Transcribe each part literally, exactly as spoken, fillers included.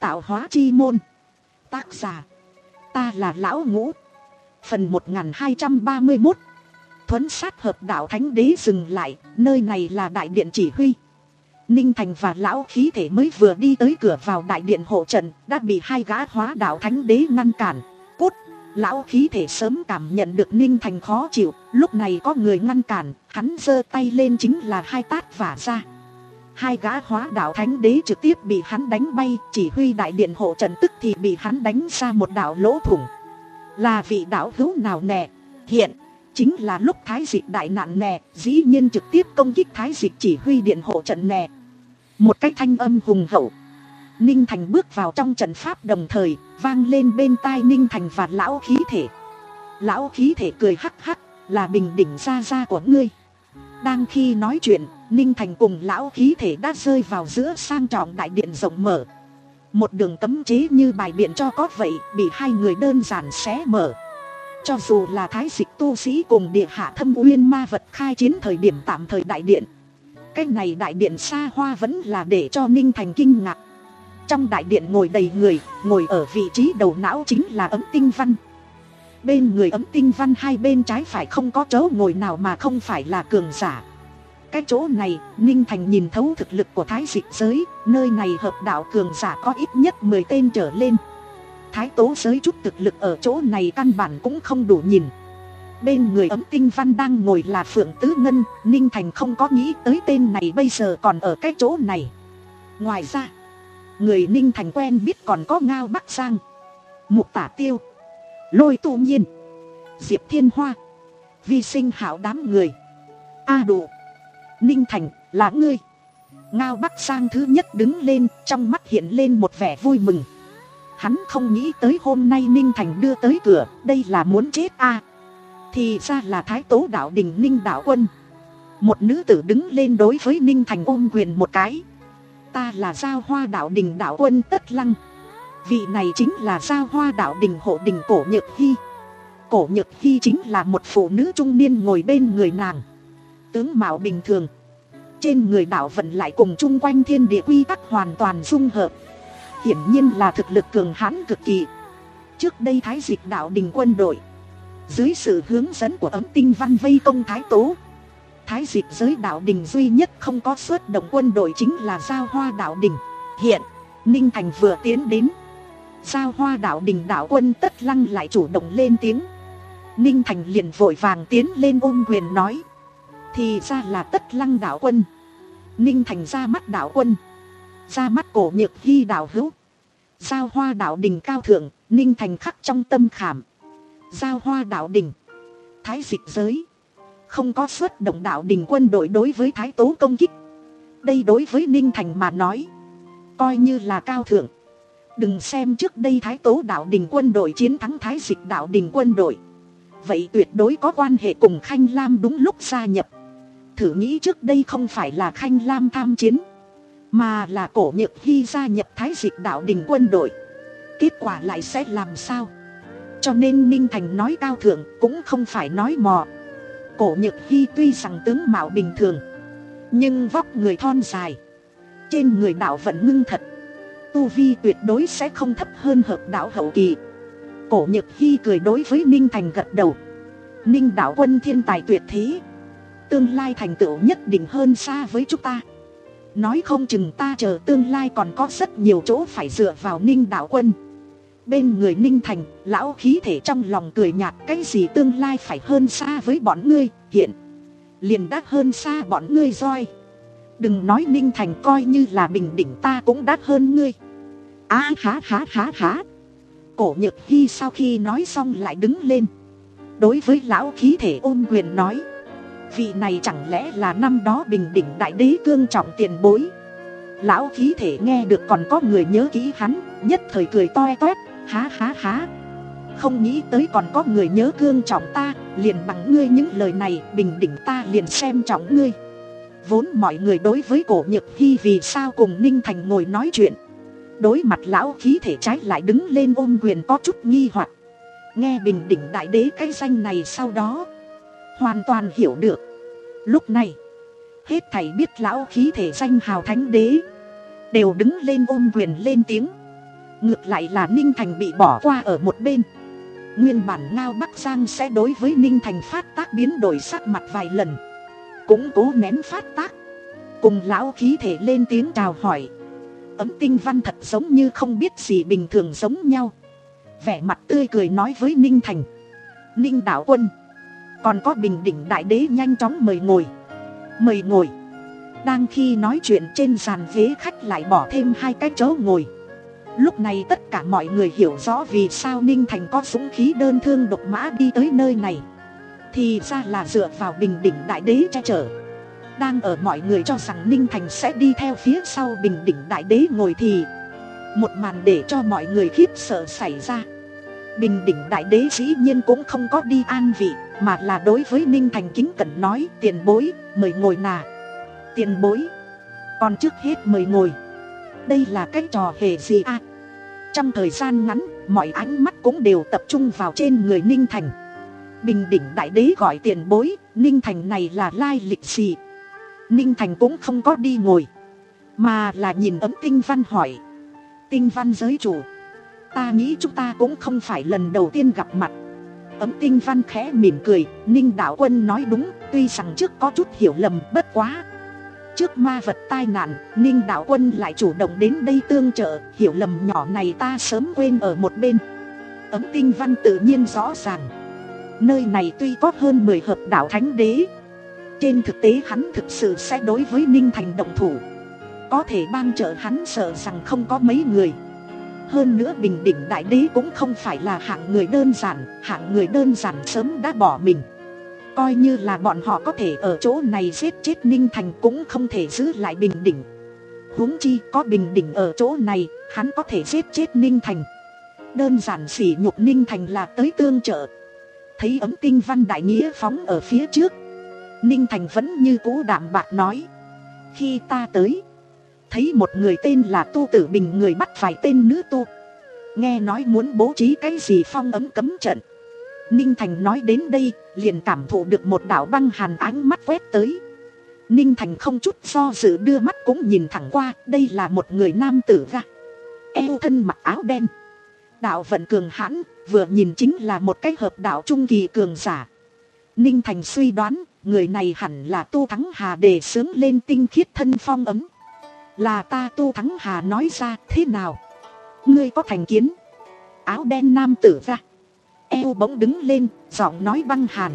Tạo hóa chi môn. Tác giả, ta là Lão Ngũ. Phần một nghìn hai trăm ba mươi mốt. Thuấn sát hợp đạo thánh đế dừng lại. Nơi này là đại điện chỉ huy. Ninh Thành và lão khí thể mới vừa đi tới cửa vào đại điện hộ trận, đã bị hai gã hóa đạo thánh đế ngăn cản. Cút! Lão khí thể sớm cảm nhận được Ninh Thành khó chịu. Lúc này có người ngăn cản, hắn giơ tay lên chính là hai tát vả ra. Hai gã hóa đạo thánh đế trực tiếp bị hắn đánh bay. Chỉ huy đại điện hộ trận tức thì bị hắn đánh ra một đạo lỗ thủng. Là vị đạo hữu nào nè? Hiện chính là lúc Thái Dịch đại nạn nè. Dĩ nhiên trực tiếp công kích Thái Dịch chỉ huy điện hộ trận nè. Một cái thanh âm hùng hậu. Ninh Thành bước vào trong trận pháp đồng thời vang lên bên tai Ninh Thành và lão khí thể. Lão khí thể cười hắc hắc, là bình đỉnh gia gia của ngươi. Đang khi nói chuyện, Ninh Thành cùng lão khí thể đã rơi vào giữa sang trọng đại điện rộng mở. Một đường cấm chế như bài biện cho có vậy bị hai người đơn giản xé mở. Cho dù là Thái Dịch tu sĩ cùng địa hạ thâm uyên ma vật khai chiến thời điểm tạm thời đại điện, cái này đại điện xa hoa vẫn là để cho Ninh Thành kinh ngạc. Trong đại điện ngồi đầy người, ngồi ở vị trí đầu não chính là Ấm Tinh Văn. Bên người Ấm Tinh Văn hai bên trái phải không có chỗ ngồi nào mà không phải là cường giả. Cái chỗ này, Ninh Thành nhìn thấu thực lực của Thái Dịch giới, nơi này hợp đạo cường giả có ít nhất mười tên trở lên. Thái tố giới chút thực lực ở chỗ này căn bản cũng không đủ nhìn. Bên người Ấm Tinh Văn đang ngồi là Phượng Tứ Ngân, Ninh Thành không có nghĩ tới tên này bây giờ còn ở cái chỗ này. Ngoài ra, người Ninh Thành quen biết còn có Ngao Bắc Giang, Mục Tả Tiêu, Lôi Tu Nhiên, Diệp Thiên Hoa, Vi Sinh Hảo đám người. A Đủ, Ninh Thành, là ngươi. Ngao Bắc Giang thứ nhất đứng lên, trong mắt hiện lên một vẻ vui mừng. Hắn không nghĩ tới hôm nay Ninh Thành đưa tới cửa, đây là muốn chết a. À, thì ra là Thái Tố đạo đình Ninh đạo quân. Một nữ tử đứng lên đối với Ninh Thành ôm quyền một cái. Ta là Giao Hoa đạo đình đạo quân Tất Lăng. Vị này chính là Giao Hoa đạo đình hộ đình Cổ Nhược Hy. Cổ Nhược Hy chính là một phụ nữ trung niên ngồi bên người nàng. Tướng mạo bình thường, trên người đạo vận lại cùng chung quanh thiên địa quy tắc hoàn toàn dung hợp. Hiển nhiên là thực lực cường hãn cực kỳ. Trước đây Thái Dịch đạo đình quân đội dưới sự hướng dẫn của Ấm Tinh Văn vây công Thái Tố. Thái Dịch giới đạo đình duy nhất không có xuất động quân đội chính là Giao Hoa đạo đình. Hiện Ninh Thành vừa tiến đến, Giao Hoa đạo đình đạo quân Tất Lăng lại chủ động lên tiếng. Ninh Thành liền vội vàng tiến lên ôm quyền nói. Thì ra là Tất Lăng đạo quân. Ninh Thành ra mắt đạo quân, ra mắt Cổ Nhược Hy đạo hữu. Giao Hoa đạo đình cao thượng, Ninh Thành khắc trong tâm khảm. Giao Hoa đạo đình, Thái Dịch giới không có xuất động đạo đình quân đội đối với Thái Tố công kích. Đây đối với Ninh Thành mà nói coi như là cao thượng. Đừng xem trước đây Thái Tố đạo đình quân đội chiến thắng Thái Dịch đạo đình quân đội, vậy tuyệt đối có quan hệ cùng Khanh Lam đúng lúc gia nhập. Thử nghĩ trước đây không phải là Khanh Lam tham chiến, mà là Cổ Nhược Hy gia nhập Thái Dịch đạo đình quân đội, kết quả lại sẽ làm sao? Cho nên Ninh Thành nói cao thượng cũng không phải nói mò. Cổ Nhược Hy tuy rằng tướng mạo bình thường, nhưng vóc người thon dài, trên người đạo vận ngưng thật, tu vi tuyệt đối sẽ không thấp hơn hợp đạo hậu kỳ. Cổ Nhược Hy cười đối với Ninh Thành gật đầu. Ninh đạo quân thiên tài tuyệt thế, tương lai thành tựu nhất định hơn xa với chúng ta. Nói không chừng ta chờ tương lai còn có rất nhiều chỗ phải dựa vào Ninh đạo quân. Bên người Ninh Thành, lão khí thể trong lòng cười nhạt. Cái gì tương lai phải hơn xa với bọn ngươi, hiện liền đã hơn xa bọn ngươi rồi. Đừng nói Ninh Thành, coi như là bình đỉnh ta cũng đắt hơn ngươi. Á há há há há. Cổ Nhược Hy sau khi nói xong lại đứng lên, đối với lão khí thể ôm quyền nói. Vị này chẳng lẽ là năm đó bình đỉnh đại đế Cương Trọng tiền bối? Lão khí thể nghe được còn có người nhớ kỹ hắn, nhất thời cười toe toét. Há há há. Không nghĩ tới còn có người nhớ Cương Trọng ta, liền bằng ngươi những lời này bình đỉnh ta liền xem trọng ngươi. Vốn mọi người đối với Cổ Nhược Hy vì sao cùng Ninh Thành ngồi nói chuyện, đối mặt lão khí thể trái lại đứng lên ôm quyền có chút nghi hoặc. Nghe bình đỉnh đại đế cái danh này sau đó hoàn toàn hiểu được. Lúc này hết thảy biết lão khí thể danh hào thánh đế đều đứng lên ôm quyền lên tiếng. ngược lại là Ninh Thành bị bỏ qua ở một bên. Nguyên bản Ngao Bắc Giang sẽ đối với Ninh Thành phát tác biến đổi sắc mặt vài lần, cũng cố nén phát tác, cùng lão khí thể lên tiếng chào hỏi. Ấm Tinh Văn thật giống như không biết gì bình thường giống nhau, vẻ mặt tươi cười nói với Ninh Thành: Ninh đạo quân, còn có Bình Đỉnh Đại Đế nhanh chóng mời ngồi. Mời ngồi. Đang khi nói chuyện, trên sàn ghế khách lại bỏ thêm hai cái chỗ ngồi. Lúc này tất cả mọi người hiểu rõ vì sao Ninh Thành có dũng khí đơn thương độc mã đi tới nơi này. Thì ra là dựa vào Bình Đỉnh Đại Đế che chở. Đang ở mọi người cho rằng Ninh Thành sẽ đi theo phía sau Bình Đỉnh Đại Đế ngồi thì một màn để cho mọi người khiếp sợ xảy ra. Bình Đỉnh Đại Đế dĩ nhiên cũng không có đi an vị, mà là đối với Ninh Thành kính cẩn nói: tiền bối, mời ngồi nà. Tiền bối, còn trước hết mời ngồi. Đây là cái trò hề gì à? Trong thời gian ngắn, mọi ánh mắt cũng đều tập trung vào trên người Ninh Thành. Bình Đỉnh Đại Đế gọi tiền bối, Ninh Thành này là lai lịch gì? Ninh Thành cũng không có đi ngồi, mà là nhìn Ấm Tinh Văn hỏi: Tinh Văn giới chủ, ta nghĩ chúng ta cũng không phải lần đầu tiên gặp mặt. Ấm Tinh Văn khẽ mỉm cười: Ninh đạo quân nói đúng, tuy rằng trước có chút hiểu lầm, bất quá trước ma vật tai nạn, Ninh đạo quân lại chủ động đến đây tương trợ, hiểu lầm nhỏ này ta sớm quên ở một bên. Ấm Tinh Văn tự nhiên rõ ràng, nơi này tuy có hơn mười hợp đạo thánh đế, trên thực tế hắn thực sự sẽ đối với Ninh Thành động thủ, có thể ban trợ hắn sợ rằng không có mấy người. Hơn nữa Bình Đỉnh Đại Đế cũng không phải là hạng người đơn giản, hạng người đơn giản sớm đã bỏ mình. Coi như là bọn họ có thể ở chỗ này giết chết Ninh Thành, cũng không thể giữ lại Bình Đỉnh. Huống chi có Bình Đỉnh ở chỗ này, hắn có thể giết chết Ninh Thành. Đơn giản sỉ nhục Ninh Thành là tới tương trợ. Thấy Ấm Tinh Văn đại nghĩa phóng ở phía trước, Ninh Thành vẫn như cũ đạm bạc nói: khi ta tới, thấy một người tên là Tu Tử Bình, người bắt vài tên nữ tu, nghe nói muốn bố trí cái gì phong ấm cấm trận. Ninh Thành nói đến đây, liền cảm thụ được một đạo băng hàn ánh mắt quét tới. Ninh Thành không chút do dự đưa mắt cũng nhìn thẳng qua, đây là một người nam tử ga, eo thân mặc áo đen, đạo vận cường hãn, vừa nhìn chính là một cái hợp đạo trung kỳ cường giả. Ninh Thành suy đoán, người này hẳn là Tu Thắng Hà đề xướng lên tinh khiết thân phong ấm. Là ta Tu Thắng Hà nói ra, thế nào? Ngươi có thành kiến? Áo đen nam tử ra, eo bỗng đứng lên, giọng nói băng hàn: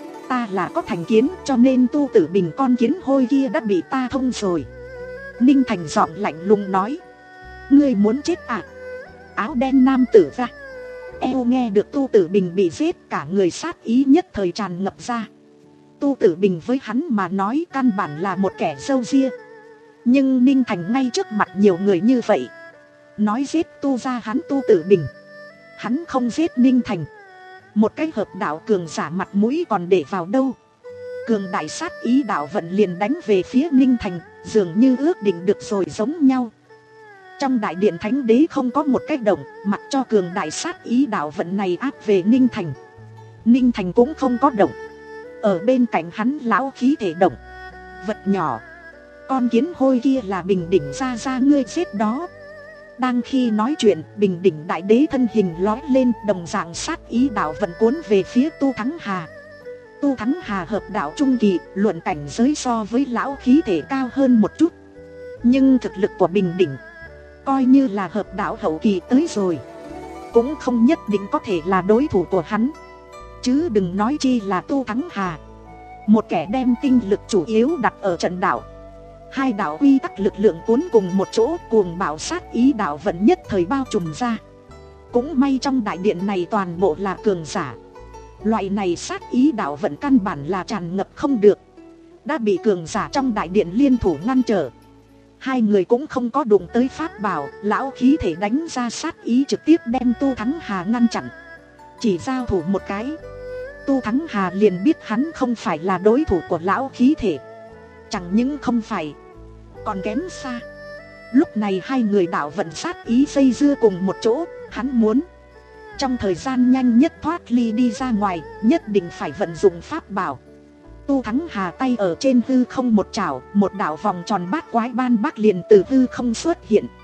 ta là có thành kiến, cho nên Tu Tử Bình con kiến hôi kia đã bị ta thông rồi. Ninh Thành giọng lạnh lùng nói: ngươi muốn chết à? Áo đen nam tử ra, eo nghe được Tu Tử Bình bị giết, cả người sát ý nhất thời tràn ngập ra. Tu Tử Bình với hắn mà nói căn bản là một kẻ râu ria, nhưng Ninh Thành ngay trước mặt nhiều người như vậy nói giết tu ra hắn Tu Tử Bình, hắn không giết Ninh Thành, một cái hợp đạo cường giả mặt mũi còn để vào đâu. Cường đại sát ý đạo vận liền đánh về phía Ninh Thành, dường như ước định được rồi giống nhau. Trong đại điện thánh đế không có một cái động, mặc cho cường đại sát ý đạo vận này áp về Ninh Thành. Ninh Thành cũng không có động, ở bên cạnh hắn lão khí thể động: vật nhỏ, con kiến hôi kia là Bình Đỉnh ra ra ngươi giết đó. Đang khi nói chuyện, Bình Đỉnh Đại Đế thân hình lói lên, đồng dạng sát ý đạo vận cuốn về phía Tu Thắng Hà. Tu Thắng Hà hợp đạo trung kỳ, luận cảnh giới so với lão khí thể cao hơn một chút, nhưng thực lực của Bình Đỉnh coi như là hợp đạo hậu kỳ tới rồi, cũng không nhất định có thể là đối thủ của hắn, chứ đừng nói chi là Tu Thắng Hà, một kẻ đem tinh lực chủ yếu đặt ở trận đạo. Hai đạo quy tắc lực lượng cuốn cùng một chỗ, cuồng bạo sát ý đạo vận nhất thời bao trùm ra. Cũng may trong đại điện này toàn bộ là cường giả, loại này sát ý đạo vận căn bản là tràn ngập không được, đã bị cường giả trong đại điện liên thủ ngăn trở. Hai người cũng không có đụng tới pháp bảo, lão khí thể đánh ra sát ý trực tiếp đem Tu Thắng Hà ngăn chặn. Chỉ giao thủ một cái, Tu Thắng Hà liền biết hắn không phải là đối thủ của lão khí thể. Chẳng những không phải, còn kém xa. Lúc này hai người đạo vận sát ý dây dưa cùng một chỗ, hắn muốn trong thời gian nhanh nhất thoát ly đi ra ngoài, nhất định phải vận dụng pháp bảo. Tu Thắng Hà tay ở trên hư không một chảo, một đạo vòng tròn bát quái ban bác liền từ hư không xuất hiện.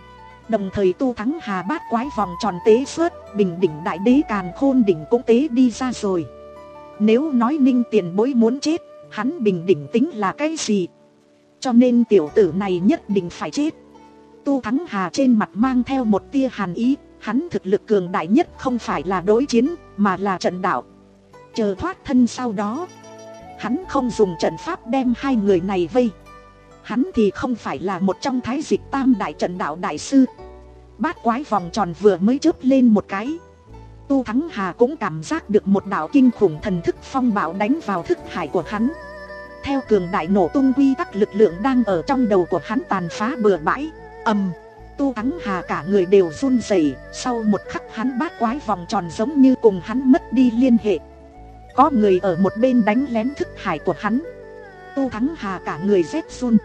Đồng thời Tu Thắng Hà bát quái vòng tròn tế xuất, Bình Đỉnh Đại Đế Càn Khôn Đỉnh cũng tế đi ra rồi. Nếu nói Ninh tiền bối muốn chết, hắn Bình Đỉnh tính là cái gì? Cho nên tiểu tử này nhất định phải chết. Tu Thắng Hà trên mặt mang theo một tia hàn ý, hắn thực lực cường đại nhất không phải là đối chiến, mà là trận đạo. Chờ thoát thân sau đó, hắn không dùng trận pháp đem hai người này vây. Hắn thì không phải là một trong thái dịch tam đại trận đạo đại sư. Bát quái vòng tròn vừa mới chớp lên một cái, Tu Thắng Hà cũng cảm giác được một đạo kinh khủng thần thức phong bạo đánh vào thức hải của hắn. Theo cường đại nổ tung quy tắc lực lượng đang ở trong đầu của hắn tàn phá bừa bãi. Ầm, Tu Thắng Hà cả người đều run rẩy. Sau một khắc hắn bát quái vòng tròn giống như cùng hắn mất đi liên hệ. Có người ở một bên đánh lén thức hải của hắn. Tu Thắng Hà cả người rét run.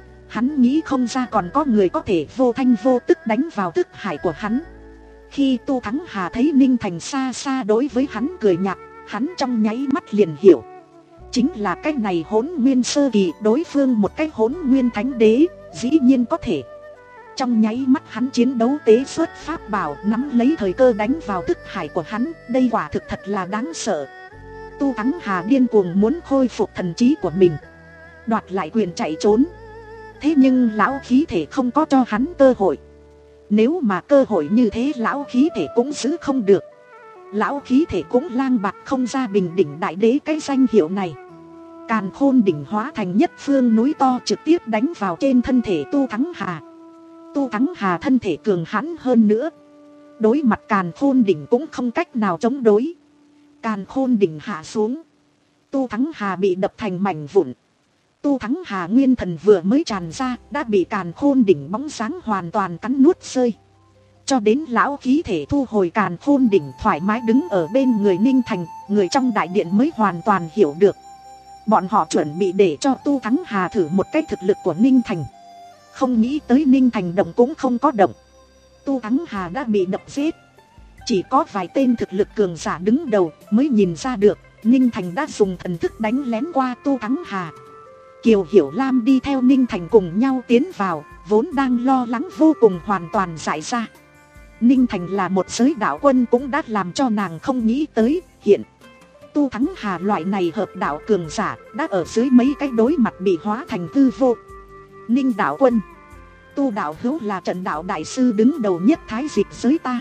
Hắn nghĩ không ra còn có người có thể vô thanh vô tức đánh vào thức hải của hắn. Khi Tu Thắng Hà thấy Ninh Thành xa xa đối với hắn cười nhạt, hắn trong nháy mắt liền hiểu. Chính là cái này Hỗn Nguyên sơ kỳ đối phương một cái Hỗn Nguyên thánh đế, dĩ nhiên có thể. Trong nháy mắt hắn chiến đấu tế xuất pháp bảo, nắm lấy thời cơ đánh vào thức hải của hắn. Đây quả thực thật là đáng sợ. Tu Thắng Hà điên cuồng muốn khôi phục thần trí của mình, đoạt lại quyền chạy trốn. Thế nhưng lão khí thể không có cho hắn cơ hội. Nếu mà cơ hội như thế lão khí thể cũng giữ không được. Lão khí thể cũng lang bạt không ra Bình Đỉnh Đại Đế cái danh hiệu này. Càn Khôn Đỉnh hóa thành nhất phương núi to trực tiếp đánh vào trên thân thể Tu Thắng Hà. Tu Thắng Hà thân thể cường hãn hơn nữa, đối mặt Càn Khôn Đỉnh cũng không cách nào chống đối. Càn Khôn Đỉnh hạ xuống, Tu Thắng Hà bị đập thành mảnh vụn. Tu Thắng Hà nguyên thần vừa mới tràn ra đã bị Càn Khôn Đỉnh bóng sáng hoàn toàn cắn nuốt rơi. Cho đến lão khí thể thu hồi Càn Khôn Đỉnh thoải mái đứng ở bên người Ninh Thành, người trong đại điện mới hoàn toàn hiểu được. Bọn họ chuẩn bị để cho Tu Thắng Hà thử một cái thực lực của Ninh Thành. Không nghĩ tới Ninh Thành động cũng không có động. Tu Thắng Hà đã bị đập giết. Chỉ có vài tên thực lực cường giả đứng đầu mới nhìn ra được Ninh Thành đã dùng thần thức đánh lén qua Tu Thắng Hà. Kiều Hiểu Lam đi theo Ninh Thành cùng nhau tiến vào, vốn đang lo lắng vô cùng hoàn toàn giải ra. Ninh Thành là một giới đạo quân cũng đã làm cho nàng không nghĩ tới, hiện Tu Thắng Hà loại này hợp đạo cường giả đã ở dưới mấy cái đối mặt bị hóa thành hư vô. Ninh đạo quân, Tu đạo hữu là trận đạo đại sư đứng đầu nhất thái dịch giới ta.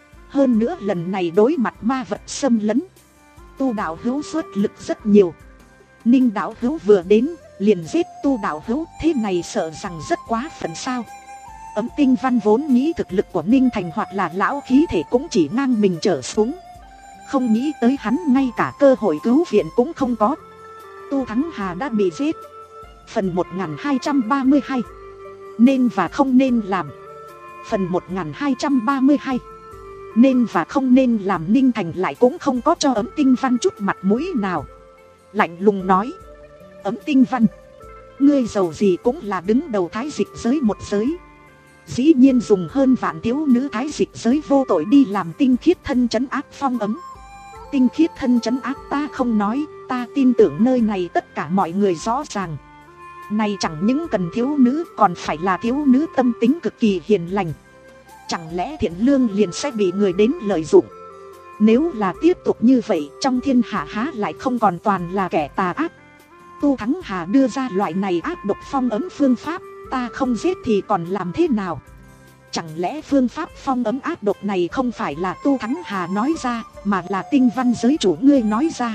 Hơn nữa lần này đối mặt ma vật xâm lấn, Tu đạo hữu xuất lực rất nhiều. Ninh đạo hữu vừa đến liền giết Tu đạo hữu, thế này sợ rằng rất quá phận sao. Ấm Tinh Văn vốn nghĩ thực lực của Ninh Thành hoặc là lão khí thể cũng chỉ ngang mình trở xuống, không nghĩ tới hắn ngay cả cơ hội cứu viện cũng không có. Tu Thắng Hà đã bị giết. Phần một nghìn hai trăm ba mươi hai, nên và không nên làm. Phần một nghìn hai trăm ba mươi hai, nên và không nên làm. Ninh Thành lại cũng không có cho Ấm Tinh Văn chút mặt mũi nào, lạnh lùng nói: Ấm Tinh Văn, ngươi giàu gì cũng là đứng đầu thái dịch giới một giới, dĩ nhiên dùng hơn vạn thiếu nữ thái dịch giới vô tội đi làm tinh khiết thân trấn áp Phong Ấm. Tinh khiết thân trấn áp ta không nói, ta tin tưởng nơi này tất cả mọi người rõ ràng. Này chẳng những cần thiếu nữ, còn phải là thiếu nữ tâm tính cực kỳ hiền lành. Chẳng lẽ thiện lương liền sẽ bị người đến lợi dụng? Nếu là tiếp tục như vậy, trong thiên hạ há lại không còn toàn là kẻ tà ác. Tu Thắng Hà đưa ra loại này áp độc phong ấm phương pháp, ta không giết thì còn làm thế nào? Chẳng lẽ phương pháp phong ấm áp độc này không phải là Tu Thắng Hà nói ra, mà là Tinh Văn giới chủ ngươi nói ra?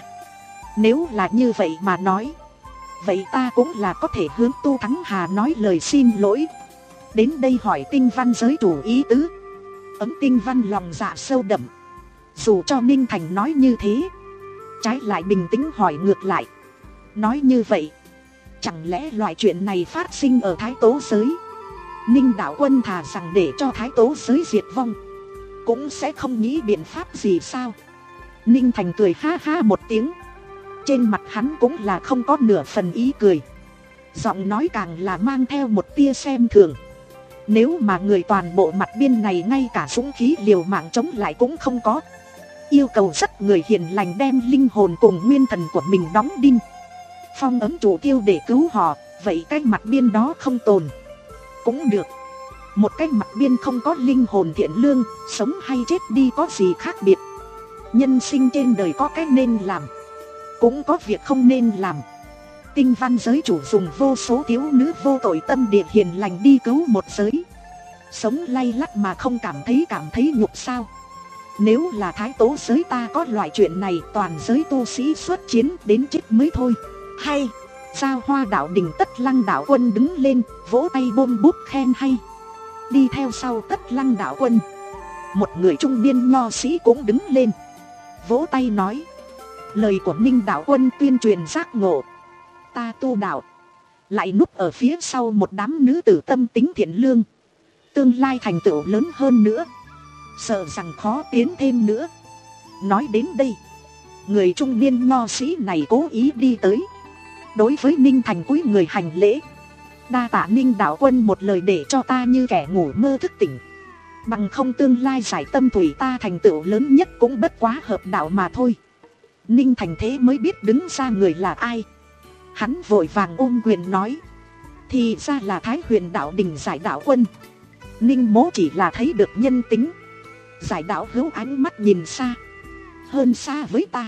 Nếu là như vậy mà nói, vậy ta cũng là có thể hướng Tu Thắng Hà nói lời xin lỗi. Đến đây hỏi Tinh Văn giới chủ ý tứ. Ấm Tinh Văn lòng dạ sâu đậm, dù cho Ninh Thành nói như thế, trái lại bình tĩnh hỏi ngược lại. Nói như vậy, chẳng lẽ loại chuyện này phát sinh ở Thái Tố giới, Ninh đạo quân thà rằng để cho Thái Tố giới diệt vong, cũng sẽ không nghĩ biện pháp gì sao? Ninh Thành cười ha ha một tiếng, trên mặt hắn cũng là không có nửa phần ý cười, giọng nói càng là mang theo một tia xem thường. Nếu mà người toàn bộ mặt biên này ngay cả dũng khí liều mạng chống lại cũng không có, yêu cầu rất người hiền lành đem linh hồn cùng nguyên thần của mình đóng đinh, phong ấm chủ tiêu để cứu họ, vậy cái mặt biên đó không tồn cũng được. Một cái mặt biên không có linh hồn thiện lương, sống hay chết đi có gì khác biệt. Nhân sinh trên đời có cái nên làm, cũng có việc không nên làm. Tinh văn giới chủ dùng vô số thiếu nữ vô tội tâm địa hiền lành đi cứu một giới, sống lay lắt mà không cảm thấy cảm thấy nhục sao? Nếu là thái tố giới ta có loại chuyện này, toàn giới tu sĩ xuất chiến đến chết mới thôi. Hay, Sao Hoa đạo đình Tất Lăng đạo quân đứng lên, vỗ tay bôm bút khen hay. Đi theo sau Tất Lăng đạo quân, một người trung niên nho sĩ cũng đứng lên, vỗ tay nói: lời của Ninh đạo quân tuyên truyền giác ngộ. Ta tu đạo, lại núp ở phía sau một đám nữ tử tâm tính thiện lương, tương lai thành tựu lớn hơn nữa, sợ rằng khó tiến thêm nữa. Nói đến đây, người trung niên nho sĩ này cố ý đi tới, đối với Ninh Thành cúi người hành lễ: đa tạ Ninh đạo quân một lời để cho ta như kẻ ngủ mơ thức tỉnh, bằng không tương lai giải tâm thủy ta thành tựu lớn nhất cũng bất quá hợp đạo mà thôi. Ninh Thành thế mới biết đứng ra người là ai. Hắn vội vàng ôm quyền nói: thì ra là Thái Huyền đạo đình Giải đạo quân. Ninh mỗ chỉ là thấy được nhân tính. Giải đạo hữu ánh mắt nhìn xa, hơn xa với ta.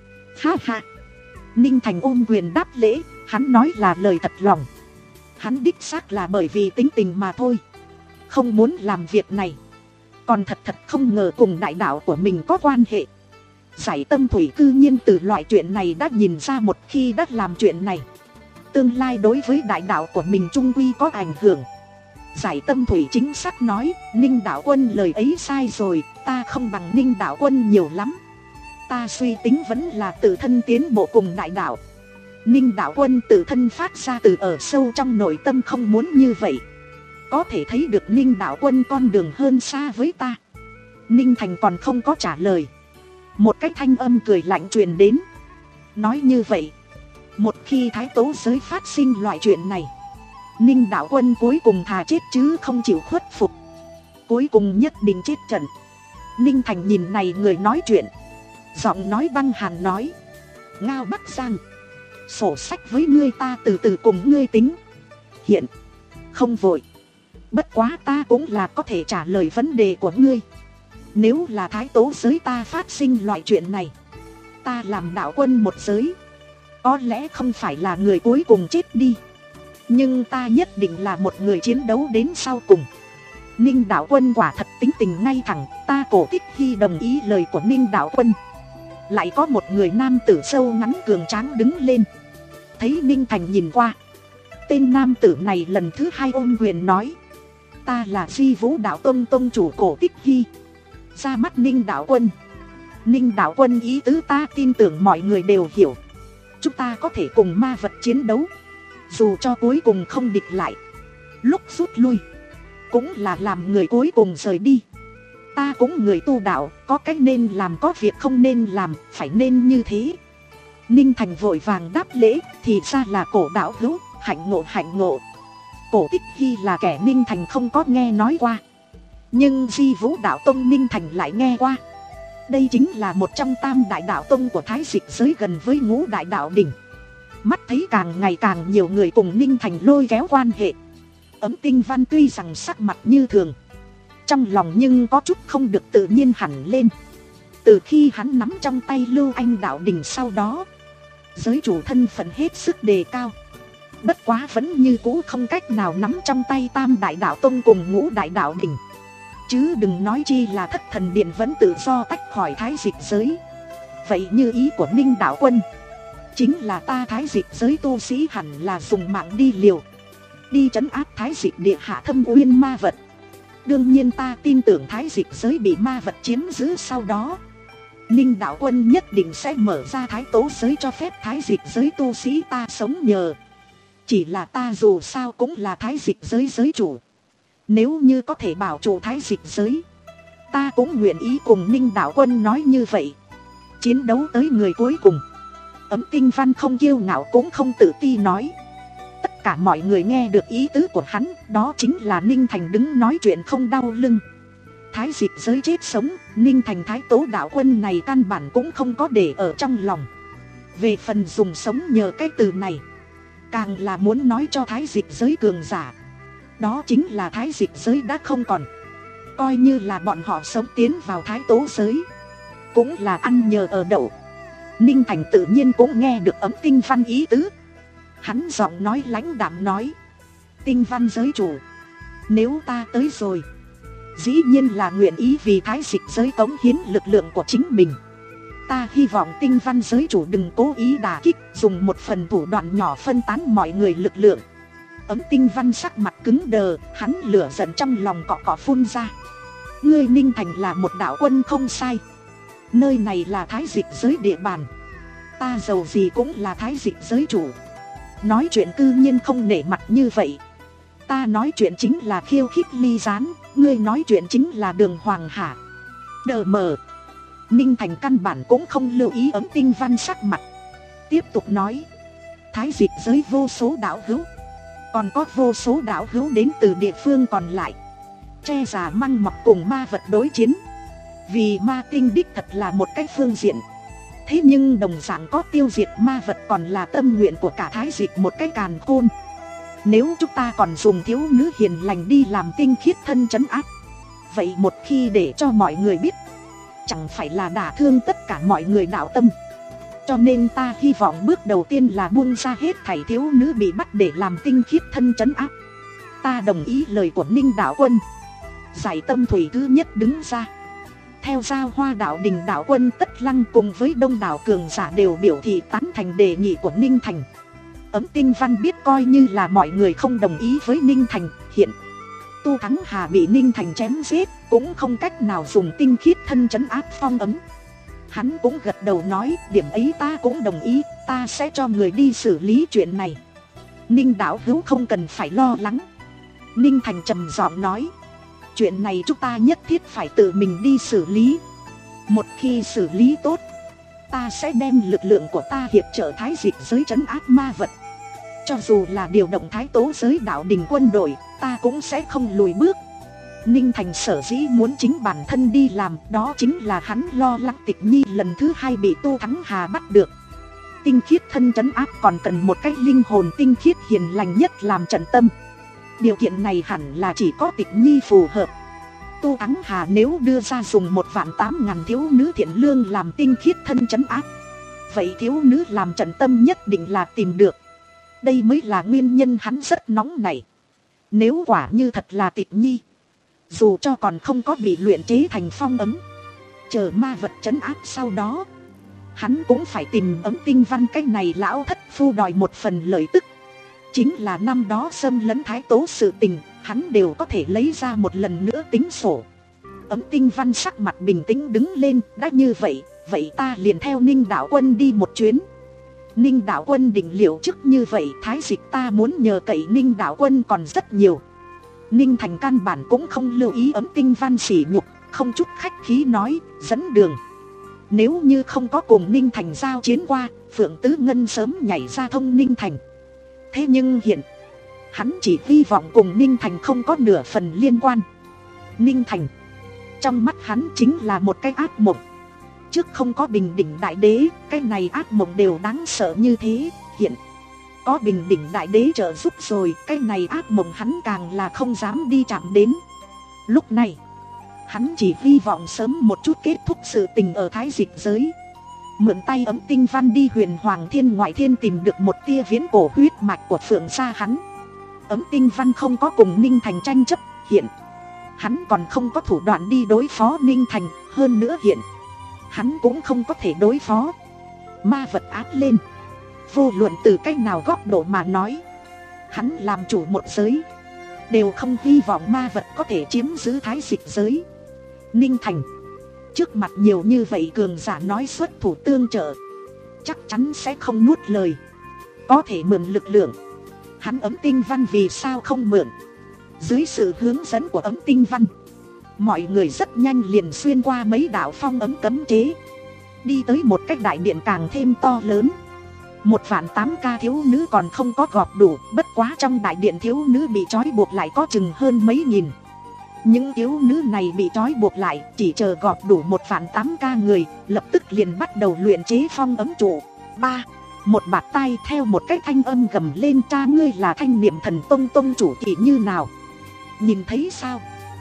Ha ha. Ninh Thành ôm quyền đáp lễ, hắn nói là lời thật lòng. Hắn đích xác là bởi vì tính tình mà thôi, không muốn làm việc này, còn thật thật không ngờ cùng đại đạo của mình có quan hệ. Giải tâm thủy cư nhiên từ loại chuyện này đã nhìn ra, một khi đã làm chuyện này, tương lai đối với đại đạo của mình trung quy có ảnh hưởng. Giải tâm thủy chính xác nói: Ninh đạo quân lời ấy sai rồi, ta không bằng Ninh đạo quân nhiều lắm. Ta suy tính vẫn là tự thân tiến bộ cùng đại đạo. Ninh đạo quân tự thân phát ra từ ở sâu trong nội tâm không muốn như vậy. Có thể thấy được Ninh đạo quân con đường hơn xa với ta. Ninh Thành còn không có trả lời, một cái thanh âm cười lạnh truyền đến, nói như vậy, một khi thái tố giới phát sinh loại chuyện này, Ninh đạo quân cuối cùng thà chết chứ không chịu khuất phục, cuối cùng nhất định chết trận. Ninh Thành nhìn này người nói chuyện, giọng nói băng hàn nói: Ngao Bắc Giang, sổ sách với ngươi ta từ từ cùng ngươi tính. Hiện không vội, bất quá ta cũng là có thể trả lời vấn đề của ngươi. Nếu là thái tố giới ta phát sinh loại chuyện này, ta làm đạo quân một giới, có lẽ không phải là người cuối cùng chết đi, nhưng ta nhất định là một người chiến đấu đến sau cùng. Ninh đạo quân quả thật tính tình ngay thẳng, ta Cổ Tích Hy đồng ý lời của Ninh đạo quân. Lại có một người nam tử sâu ngắn cường tráng đứng lên, thấy Ninh Thành nhìn qua, tên nam tử này lần thứ hai ôm quyền nói: ta là Di Vũ đạo tông tông chủ Cổ Tích Hy. Ra mắt Ninh đạo quân. Ninh đạo quân ý tứ ta tin tưởng mọi người đều hiểu. Chúng ta có thể cùng ma vật chiến đấu, dù cho cuối cùng không địch lại, lúc rút lui cũng là làm người cuối cùng rời đi. Ta cũng người tu đạo, có cách nên làm, có việc không nên làm, phải nên như thế. Ninh Thành vội vàng đáp lễ: thì ra là Cổ đạo hữu, hạnh ngộ hạnh ngộ. Cổ Tích Hy là kẻ Ninh Thành không có nghe nói qua, nhưng Di Vũ đạo tông Ninh Thành lại nghe qua. Đây chính là một trong tam đại đạo tông của Thái Dịch giới, gần với ngũ đại đạo đỉnh. Mắt thấy càng ngày càng nhiều người cùng Ninh Thành lôi kéo quan hệ. Ấm Tinh Văn tuy rằng sắc mặt như thường, trong lòng nhưng có chút không được tự nhiên hẳn lên. Từ khi hắn nắm trong tay Lưu Anh đạo đỉnh sau đó, giới chủ thân phận hết sức đề cao. Bất quá vẫn như cũ không cách nào nắm trong tay tam đại đạo tông cùng ngũ đại đạo đỉnh, chứ đừng nói chi là Thất Thần Điện vẫn tự do tách khỏi Thái Dịch giới. Vậy như ý của Ninh đạo quân, chính là ta Thái Dịch giới tu sĩ hẳn là dùng mạng đi liều, đi trấn áp Thái Dịch địa hạ thâm uyên ma vật. Đương nhiên ta tin tưởng Thái Dịch giới bị ma vật chiếm giữ sau đó, Ninh đạo quân nhất định sẽ mở ra Thái tố giới cho phép Thái Dịch giới tu sĩ ta sống nhờ. Chỉ là ta dù sao cũng là Thái Dịch giới giới chủ, nếu như có thể bảo trụ Thái Dịch giới, ta cũng nguyện ý cùng Ninh đạo quân nói như vậy, chiến đấu tới người cuối cùng. Ấm Tinh Văn không kiêu ngạo cũng không tự ti nói. Tất cả mọi người nghe được ý tứ của hắn, đó chính là Ninh Thành đứng nói chuyện không đau lưng. Thái Dịch giới chết sống, Ninh Thành Thái tố đạo quân này căn bản cũng không có để ở trong lòng. Về phần dùng sống nhờ cái từ này, càng là muốn nói cho Thái Dịch giới cường giả, Đó chính là thái dịch giới đã không còn. Coi như là bọn họ sống tiến vào thái tố giới, cũng là ăn nhờ ở đậu. Ninh Thành tự nhiên cũng nghe được Ấm Tinh Văn ý tứ. Hắn giọng nói lãnh đạm nói: Tinh Văn giới chủ, nếu ta tới rồi, dĩ nhiên là nguyện ý vì thái dịch giới cống hiến lực lượng của chính mình. Ta hy vọng Tinh Văn giới chủ đừng cố ý đả kích, dùng một phần thủ đoạn nhỏ phân tán mọi người lực lượng. Ấm Tinh Văn sắc mặt cứng đờ, hắn lửa giận trong lòng cọ cọ phun ra. Ngươi Ninh Thành là một đạo quân không sai, nơi này là thái dịch giới địa bàn, ta giàu gì cũng là thái dịch giới chủ. Nói chuyện cư nhiên không nể mặt như vậy. Ta nói chuyện chính là khiêu khích ly gián, ngươi nói chuyện chính là đường hoàng hả? Đờ mờ. Ninh Thành căn bản cũng không lưu ý Ấm Tinh Văn sắc mặt, tiếp tục nói: thái dịch giới vô số đạo hữu, còn có vô số đạo hữu đến từ địa phương còn lại, che giả măng mọc cùng ma vật đối chiến. Vì ma tinh đích thật là một cái phương diện, thế nhưng đồng dạng có tiêu diệt ma vật còn là tâm nguyện của cả thái dịch một cái càn khôn. Nếu chúng ta còn dùng thiếu nữ hiền lành đi làm tinh khiết thân trấn áp, vậy một khi để cho mọi người biết, chẳng phải là đả thương tất cả mọi người đạo tâm. Cho nên ta hy vọng bước đầu tiên là buông ra hết thảy thiếu nữ bị bắt để làm tinh khiết thân trấn áp. Ta đồng ý lời của Ninh đạo quân. Giải Tâm Thủy thứ nhất đứng ra. Theo Giao Hoa đạo đình đạo quân Tất Lăng cùng với đông đảo cường giả đều biểu thị tán thành đề nghị của Ninh Thành. Ấm Tinh Văn biết coi như là mọi người không đồng ý với Ninh Thành, hiện Tu Thắng Hà bị Ninh Thành chém giết, cũng không cách nào dùng tinh khiết thân trấn áp phong ấm. Hắn cũng gật đầu nói: điểm ấy ta cũng đồng ý, ta sẽ cho người đi xử lý chuyện này. Ninh đạo hữu không cần phải lo lắng. Ninh Thành trầm giọng nói: chuyện này chúng ta nhất thiết phải tự mình đi xử lý. Một khi xử lý tốt, ta sẽ đem lực lượng của ta hiệp trợ thái dịch giới trấn áp ma vật. Cho dù là điều động thái tố giới đạo đình quân đội, ta cũng sẽ không lùi bước. Ninh Thành sở dĩ muốn chính bản thân đi làm, đó chính là hắn lo lắng Tịch Nhi lần thứ hai bị Tu Thắng Hà bắt được. Tinh khiết thân trấn áp còn cần một cái linh hồn tinh khiết hiền lành nhất làm trận tâm. Điều kiện này hẳn là chỉ có Tịch Nhi phù hợp. Tu Thắng Hà nếu đưa ra dùng một vạn tám ngàn thiếu nữ thiện lương làm tinh khiết thân trấn áp, vậy thiếu nữ làm trận tâm nhất định là tìm được. Đây mới là nguyên nhân hắn rất nóng này. Nếu quả như thật là Tịch Nhi, dù cho còn không có bị luyện chế thành phong ấm, chờ ma vật trấn áp sau đó, hắn cũng phải tìm Ấm Tinh Văn cái này lão thất phu đòi một phần lợi tức. Chính là năm đó xâm lấn thái tố sự tình, hắn đều có thể lấy ra một lần nữa tính sổ. Ấm Tinh Văn sắc mặt bình tĩnh đứng lên: đã như vậy, vậy ta liền theo Ninh đạo quân đi một chuyến. Ninh đạo quân định liệu trước như vậy, thái dịch ta muốn nhờ cậy Ninh đạo quân còn rất nhiều. Ninh Thành căn bản cũng không lưu ý Ấm Tinh Văn sỉ nhục, không chút khách khí nói: dẫn đường. Nếu như không có cùng Ninh Thành giao chiến qua, Phượng Tứ Ngân sớm nhảy ra thông Ninh Thành. Thế nhưng hiện hắn chỉ hy vọng cùng Ninh Thành không có nửa phần liên quan. Ninh Thành trong mắt hắn chính là một cái ác mộng. Trước không có Bình Đỉnh Đại Đế, cái này ác mộng đều đáng sợ như thế. Hiện có Bình Đỉnh Đại Đế trợ giúp rồi, cái này ác mộng hắn càng là không dám đi chạm đến. Lúc này hắn chỉ hy vọng sớm một chút kết thúc sự tình ở thái dịch giới, mượn tay Ấm Tinh Văn đi Huyền Hoàng Thiên Ngoại Thiên tìm được một tia viễn cổ huyết mạch của Phượng gia hắn. Ấm Tinh Văn không có cùng Ninh Thành tranh chấp, hiện hắn còn không có thủ đoạn đi đối phó Ninh Thành. Hơn nữa hiện hắn cũng không có thể đối phó ma vật áp lên. Vô luận từ cách nào góc độ mà nói, hắn làm chủ một giới, đều không hy vọng ma vật có thể chiếm giữ thái dịch giới. Ninh Thành trước mặt nhiều như vậy cường giả nói xuất thủ tương trợ, chắc chắn sẽ không nuốt lời. Có thể mượn lực lượng, hắn Ấm Tinh Văn vì sao không mượn? Dưới sự hướng dẫn của Ấm Tinh Văn, mọi người rất nhanh liền xuyên qua mấy đạo phong ấm cấm chế, đi tới một cái đại điện càng thêm to lớn. Một vạn tám ca thiếu nữ còn không có gọp đủ, bất quá trong đại điện thiếu nữ bị trói buộc lại có chừng hơn mấy nghìn. Những thiếu nữ này bị trói buộc lại, chỉ chờ gọp đủ một vạn tám ca người, lập tức liền bắt đầu luyện chế phong ấm trụ. Ba, một bạt tay theo một cái thanh âm gầm lên: cha ngươi là Thanh Niệm Thần Tông tông chủ thì như nào? Nhìn thấy sao,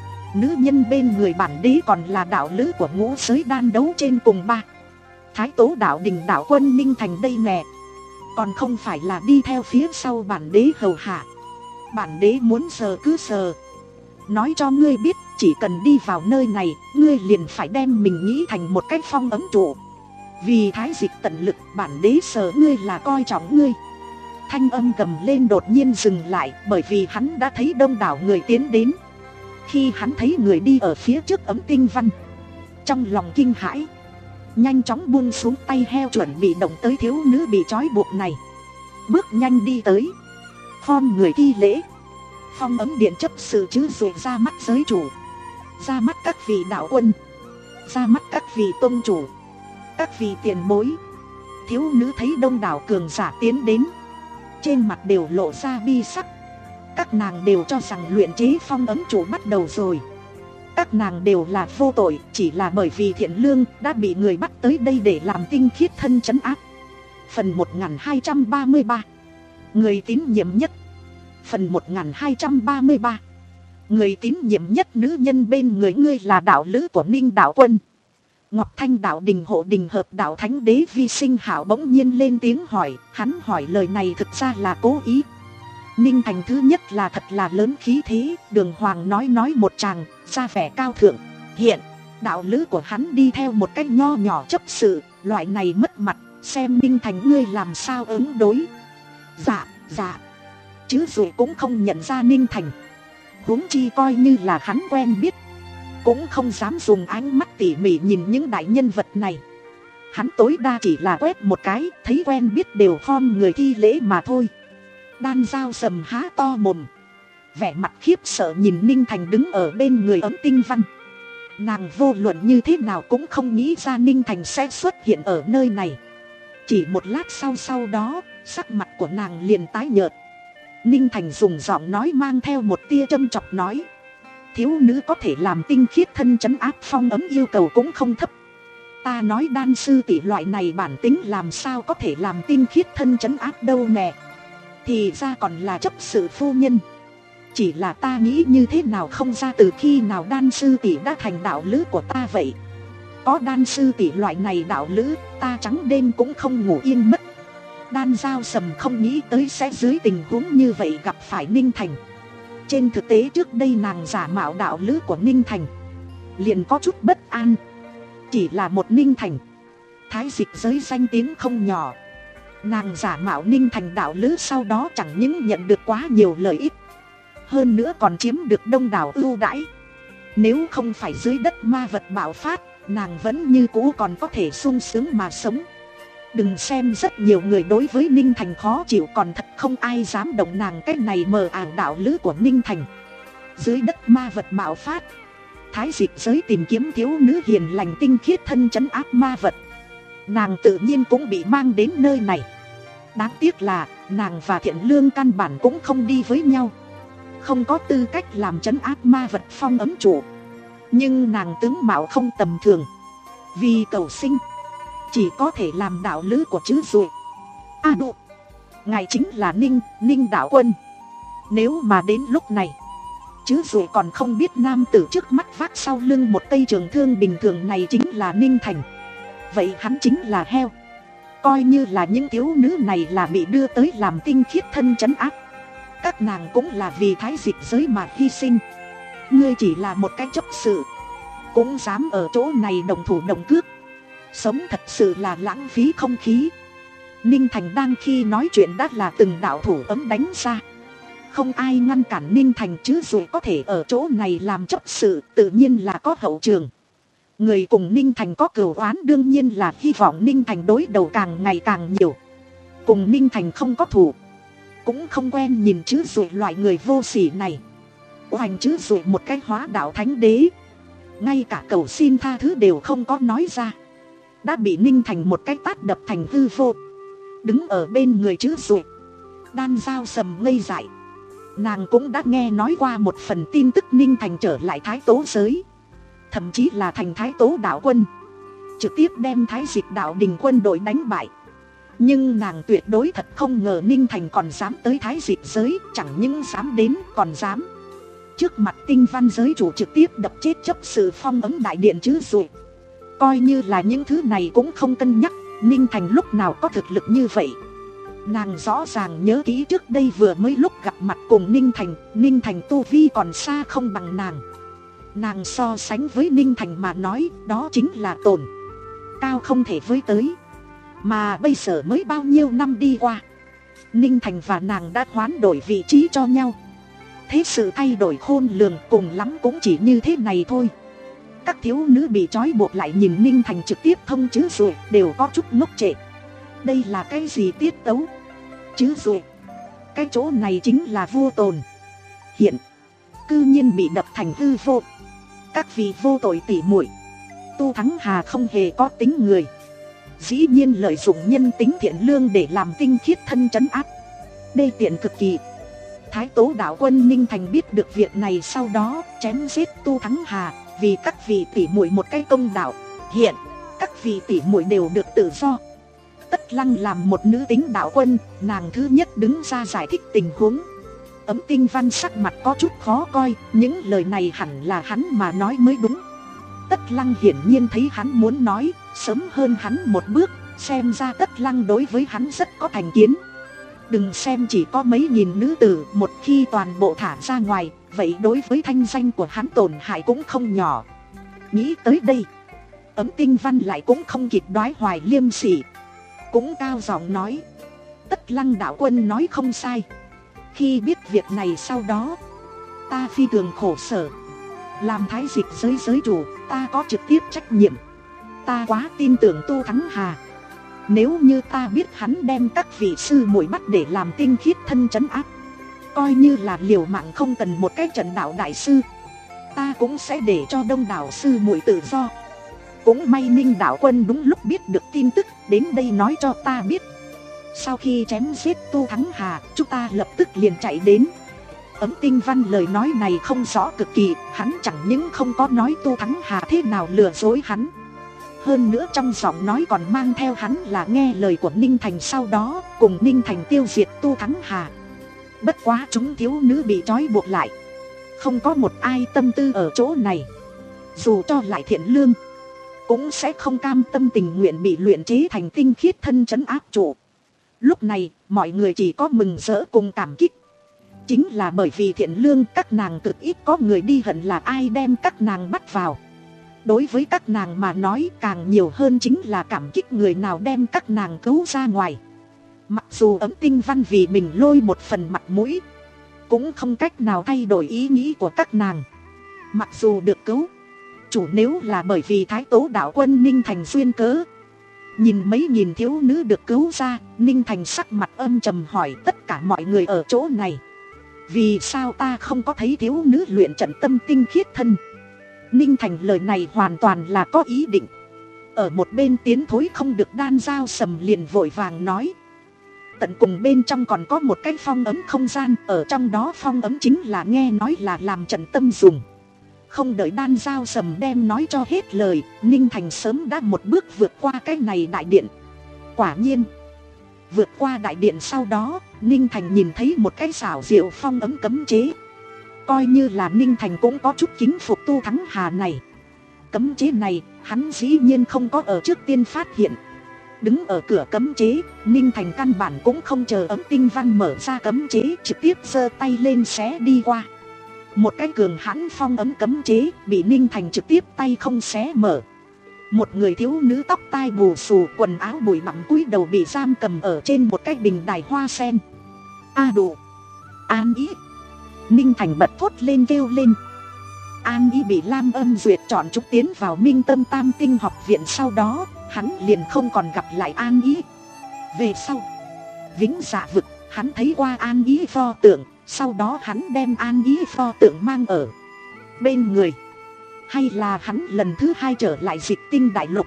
nữ nhân bên người bản đế còn là đạo lữ của ngũ giới đan đấu trên cùng ba. Thái tố đạo đình đạo quân Ninh Thành đây nè, còn không phải là đi theo phía sau bản đế hầu hạ. Bản đế muốn sờ cứ sờ. Nói cho ngươi biết, chỉ cần đi vào nơi này, ngươi liền phải đem mình nghĩ thành một cái phong ấm trụ. Vì thái dịch tận lực, bản đế sờ ngươi là coi trọng ngươi. Thanh âm gầm lên đột nhiên dừng lại, bởi vì hắn đã thấy đông đảo người tiến đến. Khi hắn thấy người đi ở phía trước ấm tinh văn, trong lòng kinh hãi, nhanh chóng buông xuống tay heo chuẩn bị động tới thiếu nữ bị trói buộc này. Bước nhanh đi tới, khom người thi lễ. Phong ấm điện chấp sự chứ rồi ra mắt giới chủ, ra mắt các vị đạo quân, ra mắt các vị tôn chủ, các vị tiền bối. Thiếu nữ thấy đông đảo cường giả tiến đến, trên mặt đều lộ ra bi sắc. Các nàng đều cho rằng luyện chế phong ấm trụ bắt đầu rồi. Các nàng đều là vô tội, chỉ là bởi vì thiện lương đã bị người bắt tới đây để làm tinh khiết thân trấn áp. Phần một nghìn hai trăm ba mươi ba, người tín nhiệm nhất. Phần một nghìn hai trăm ba mươi ba, người tín nhiệm nhất. Nữ nhân bên người ngươi là đạo lữ của Ninh đạo quân. Ngọc Thanh đạo đình hộ đình hợp đạo thánh đế Vi Sinh Hảo bỗng nhiên lên tiếng hỏi. Hắn hỏi lời này thực ra là cố ý. Ninh Thành thứ nhất là thật là lớn khí thế, đường hoàng nói nói một tràng, ra vẻ cao thượng. Hiện, đạo lữ của hắn đi theo một cách nho nhỏ chấp sự, loại này mất mặt, xem Ninh Thành ngươi làm sao ứng đối. Dạ, dạ. Chứ rồi cũng không nhận ra Ninh Thành. Huống chi coi như là hắn quen biết, cũng không dám dùng ánh mắt tỉ mỉ nhìn những đại nhân vật này. Hắn tối đa chỉ là quét một cái, thấy quen biết đều khom người thi lễ mà thôi. Đan Dao sầm há to mồm, vẻ mặt khiếp sợ nhìn Ninh Thành đứng ở bên người ấm tinh văn. Nàng vô luận như thế nào cũng không nghĩ ra Ninh Thành sẽ xuất hiện ở nơi này. Chỉ một lát sau sau đó, sắc mặt của nàng liền tái nhợt. Ninh Thành dùng giọng nói mang theo một tia châm chọc nói: thiếu nữ có thể làm tinh khiết thân trấn áp phong ấm yêu cầu cũng không thấp. Ta nói đan sư tỷ loại này bản tính làm sao có thể làm tinh khiết thân trấn áp đâu nè. Thì ra còn là chấp sự phu nhân. Chỉ là ta nghĩ như thế nào không ra từ khi nào đan sư tỷ đã thành đạo lữ của ta vậy. Có đan sư tỷ loại này đạo lữ, ta trắng đêm cũng không ngủ yên mất. Đan Dao sầm không nghĩ tới sẽ dưới tình huống như vậy gặp phải Ninh Thành. Trên thực tế trước đây nàng giả mạo đạo lữ của Ninh Thành, liền có chút bất an. Chỉ là một Ninh Thành, thái dịch giới danh tiếng không nhỏ. Nàng giả mạo Ninh Thành đạo lữ sau đó chẳng những nhận được quá nhiều lợi ích, hơn nữa còn chiếm được đông đảo ưu đãi. Nếu không phải dưới đất ma vật bạo phát, nàng vẫn như cũ còn có thể sung sướng mà sống. Đừng xem rất nhiều người đối với Ninh Thành khó chịu, còn thật không ai dám động nàng cái này mờ ảo đạo lữ của Ninh Thành. Dưới đất ma vật bạo phát, thái dịch giới tìm kiếm thiếu nữ hiền lành tinh khiết thân trấn áp ma vật. Nàng tự nhiên cũng bị mang đến nơi này. Đáng tiếc là nàng và thiện lương căn bản cũng không đi với nhau, không có tư cách làm trấn áp ma vật phong ấm chủ. Nhưng nàng tướng mạo không tầm thường, vì cầu sinh chỉ có thể làm đạo lữ của chữ ruột. A à, độ ngài chính là Ninh, Ninh đạo quân. Nếu mà đến lúc này chữ ruột còn không biết nam tử trước mắt vác sau lưng một cây trường thương bình thường này chính là Ninh Thành, vậy hắn chính là heo. Coi như là những thiếu nữ này là bị đưa tới làm tinh khiết thân trấn áp, các nàng cũng là vì thái dịch giới mà hy sinh. Ngươi chỉ là một cái chấp sự, cũng dám ở chỗ này đồng thủ đồng cước, sống thật sự là lãng phí không khí. Ninh Thành đang khi nói chuyện đã là từng đạo thủ ấm đánh ra. Không ai ngăn cản Ninh Thành chứ rồi có thể ở chỗ này làm chấp sự, tự nhiên là có hậu trường. Người cùng Ninh Thành có cừu oán đương nhiên là hy vọng Ninh Thành đối đầu càng ngày càng nhiều. Cùng Ninh Thành không có thủ, cũng không quen nhìn chứ rồi loại người vô sỉ này. Oanh chứ rồi một cái hóa đạo thánh đế, ngay cả cầu xin tha thứ đều không có nói ra, đã bị Ninh Thành một cái tát đập thành hư vô. Đứng ở bên người chứ rồi, Đan Dao sầm ngây dại. Nàng cũng đã nghe nói qua một phần tin tức Ninh Thành trở lại thái tố giới, thậm chí là thành thái tố đạo quân, trực tiếp đem thái dịch đạo đình quân đội đánh bại. Nhưng nàng tuyệt đối thật không ngờ Ninh Thành còn dám tới thái dịch giới, chẳng những dám đến còn dám Trước mặt tinh văn giới chủ trực tiếp đập chết chấp sự phong ấn đại điện chứ rồi. Coi như là những thứ này cũng không cân nhắc, Ninh Thành lúc nào có thực lực như vậy. Nàng rõ ràng nhớ kỹ trước đây vừa mới lúc gặp mặt cùng Ninh Thành, Ninh Thành tu vi còn xa không bằng nàng. Nàng so sánh với Ninh Thành mà nói, đó chính là tồn cao không thể với tới. Mà bây giờ mới bao nhiêu năm đi qua, Ninh Thành và nàng đã hoán đổi vị trí cho nhau. Thế sự thay đổi khôn lường, cùng lắm cũng chỉ như thế này thôi. Các thiếu nữ bị trói buộc lại nhìn Ninh Thành trực tiếp thông chứ rồi, đều có chút ngốc trệ. Đây là cái gì tiết tấu chứ rồi? Cái chỗ này chính là vô tồn hiện, cư nhiên bị đập thành hư vô. Các vị vô tội tỉ muội, Tu Thắng Hà không hề có tính người, dĩ nhiên lợi dụng nhân tính thiện lương để làm tinh khiết thân trấn áp. Đê tiện cực kỳ. Thái Tố đạo quân Ninh Thành biết được việc này sau đó chém giết Tu Thắng Hà, vì các vị tỉ muội một cái công đạo. Hiện các vị tỉ muội đều được tự do. Tất Lăng làm một nữ tính đạo quân, nàng thứ nhất đứng ra giải thích tình huống. Ấm Tinh Văn sắc mặt có chút khó coi, những lời này hẳn là hắn mà nói mới đúng. Tất Lăng hiển nhiên thấy hắn muốn nói sớm hơn hắn một bước, xem ra Tất Lăng đối với hắn rất có thành kiến. Đừng xem chỉ có mấy nghìn nữ tử, một khi toàn bộ thả ra ngoài, vậy đối với thanh danh của hắn tổn hại cũng không nhỏ. Nghĩ tới đây, Ấm Tinh Văn lại cũng không kịp đoái hoài liêm sỉ, cũng cao giọng nói: Tất Lăng đạo quân nói không sai. Khi biết việc này sau đó, ta phi thường khổ sở. Làm thái dịch giới giới chủ, ta có trực tiếp trách nhiệm. Ta quá tin tưởng Tu Thắng Hà. Nếu như ta biết hắn đem các vị sư muội bắt để làm tinh khiết thân trấn áp, coi như là liều mạng không cần một cái trận đạo đại sư, ta cũng sẽ để cho đông đảo sư muội tự do. Cũng may Ninh đạo quân đúng lúc biết được tin tức, đến đây nói cho ta biết. Sau khi chém giết Tu Thắng Hà, chúng ta lập tức liền chạy đến. Ấm Tinh Văn lời nói này không rõ cực kỳ, hắn chẳng những không có nói Tu Thắng Hà thế nào lừa dối hắn, hơn nữa trong giọng nói còn mang theo hắn là nghe lời của Ninh Thành, sau đó cùng Ninh Thành tiêu diệt Tu Thắng Hà. Bất quá chúng thiếu nữ bị trói buộc lại, không có một ai tâm tư ở chỗ này. Dù cho lại thiện lương, cũng sẽ không cam tâm tình nguyện bị luyện chế thành tinh khiết thân trấn áp trụ. Lúc này mọi người chỉ có mừng rỡ cùng cảm kích. Chính là bởi vì thiện lương, các nàng cực ít có người đi hận là ai đem các nàng bắt vào. Đối với các nàng mà nói, càng nhiều hơn chính là cảm kích người nào đem các nàng cứu ra ngoài. Mặc dù Ấm Tinh Văn vì mình lôi một phần mặt mũi, cũng không cách nào thay đổi ý nghĩ của các nàng. Mặc dù được cứu, chủ nếu là bởi vì Thái Tố đạo quân Ninh Thành duyên cớ. Nhìn mấy nghìn thiếu nữ được cứu ra, Ninh Thành sắc mặt âm trầm hỏi tất cả mọi người ở chỗ này: vì sao ta không có thấy thiếu nữ luyện trận tâm tinh khiết thân? Ninh Thành lời này hoàn toàn là có ý định. Ở một bên tiến thối không được đan dao sầm liền vội vàng nói: tận cùng bên trong còn có một cái phong ấm không gian, ở trong đó phong ấm chính là nghe nói là làm trận tâm dùng. Không đợi đan dao sầm đem nói cho hết lời, Ninh Thành sớm đã một bước vượt qua cái này đại điện. Quả nhiên, vượt qua đại điện sau đó, Ninh Thành nhìn thấy một cái xảo diệu phong ấm cấm chế. Coi như là Ninh Thành cũng có chút kính phục Tu Thắng Hà này. Cấm chế này, hắn dĩ nhiên không có ở trước tiên phát hiện. Đứng ở cửa cấm chế, Ninh Thành căn bản cũng không chờ Ấm Tinh Văn mở ra cấm chế, trực tiếp giơ tay lên xé đi qua. Một cái cường hãn phong ấm cấm chế bị Ninh Thành trực tiếp tay không xé mở. Một người thiếu nữ tóc tai bù xù, quần áo bụi bặm cúi đầu bị giam cầm ở trên một cái bình đài hoa sen. A đủ, An Ý. Ninh Thành bật thốt lên kêu lên. An Ý bị Lam Âm Duyệt chọn trúng tiến vào Minh Tâm Tam Tinh học viện, sau đó hắn liền không còn gặp lại An Ý. Về sau Vĩnh Dạ vực, hắn thấy qua An Ý pho tượng, sau đó hắn đem An Ý pho tượng mang ở bên người. Hay là hắn lần thứ hai trở lại Dịch Tinh đại lục,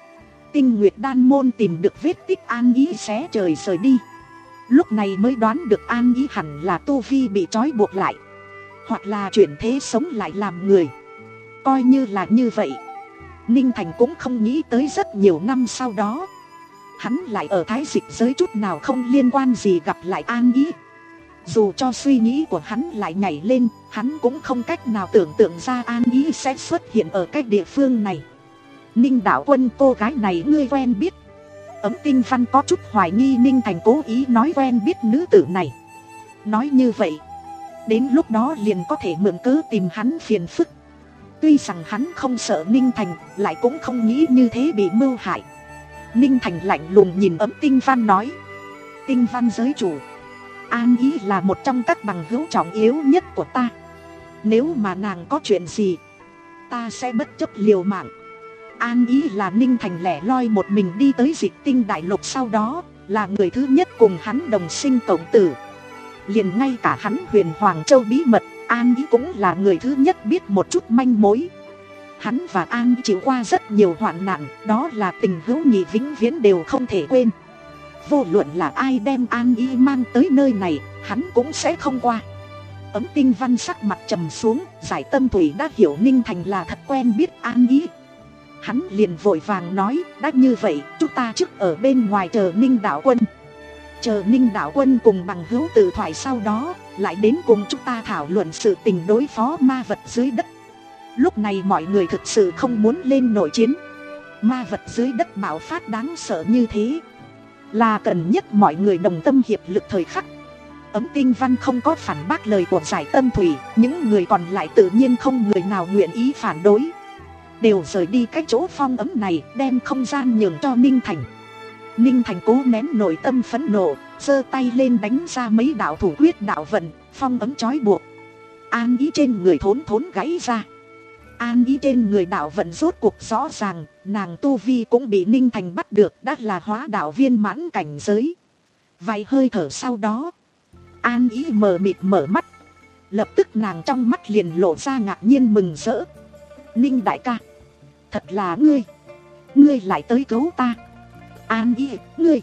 Tinh Nguyệt Đan môn tìm được vết tích An Ý xé trời rời đi. Lúc này mới đoán được An Ý hẳn là tu vi bị trói buộc lại, hoặc là chuyển thế sống lại làm người. Coi như là như vậy, Ninh Thành cũng không nghĩ tới rất nhiều năm sau đó, hắn lại ở Thái Dịch giới chút nào không liên quan gì gặp lại An Ý. Dù cho suy nghĩ của hắn lại nhảy lên, hắn cũng không cách nào tưởng tượng ra An Ý sẽ xuất hiện ở cái địa phương này. Ninh Đạo Quân, cô gái này ngươi quen biết? Ấm Tinh Văn có chút hoài nghi Ninh Thành cố ý nói quen biết nữ tử này. Nói như vậy, đến lúc đó liền có thể mượn cớ tìm hắn phiền phức. Tuy rằng hắn không sợ Ninh Thành, lại cũng không nghĩ như thế bị mưu hại. Ninh Thành lạnh lùng nhìn Ấm Tinh Văn nói: Tinh Văn giới chủ, An Ý là một trong các bằng hữu trọng yếu nhất của ta. Nếu mà nàng có chuyện gì, ta sẽ bất chấp liều mạng. An Ý là Ninh Thành lẻ loi một mình đi tới Dịch Tinh Đại Lục, sau đó là người thứ nhất cùng hắn đồng sinh cộng tử. Liền ngay cả hắn Huyền Hoàng Châu bí mật, An Ý cũng là người thứ nhất biết một chút manh mối. Hắn và An Ý chịu qua rất nhiều hoạn nạn, đó là tình hữu nghị vĩnh viễn đều không thể quên. Vô luận là ai đem An Ý mang tới nơi này, hắn cũng sẽ không qua. Ấm Tinh Văn sắc mặt trầm xuống, Giải Tâm Thủy đã hiểu Ninh Thành là thật quen biết An Ý. Hắn liền vội vàng nói: đã như vậy, chúng ta trước ở bên ngoài chờ Ninh Đạo Quân. Chờ Ninh Đạo Quân cùng bằng hữu tự thoại, sau đó lại đến cùng chúng ta thảo luận sự tình đối phó ma vật dưới đất. Lúc này mọi người thực sự không muốn lên nội chiến. Ma vật dưới đất bạo phát đáng sợ như thế, là cần nhất mọi người đồng tâm hiệp lực thời khắc. Ấm Tinh Văn không có phản bác lời của Giải Tâm Thủy, những người còn lại tự nhiên không người nào nguyện ý phản đối, đều rời đi cái chỗ phong ấm này, đem không gian nhường cho Ninh Thành. Ninh Thành cố nén nội tâm phẫn nộ, giơ tay lên đánh ra mấy đạo thủ quyết đạo vận, phong ấm trói buộc. An Ý trên người thốn thốn gãy ra. An Ý trên người đạo vận rốt cuộc rõ ràng, nàng tu vi cũng bị Ninh Thành bắt được, đã là hóa đạo viên mãn cảnh giới. Vài hơi thở sau đó, An Ý mờ mịt mở mắt. Lập tức nàng trong mắt liền lộ ra ngạc nhiên mừng rỡ. Ninh đại ca, thật là ngươi, ngươi lại tới cứu ta. An Ý, ngươi,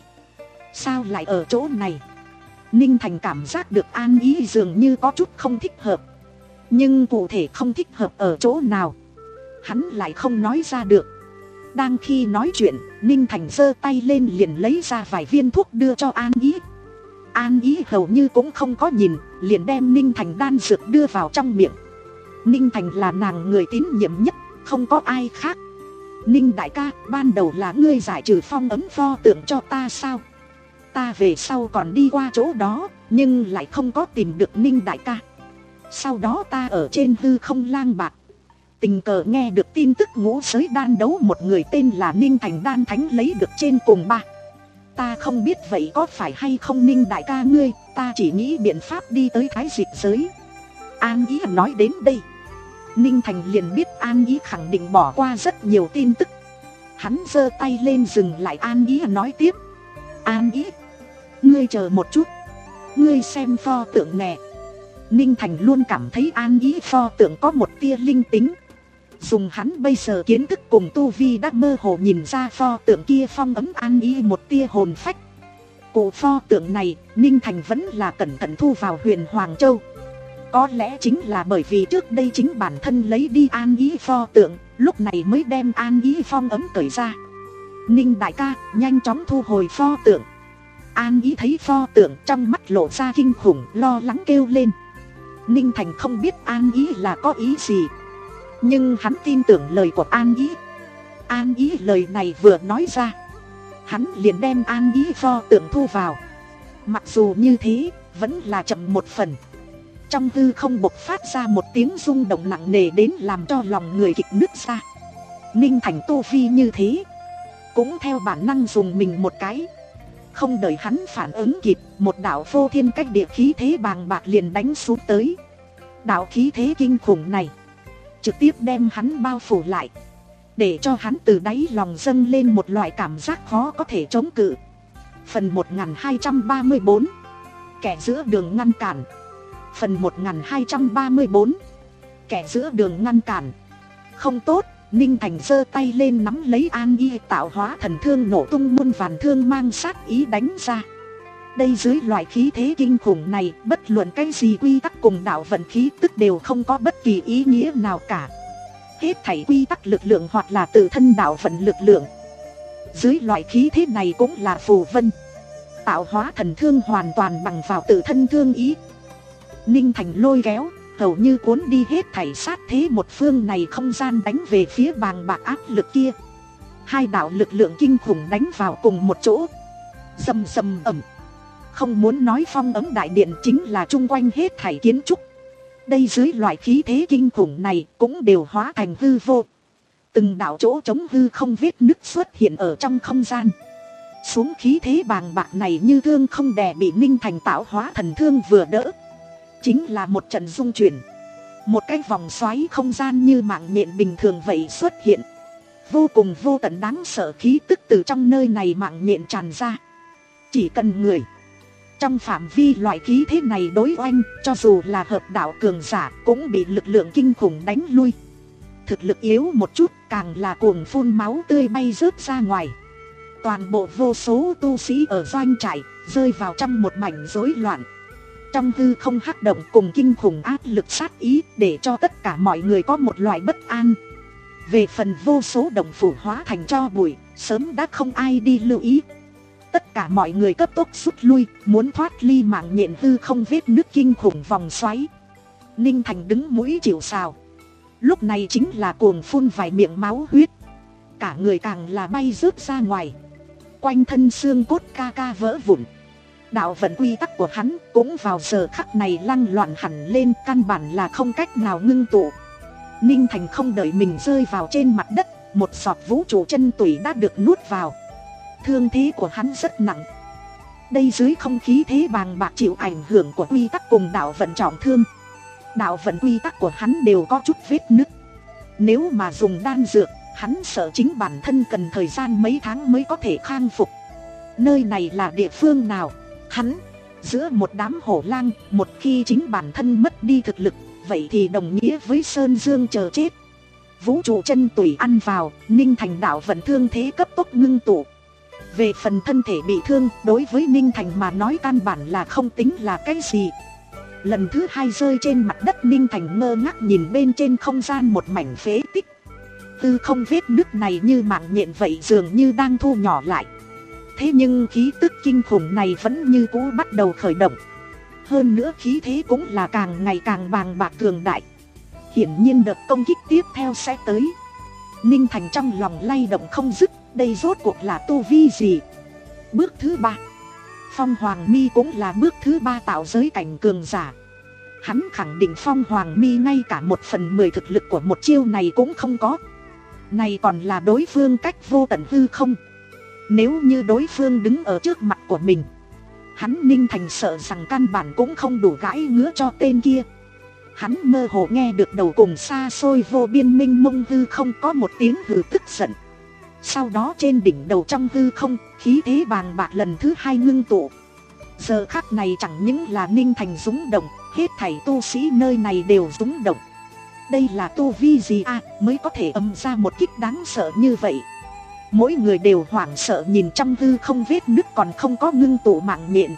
sao lại ở chỗ này? Ninh Thành cảm giác được An Ý dường như có chút không thích hợp, nhưng cụ thể không thích hợp ở chỗ nào, hắn lại không nói ra được. Đang khi nói chuyện, Ninh Thành giơ tay lên liền lấy ra vài viên thuốc đưa cho An Ý. An Ý hầu như cũng không có nhìn, liền đem Ninh Thành đan dược đưa vào trong miệng. Ninh Thành là nàng người tín nhiệm nhất, không có ai khác. Ninh đại ca, ban đầu là ngươi giải trừ phong ấm pho tượng cho ta sao? Ta về sau còn đi qua chỗ đó, nhưng lại không có tìm được Ninh đại ca. Sau đó ta ở trên hư không lang bạc, tình cờ nghe được tin tức ngũ giới đan đấu một người tên là Ninh Thành đan thánh lấy được trên cùng ba. Ta không biết vậy có phải hay không Ninh đại ca ngươi, ta chỉ nghĩ biện pháp đi tới Thái Dịch giới. An Ý nói đến đây, Ninh Thành liền biết An Ý khẳng định bỏ qua rất nhiều tin tức. Hắn giơ tay lên dừng lại An Ý nói tiếp: An Ý, ngươi chờ một chút, ngươi xem pho tượng nè. Ninh Thành luôn cảm thấy An Ý pho tượng có một tia linh tính. Dùng hắn bây giờ kiến thức cùng tu vi đã mơ hồ nhìn ra pho tượng kia phong ấm An Ý một tia hồn phách. Cụ pho tượng này, Ninh Thành vẫn là cẩn thận thu vào Huyền Hoàng Châu. Có lẽ chính là bởi vì trước đây chính bản thân lấy đi An Ý pho tượng, lúc này mới đem An Ý phong ấm cởi ra. Ninh đại ca, nhanh chóng thu hồi pho tượng. An Ý thấy pho tượng trong mắt lộ ra kinh khủng, lo lắng kêu lên. Ninh Thành không biết An Ý là có ý gì, nhưng hắn tin tưởng lời của An Ý. An Ý lời này vừa nói ra, hắn liền đem An Ý pho tượng thu vào. Mặc dù như thế, vẫn là chậm một phần. Trong hư không bộc phát ra một tiếng rung động nặng nề đến làm cho lòng người kịch nứt ra. Ninh Thành tu vi như thế, cũng theo bản năng dùng mình một cái. Không đợi hắn phản ứng kịp, một đạo vô thiên cách địa khí thế bàng bạc liền đánh xuống tới. Đạo khí thế kinh khủng này trực tiếp đem hắn bao phủ lại, để cho hắn từ đáy lòng dâng lên một loại cảm giác khó có thể chống cự. Phần một nghìn hai trăm ba mươi bốn, kẻ giữa đường ngăn cản. Phần một nghìn hai trăm ba mươi bốn, kẻ giữa đường ngăn cản. Không tốt, Ninh Thành giơ tay lên nắm lấy An Ý tạo hóa thần thương nổ tung muôn vàn thương mang sát ý đánh ra. Đây dưới loại khí thế kinh khủng này, bất luận cái gì quy tắc cùng đạo vận khí tức đều không có bất kỳ ý nghĩa nào cả. Hết thảy quy tắc lực lượng hoặc là tự thân đạo vận lực lượng, dưới loại khí thế này cũng là phù vân. Tạo hóa thần thương hoàn toàn bằng vào tự thân thương ý. Ninh Thành lôi kéo, hầu như cuốn đi hết thảy sát thế một phương này không gian đánh về phía bàng bạc áp lực kia. Hai đạo lực lượng kinh khủng đánh vào cùng một chỗ. Rầm rầm ầm. Không muốn nói phong ấm đại điện chính là chung quanh hết thảy kiến trúc. Đây dưới loại khí thế kinh khủng này cũng đều hóa thành hư vô. Từng đạo chỗ trống hư không vết nứt xuất hiện ở trong không gian. Xuống khí thế bàng bạc này như thương không đè bị Ninh Thành tạo hóa thần thương vừa đỡ. Chính là một trận rung chuyển. Một cái vòng xoáy không gian như mạng nhện bình thường vậy xuất hiện. Vô cùng vô tận đáng sợ khí tức từ trong nơi này mạng nhện tràn ra. Chỉ cần người trong phạm vi loại khí thế này đối oanh, cho dù là hợp đạo cường giả cũng bị lực lượng kinh khủng đánh lui. Thực lực yếu một chút càng là cuồng phun máu tươi bay rớt ra ngoài. Toàn bộ vô số tu sĩ ở doanh trại rơi vào trong một mảnh rối loạn. Trong hư không hắc động cùng kinh khủng áp lực sát ý để cho tất cả mọi người có một loại bất an. Về phần vô số động phủ hóa thành tro bụi, sớm đã không ai đi lưu ý. Tất cả mọi người cấp tốc rút lui, muốn thoát ly mạng nhện hư không vết nước kinh khủng vòng xoáy. Ninh Thành đứng mũi chịu sào. Lúc này chính là cuồng phun vài miệng máu huyết. Cả người càng là bay rớt ra ngoài. Quanh thân xương cốt ca ca vỡ vụn. Đạo vận quy tắc của hắn cũng vào giờ khắc này lăng loạn hẳn lên, căn bản là không cách nào ngưng tụ. Ninh Thành không đợi mình rơi vào trên mặt đất, một giọt vũ trụ chân tủy đã được nuốt vào. Thương thế của hắn rất nặng. Đây dưới không khí thế bàng bạc chịu ảnh hưởng của quy tắc cùng đạo vận trọng thương. Đạo vận quy tắc của hắn đều có chút vết nứt. Nếu mà dùng đan dược, hắn sợ chính bản thân cần thời gian mấy tháng mới có thể khang phục. Nơi này là địa phương nào? Hắn, giữa một đám hổ lang, một khi chính bản thân mất đi thực lực, vậy thì đồng nghĩa với Sơn Dương chờ chết. Vũ trụ chân tủy ăn vào, Ninh Thành đạo vận thương thế cấp tốc ngưng tụ. Về phần thân thể bị thương, đối với Ninh Thành mà nói căn bản là không tính là cái gì. Lần thứ hai rơi trên mặt đất, Ninh Thành ngơ ngác nhìn bên trên không gian một mảnh phế tích. Tư không vết nước này như mạng nhện vậy dường như đang thu nhỏ lại. Thế nhưng khí tức kinh khủng này vẫn như cũ bắt đầu khởi động. Hơn nữa khí thế cũng là càng ngày càng bàng bạc cường đại. Hiển nhiên đợt công kích tiếp theo sẽ tới. Ninh Thành trong lòng lay động không dứt. Đây rốt cuộc là tu vi gì? Bước thứ ba, Phong Hoàng Mi cũng là bước thứ ba tạo giới cảnh cường giả. Hắn khẳng định Phong Hoàng Mi ngay cả một phần mười thực lực của một chiêu này cũng không có. Này còn là đối phương cách vô tận hư không. Nếu như đối phương đứng ở trước mặt của mình, hắn Ninh Thành sợ rằng căn bản cũng không đủ gãi ngứa cho tên kia. Hắn mơ hồ nghe được đầu cùng xa xôi vô biên minh mông hư không có một tiếng hừ tức giận. Sau đó trên đỉnh đầu trong hư không, khí thế bàng bạc lần thứ hai ngưng tụ. Giờ khắc này chẳng những là Ninh Thành rúng động, hết thảy tu sĩ nơi này đều rúng động. Đây là tu vi gì à, mới có thể âm ra một kích đáng sợ như vậy. Mỗi người đều hoảng sợ nhìn trong hư không vết nứt còn không có ngưng tụ mạng nhện.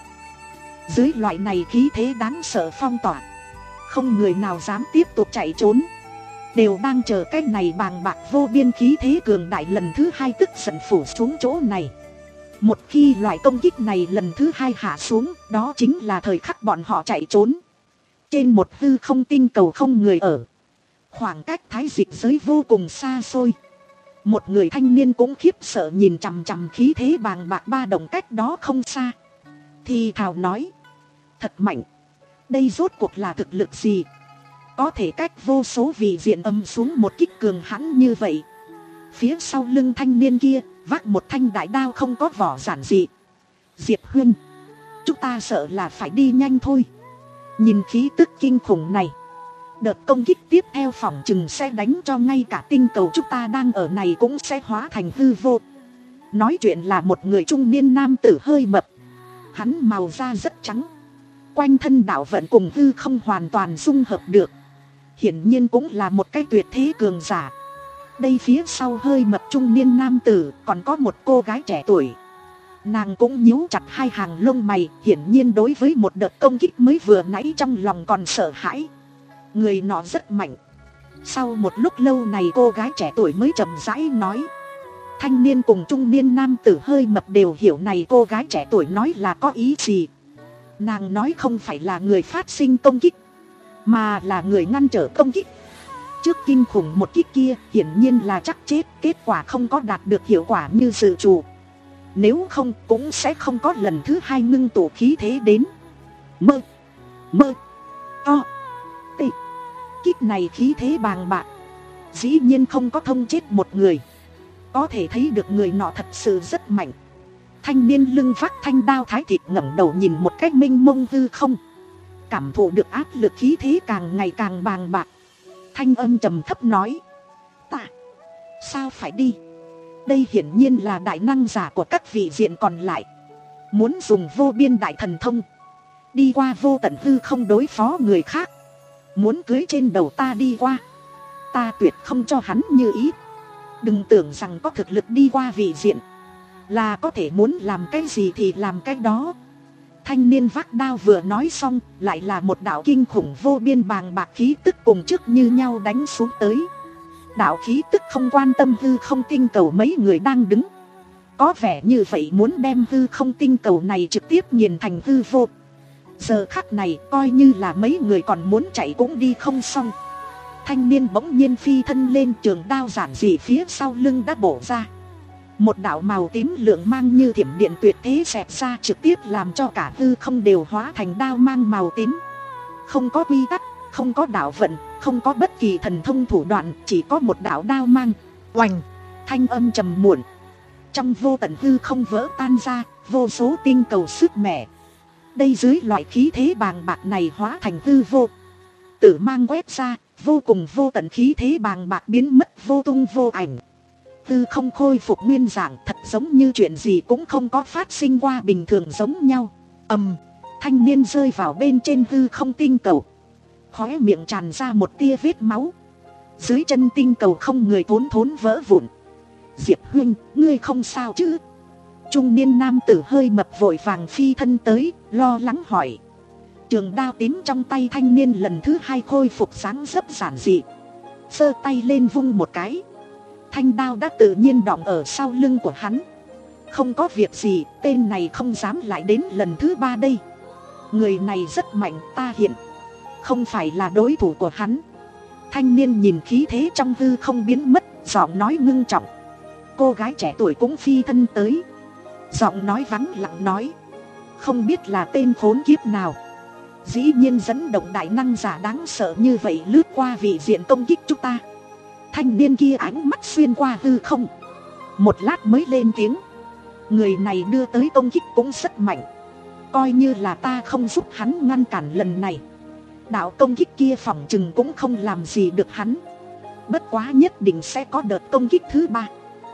Dưới loại này khí thế đáng sợ phong tỏa, không người nào dám tiếp tục chạy trốn. Đều đang chờ cái này bàng bạc vô biên khí thế cường đại lần thứ hai tức giận phủ xuống chỗ này. Một khi loại công kích này lần thứ hai hạ xuống, đó chính là thời khắc bọn họ chạy trốn. Trên một hư không tinh cầu không người ở, khoảng cách thái dịch giới vô cùng xa xôi. Một người thanh niên cũng khiếp sợ nhìn chằm chằm khí thế bàng bạc ba động cách đó không xa. Thì thào nói, thật mạnh. Đây rốt cuộc là thực lực gì? Có thể cách vô số vị diện âm xuống một kích cường hãn như vậy. Phía sau lưng thanh niên kia vác một thanh đại đao không có vỏ giản dị. Diệp Huyên, chúng ta sợ là phải đi nhanh thôi. Nhìn khí tức kinh khủng này, đợt công kích tiếp theo phỏng chừng sẽ đánh cho ngay cả tinh cầu chúng ta đang ở này cũng sẽ hóa thành hư vô. Nói chuyện là một người trung niên nam tử hơi mập. Hắn màu da rất trắng, quanh thân đạo vận cùng hư không hoàn toàn dung hợp được. Hiển nhiên cũng là một cái tuyệt thế cường giả. Đây phía sau hơi mập trung niên nam tử còn có một cô gái trẻ tuổi. Nàng cũng nhíu chặt hai hàng lông mày, hiển nhiên đối với một đợt công kích mới vừa nãy trong lòng còn sợ hãi. Người nọ rất mạnh. Sau một lúc lâu này cô gái trẻ tuổi mới chậm rãi nói, Thanh niên cùng trung niên nam tử hơi mập đều hiểu này cô gái trẻ tuổi nói là có ý gì. Nàng nói không phải là người phát sinh công kích, mà là người ngăn trở công kích. Trước kinh khủng một kích kia hiển nhiên là chắc chết, kết quả không có đạt được hiệu quả như dự trù. Nếu không cũng sẽ không có lần thứ hai ngưng tụ khí thế đến. Mơ Mơ To Tị Kích này khí thế bàng bạc, dĩ nhiên không có thông chết một người. Có thể thấy được người nọ thật sự rất mạnh. Thanh niên lưng vác thanh đao thái thịt ngẩng đầu nhìn một cách mênh mông hư không, cảm thụ được áp lực khí thế càng ngày càng bàng bạc. Thanh âm trầm thấp nói: Ta sao phải đi? Đây hiển nhiên là đại năng giả của các vị diện còn lại, muốn dùng vô biên đại thần thông đi qua vô tận hư không đối phó người khác. Muốn cưới trên đầu ta đi qua, ta tuyệt không cho hắn như ý. Đừng tưởng rằng có thực lực đi qua vị diện là có thể muốn làm cái gì thì làm cái đó. Thanh niên vác đao vừa nói xong, lại là một đạo kinh khủng vô biên bàng bạc khí tức cùng trước như nhau đánh xuống tới. Đạo khí tức không quan tâm hư không tinh cầu mấy người đang đứng, có vẻ như vậy muốn đem hư không tinh cầu này trực tiếp nghiền thành hư vô. Giờ khắc này coi như là mấy người còn muốn chạy cũng đi không xong. Thanh niên bỗng nhiên phi thân lên, trường đao giản dị phía sau lưng đã bổ ra. Một đạo màu tím lượng mang như thiểm điện tuyệt thế xẹt ra, trực tiếp làm cho cả hư không đều hóa thành đao mang màu tím. Không có quy tắc, không có đạo vận, không có bất kỳ thần thông thủ đoạn, chỉ có một đạo đao mang. Oành! Thanh âm trầm muộn, trong vô tận hư không vỡ tan ra, vô số tinh cầu sức mẻ. Đây dưới loại khí thế bàng bạc này hóa thành hư vô. Tử mang quét ra, vô cùng vô tận khí thế bàng bạc biến mất vô tung vô ảnh. Hư không khôi phục nguyên dạng, thật giống như chuyện gì cũng không có phát sinh qua bình thường giống nhau. Ầm! Thanh niên rơi vào bên trên hư không tinh cầu, khóe miệng tràn ra một tia vết máu. Dưới chân tinh cầu không người thốn thốn vỡ vụn. Diệp huynh, ngươi không sao chứ? Trung niên nam tử hơi mập vội vàng phi thân tới, lo lắng hỏi. Trường đao tím trong tay thanh niên lần thứ hai khôi phục dáng dấp giản dị, giơ tay lên vung một cái, thanh đao đã tự nhiên đọng ở sau lưng của hắn. Không có việc gì, tên này không dám lại đến lần thứ ba đây. Người này rất mạnh, ta hiện không phải là đối thủ của hắn. Thanh niên nhìn khí thế trong hư không biến mất, giọng nói ngưng trọng. Cô gái trẻ tuổi cũng phi thân tới, giọng nói vắng lặng nói. Không biết là tên khốn kiếp nào, dĩ nhiên dẫn động đại năng giả đáng sợ như vậy lướt qua vị diện công kích chúng ta. Thanh niên kia ánh mắt xuyên qua hư không, một lát mới lên tiếng. Người này đưa tới công kích cũng rất mạnh, coi như là ta không giúp hắn ngăn cản lần này, đạo công kích kia phỏng chừng cũng không làm gì được hắn. Bất quá nhất định sẽ có đợt công kích thứ ba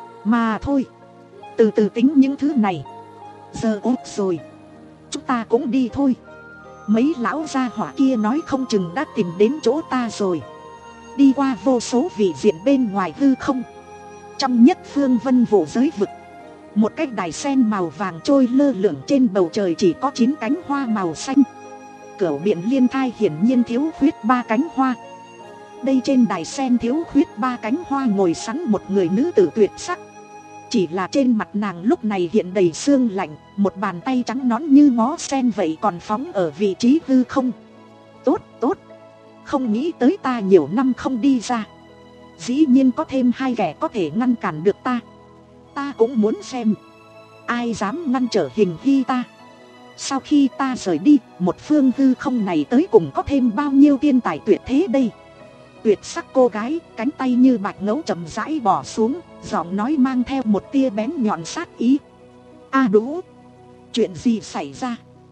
mà thôi, từ từ tính những thứ này. Giờ út rồi, chúng ta cũng đi thôi. Mấy lão gia hỏa kia nói không chừng đã tìm đến chỗ ta rồi. Đi qua vô số vị diện bên ngoài hư không, trong nhất phương vân vụ giới vực, một cái đài sen màu vàng trôi lơ lửng trên bầu trời, chỉ có chín cánh hoa màu xanh. Cửu biển liên thai hiển nhiên thiếu khuyết ba cánh hoa. Đây trên đài sen thiếu khuyết ba cánh hoa ngồi sẵn một người nữ tử tuyệt sắc. Chỉ là trên mặt nàng lúc này hiện đầy sương lạnh, một bàn tay trắng nõn như ngó sen vậy còn phóng ở vị trí hư không. Tốt, tốt, không nghĩ tới ta nhiều năm không đi ra, dĩ nhiên có thêm hai kẻ có thể ngăn cản được ta. Ta cũng muốn xem ai dám ngăn trở hình hy ta. Sau khi ta rời đi, một phương hư không này tới cùng có thêm bao nhiêu tiên tài tuyệt thế đây. Tuyệt sắc cô gái, cánh tay như bạch ngẫu chậm rãi bỏ xuống, giọng nói mang theo một tia bén nhọn sát ý. A à đủ, chuyện gì xảy ra?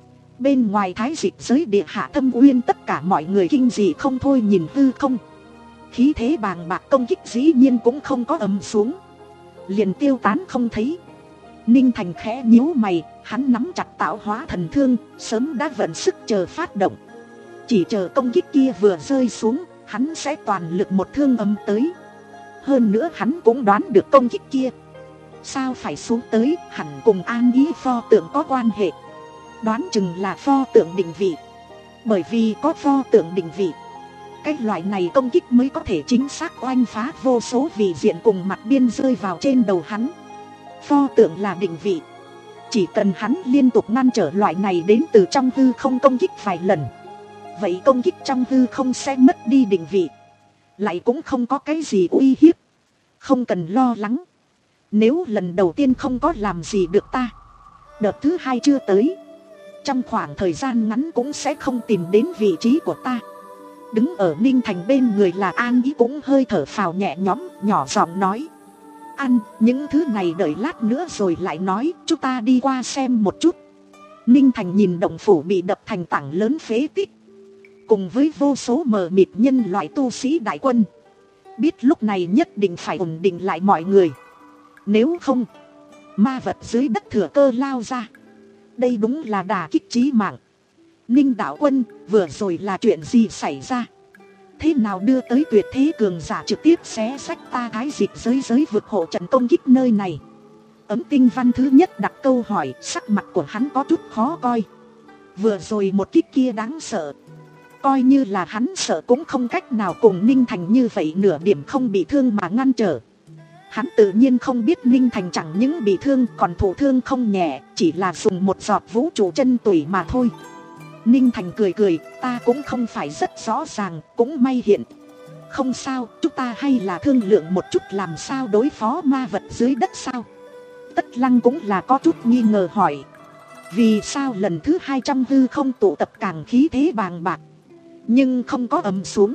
Bên ngoài thái dịch giới địa hạ thâm uyên, tất cả mọi người kinh dị không thôi nhìn hư không. Khí thế bàng bạc công kích dĩ nhiên cũng không có ầm xuống, liền tiêu tán không thấy. Ninh Thành khẽ nhíu mày, hắn nắm chặt tạo hóa thần thương, sớm đã vận sức chờ phát động. Chỉ chờ công kích kia vừa rơi xuống, hắn sẽ toàn lực một thương âm tới. Hơn nữa hắn cũng đoán được công kích kia sao phải xuống tới, hẳn cùng an ý pho tượng có quan hệ. Đoán chừng là pho tượng định vị. Bởi vì có pho tượng định vị, cái loại này công kích mới có thể chính xác oanh phá vô số vị diện cùng mặt biên rơi vào trên đầu hắn. Pho tượng là định vị, chỉ cần hắn liên tục ngăn trở loại này đến từ trong hư không công kích vài lần, vậy công kích trong hư không sẽ mất đi định vị, lại cũng không có cái gì uy hiếp. Không cần lo lắng, nếu lần đầu tiên không có làm gì được ta, đợt thứ hai chưa tới, trong khoảng thời gian ngắn cũng sẽ không tìm đến vị trí của ta. Đứng ở Ninh Thành bên người là An Ý cũng hơi thở phào nhẹ nhõm, nhỏ giọng nói: Ăn, những thứ này đợi lát nữa rồi lại nói, chúng ta đi qua xem một chút. Ninh Thành nhìn động phủ bị đập thành tảng lớn phế tích, cùng với vô số mờ mịt nhân loại tu sĩ đại quân, biết lúc này nhất định phải ổn định lại mọi người, nếu không ma vật dưới đất thừa cơ lao ra, đây đúng là đả kích chí mạng. Ninh đạo quân, vừa rồi là chuyện gì xảy ra? Thế nào đưa tới tuyệt thế cường giả trực tiếp xé sách ta thái dịch giới giới vực hộ trận công kích nơi này? Ấm Tinh Văn thứ nhất đặt câu hỏi, sắc mặt của hắn có chút khó coi. Vừa rồi một kích kia đáng sợ, coi như là hắn sợ cũng không cách nào cùng Ninh Thành như vậy nửa điểm không bị thương mà ngăn trở. Hắn tự nhiên không biết Ninh Thành chẳng những bị thương còn thụ thương không nhẹ, chỉ là dùng một giọt vũ trụ chân tủy mà thôi. Ninh Thành cười cười, ta cũng không phải rất rõ ràng, cũng may hiện. Không sao, chúng ta hay là thương lượng một chút làm sao đối phó ma vật dưới đất sao? Tất Lăng cũng là có chút nghi ngờ hỏi. Vì sao lần thứ hai trăm hư không tụ tập càng khí thế bàng bạc, nhưng không có ầm xuống?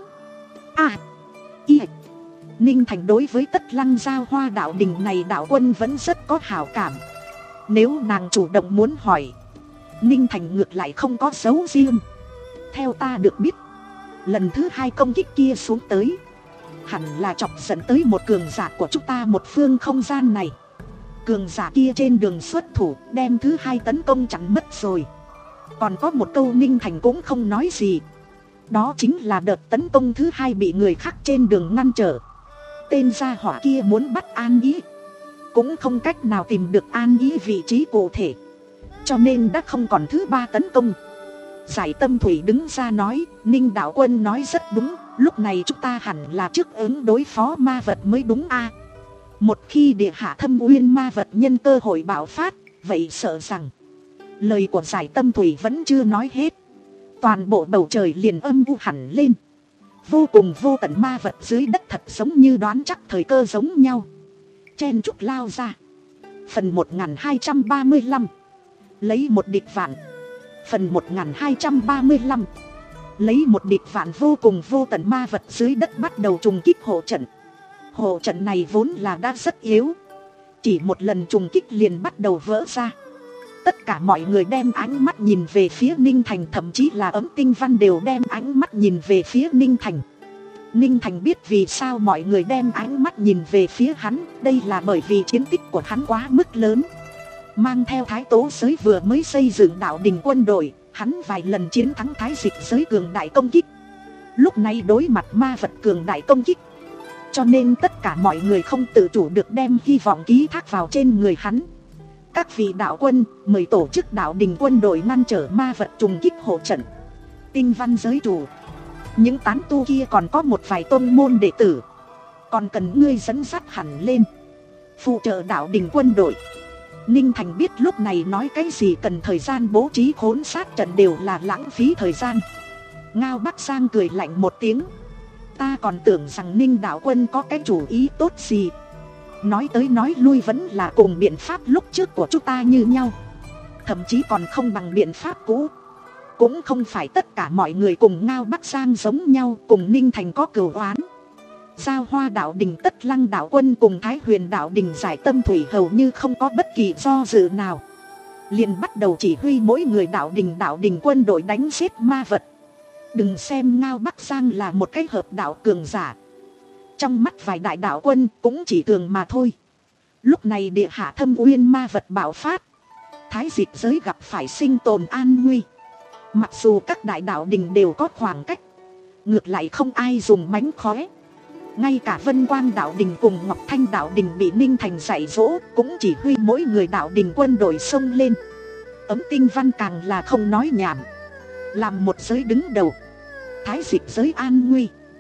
À, y Ninh Thành đối với Tất Lăng Giao Hoa đạo đình này đạo quân vẫn rất có hảo cảm. Nếu nàng chủ động muốn hỏi, Ninh Thành ngược lại không có dấu riêng. Theo ta được biết, lần thứ hai công kích kia xuống tới, hẳn là chọc dẫn tới một cường giả của chúng ta một phương không gian này. Cường giả kia trên đường xuất thủ, đem thứ hai tấn công chặn mất rồi. Còn có một câu Ninh Thành cũng không nói gì, đó chính là đợt tấn công thứ hai bị người khác trên đường ngăn trở. Tên gia hỏa kia muốn bắt An Ý, cũng không cách nào tìm được An Ý vị trí cụ thể, cho nên đã không còn thứ ba tấn công. Giải Tâm Thủy đứng ra nói, Ninh đạo quân nói rất đúng, lúc này chúng ta hẳn là trước ứng đối phó ma vật mới đúng a. Một khi địa hạ thâm uyên ma vật nhân cơ hội bạo phát, vậy sợ rằng lời của Giải Tâm Thủy vẫn chưa nói hết, toàn bộ bầu trời liền âm u hẳn lên. Vô cùng vô tận ma vật dưới đất thật giống như đoán chắc thời cơ giống nhau, chen chúc lao ra. Phần một nghìn hai trăm ba mươi lăm, lấy một địch vạn. Phần một nghìn hai trăm ba mươi lăm, lấy một địch vạn. Vô cùng vô tận ma vật dưới đất bắt đầu trùng kích hộ trận. Hộ trận này vốn là đã rất yếu, chỉ một lần trùng kích liền bắt đầu vỡ ra. Tất cả mọi người đem ánh mắt nhìn về phía Ninh Thành, thậm chí là Ấm Tinh Văn đều đem ánh mắt nhìn về phía Ninh Thành. Ninh Thành biết vì sao mọi người đem ánh mắt nhìn về phía hắn, đây là bởi vì chiến tích của hắn quá mức lớn. Mang theo Thái Tố giới vừa mới xây dựng đạo đình quân đội, hắn vài lần chiến thắng Thái Dịch giới cường đại công kích. Lúc này đối mặt ma vật cường đại công kích, cho nên tất cả mọi người không tự chủ được đem hy vọng ký thác vào trên người hắn. Các vị đạo quân, mời tổ chức đạo đình quân đội ngăn trở ma vật trùng kích hộ trận. Tinh Văn giới chủ, những tán tu kia còn có một vài tôn môn đệ tử, còn cần ngươi dẫn dắt hẳn lên, phụ trợ đạo đình quân đội. Ninh Thành biết lúc này nói cái gì cần thời gian bố trí khốn sát trận đều là lãng phí thời gian. Ngao Bắc Giang cười lạnh một tiếng, ta còn tưởng rằng Ninh đạo quân có cái chủ ý tốt gì. Nói tới nói lui vẫn là cùng biện pháp lúc trước của chúng ta như nhau, thậm chí còn không bằng biện pháp cũ. Cũng không phải tất cả mọi người cùng Ngao Bắc Giang giống nhau, cùng Ninh Thành có cừu oán. Giao Hoa đạo đình Tất Lăng đạo quân cùng Thái Huyền đạo đình Giải Tâm Thủy hầu như không có bất kỳ do dự nào, liền bắt đầu chỉ huy mỗi người đạo đình đạo đình quân đội đánh giết ma vật. Đừng xem Ngao Bắc Giang là một cái hợp đạo cường giả, trong mắt vài đại đạo quân cũng chỉ thường mà thôi. Lúc này địa hạ thâm uyên ma vật bạo phát, Thái Dịch giới gặp phải sinh tồn an nguy. Mặc dù các đại đạo đình đều có khoảng cách, ngược lại không ai dùng mánh khóe. Ngay cả Vân Quang đạo đình cùng Ngọc Thanh đạo đình bị Ninh Thành dạy dỗ, cũng chỉ huy mỗi người đạo đình quân đội xông lên. Ấm Tinh Văn càng là không nói nhảm, làm một giới đứng đầu. Thái Dịch giới an nguy,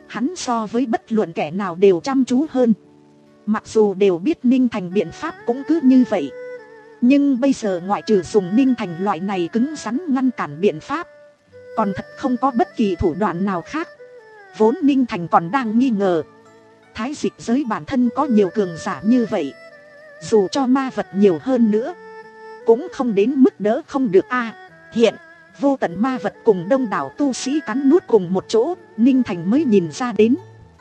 Hắn so với bất luận kẻ nào đều chăm chú hơn. Mặc dù đều biết Ninh Thành biện pháp cũng cứ như vậy, nhưng bây giờ ngoại trừ dùng Ninh Thành loại này cứng rắn ngăn cản biện pháp, còn thật không có bất kỳ thủ đoạn nào khác. Vốn Ninh Thành còn đang nghi ngờ thái dịch giới bản thân có nhiều cường giả như vậy, dù cho ma vật nhiều hơn nữa cũng không đến mức đỡ không được a. Hiện vô tận ma vật cùng đông đảo tu sĩ cắn nuốt cùng một chỗ, Ninh Thành mới nhìn ra đến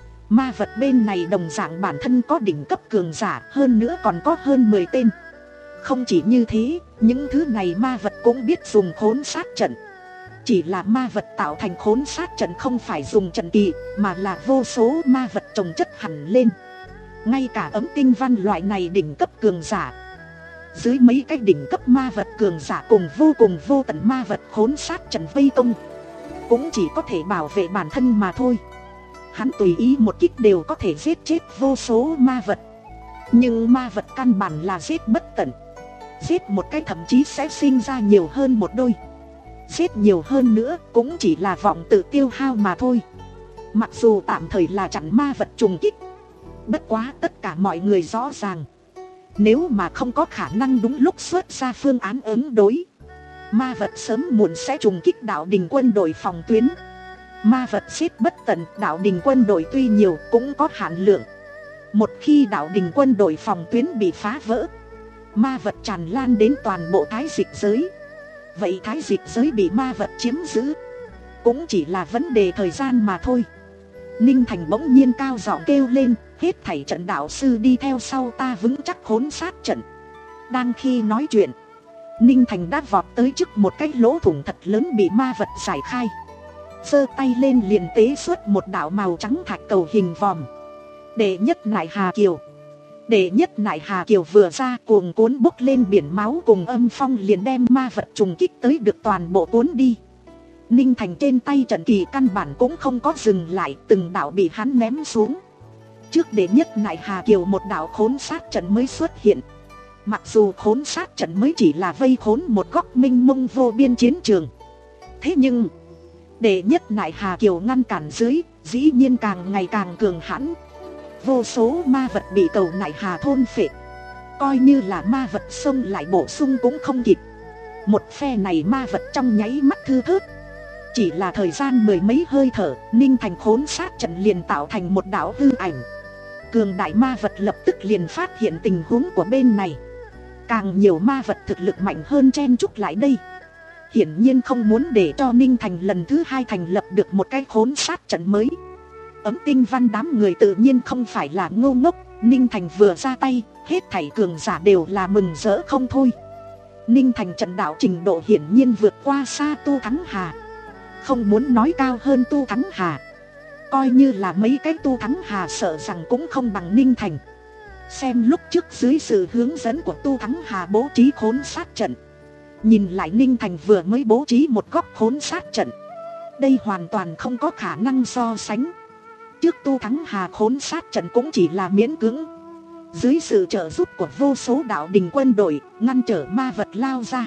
ma vật bên này đồng dạng bản thân có đỉnh cấp cường giả, hơn nữa còn có hơn mười tên. Không chỉ như thế, những thứ này ma vật cũng biết dùng khốn sát trận. Chỉ là ma vật tạo thành khốn sát trận không phải dùng trận kỳ, mà là vô số ma vật chồng chất hẳn lên. Ngay cả ấm tinh văn loại này đỉnh cấp cường giả, dưới mấy cái đỉnh cấp ma vật cường giả cùng vô cùng vô tận ma vật khốn sát trận vây công, cũng chỉ có thể bảo vệ bản thân mà thôi. Hắn tùy ý một kích đều có thể giết chết vô số ma vật, nhưng ma vật căn bản là giết bất tận. Giết một cái thậm chí sẽ sinh ra nhiều hơn một đôi, giết nhiều hơn nữa cũng chỉ là vọng tự tiêu hao mà thôi. Mặc dù tạm thời là chặn ma vật trùng kích, bất quá tất cả mọi người rõ ràng, nếu mà không có khả năng đúng lúc xuất ra phương án ứng đối, ma vật sớm muộn sẽ trùng kích đạo đình quân đội phòng tuyến. Ma vật giết bất tận, đạo đình quân đội tuy nhiều cũng có hạn lượng. Một khi đạo đình quân đội phòng tuyến bị phá vỡ, ma vật tràn lan đến toàn bộ thái dịch giới, vậy thái dịch giới bị ma vật chiếm giữ cũng chỉ là vấn đề thời gian mà thôi. Ninh Thành bỗng nhiên cao giọng kêu lên, hết thảy trận đạo sư đi theo sau ta vững chắc khốn sát trận. Đang khi nói chuyện, Ninh Thành đã vọt tới trước một cái lỗ thủng thật lớn bị ma vật giải khai, giơ tay lên liền tế xuất một đạo màu trắng thạch cầu hình vòm. Đệ nhất nại Hà Kiều. Đệ nhất nại Hà Kiều vừa ra, cuồng cuốn bốc lên biển máu cùng âm phong liền đem ma vật trùng kích tới được toàn bộ cuốn đi. Ninh Thành trên tay trận kỳ căn bản cũng không có dừng lại, từng đạo bị hắn ném xuống. Trước đệ nhất nại Hà Kiều một đạo khốn sát trận mới xuất hiện. Mặc dù khốn sát trận mới chỉ là vây khốn một góc minh mông vô biên chiến trường, thế nhưng đệ nhất nại Hà Kiều ngăn cản dưới, dĩ nhiên càng ngày càng cường hãn. Vô số ma vật bị cầu nại Hà thôn phệ, coi như là ma vật xông lại bổ sung cũng không kịp. Một phe này ma vật trong nháy mắt thư thớt, chỉ là thời gian mười mấy hơi thở, Ninh Thành khốn sát trận liền tạo thành một đạo hư ảnh. Cường đại ma vật lập tức liền phát hiện tình huống của bên này, càng nhiều ma vật thực lực mạnh hơn chen chúc lại đây, hiển nhiên không muốn để cho Ninh Thành lần thứ hai thành lập được một cái khốn sát trận mới. Ấm tinh văn đám người tự nhiên không phải là ngô ngốc, Ninh Thành vừa ra tay, hết thảy cường giả đều là mừng rỡ không thôi. Ninh Thành trận đạo trình độ hiển nhiên vượt qua xa Tu Thắng Hà, không muốn nói cao hơn Tu Thắng Hà, coi như là mấy cái Tu Thắng Hà sợ rằng cũng không bằng Ninh Thành. Xem lúc trước dưới sự hướng dẫn của Tu Thắng Hà bố trí khốn sát trận, nhìn lại Ninh Thành vừa mới bố trí một góc khốn sát trận, đây hoàn toàn không có khả năng so sánh. Trước Tu Thắng Hà khốn sát trận cũng chỉ là miễn cưỡng, dưới sự trợ giúp của vô số đạo đình quân đội ngăn trở ma vật lao ra.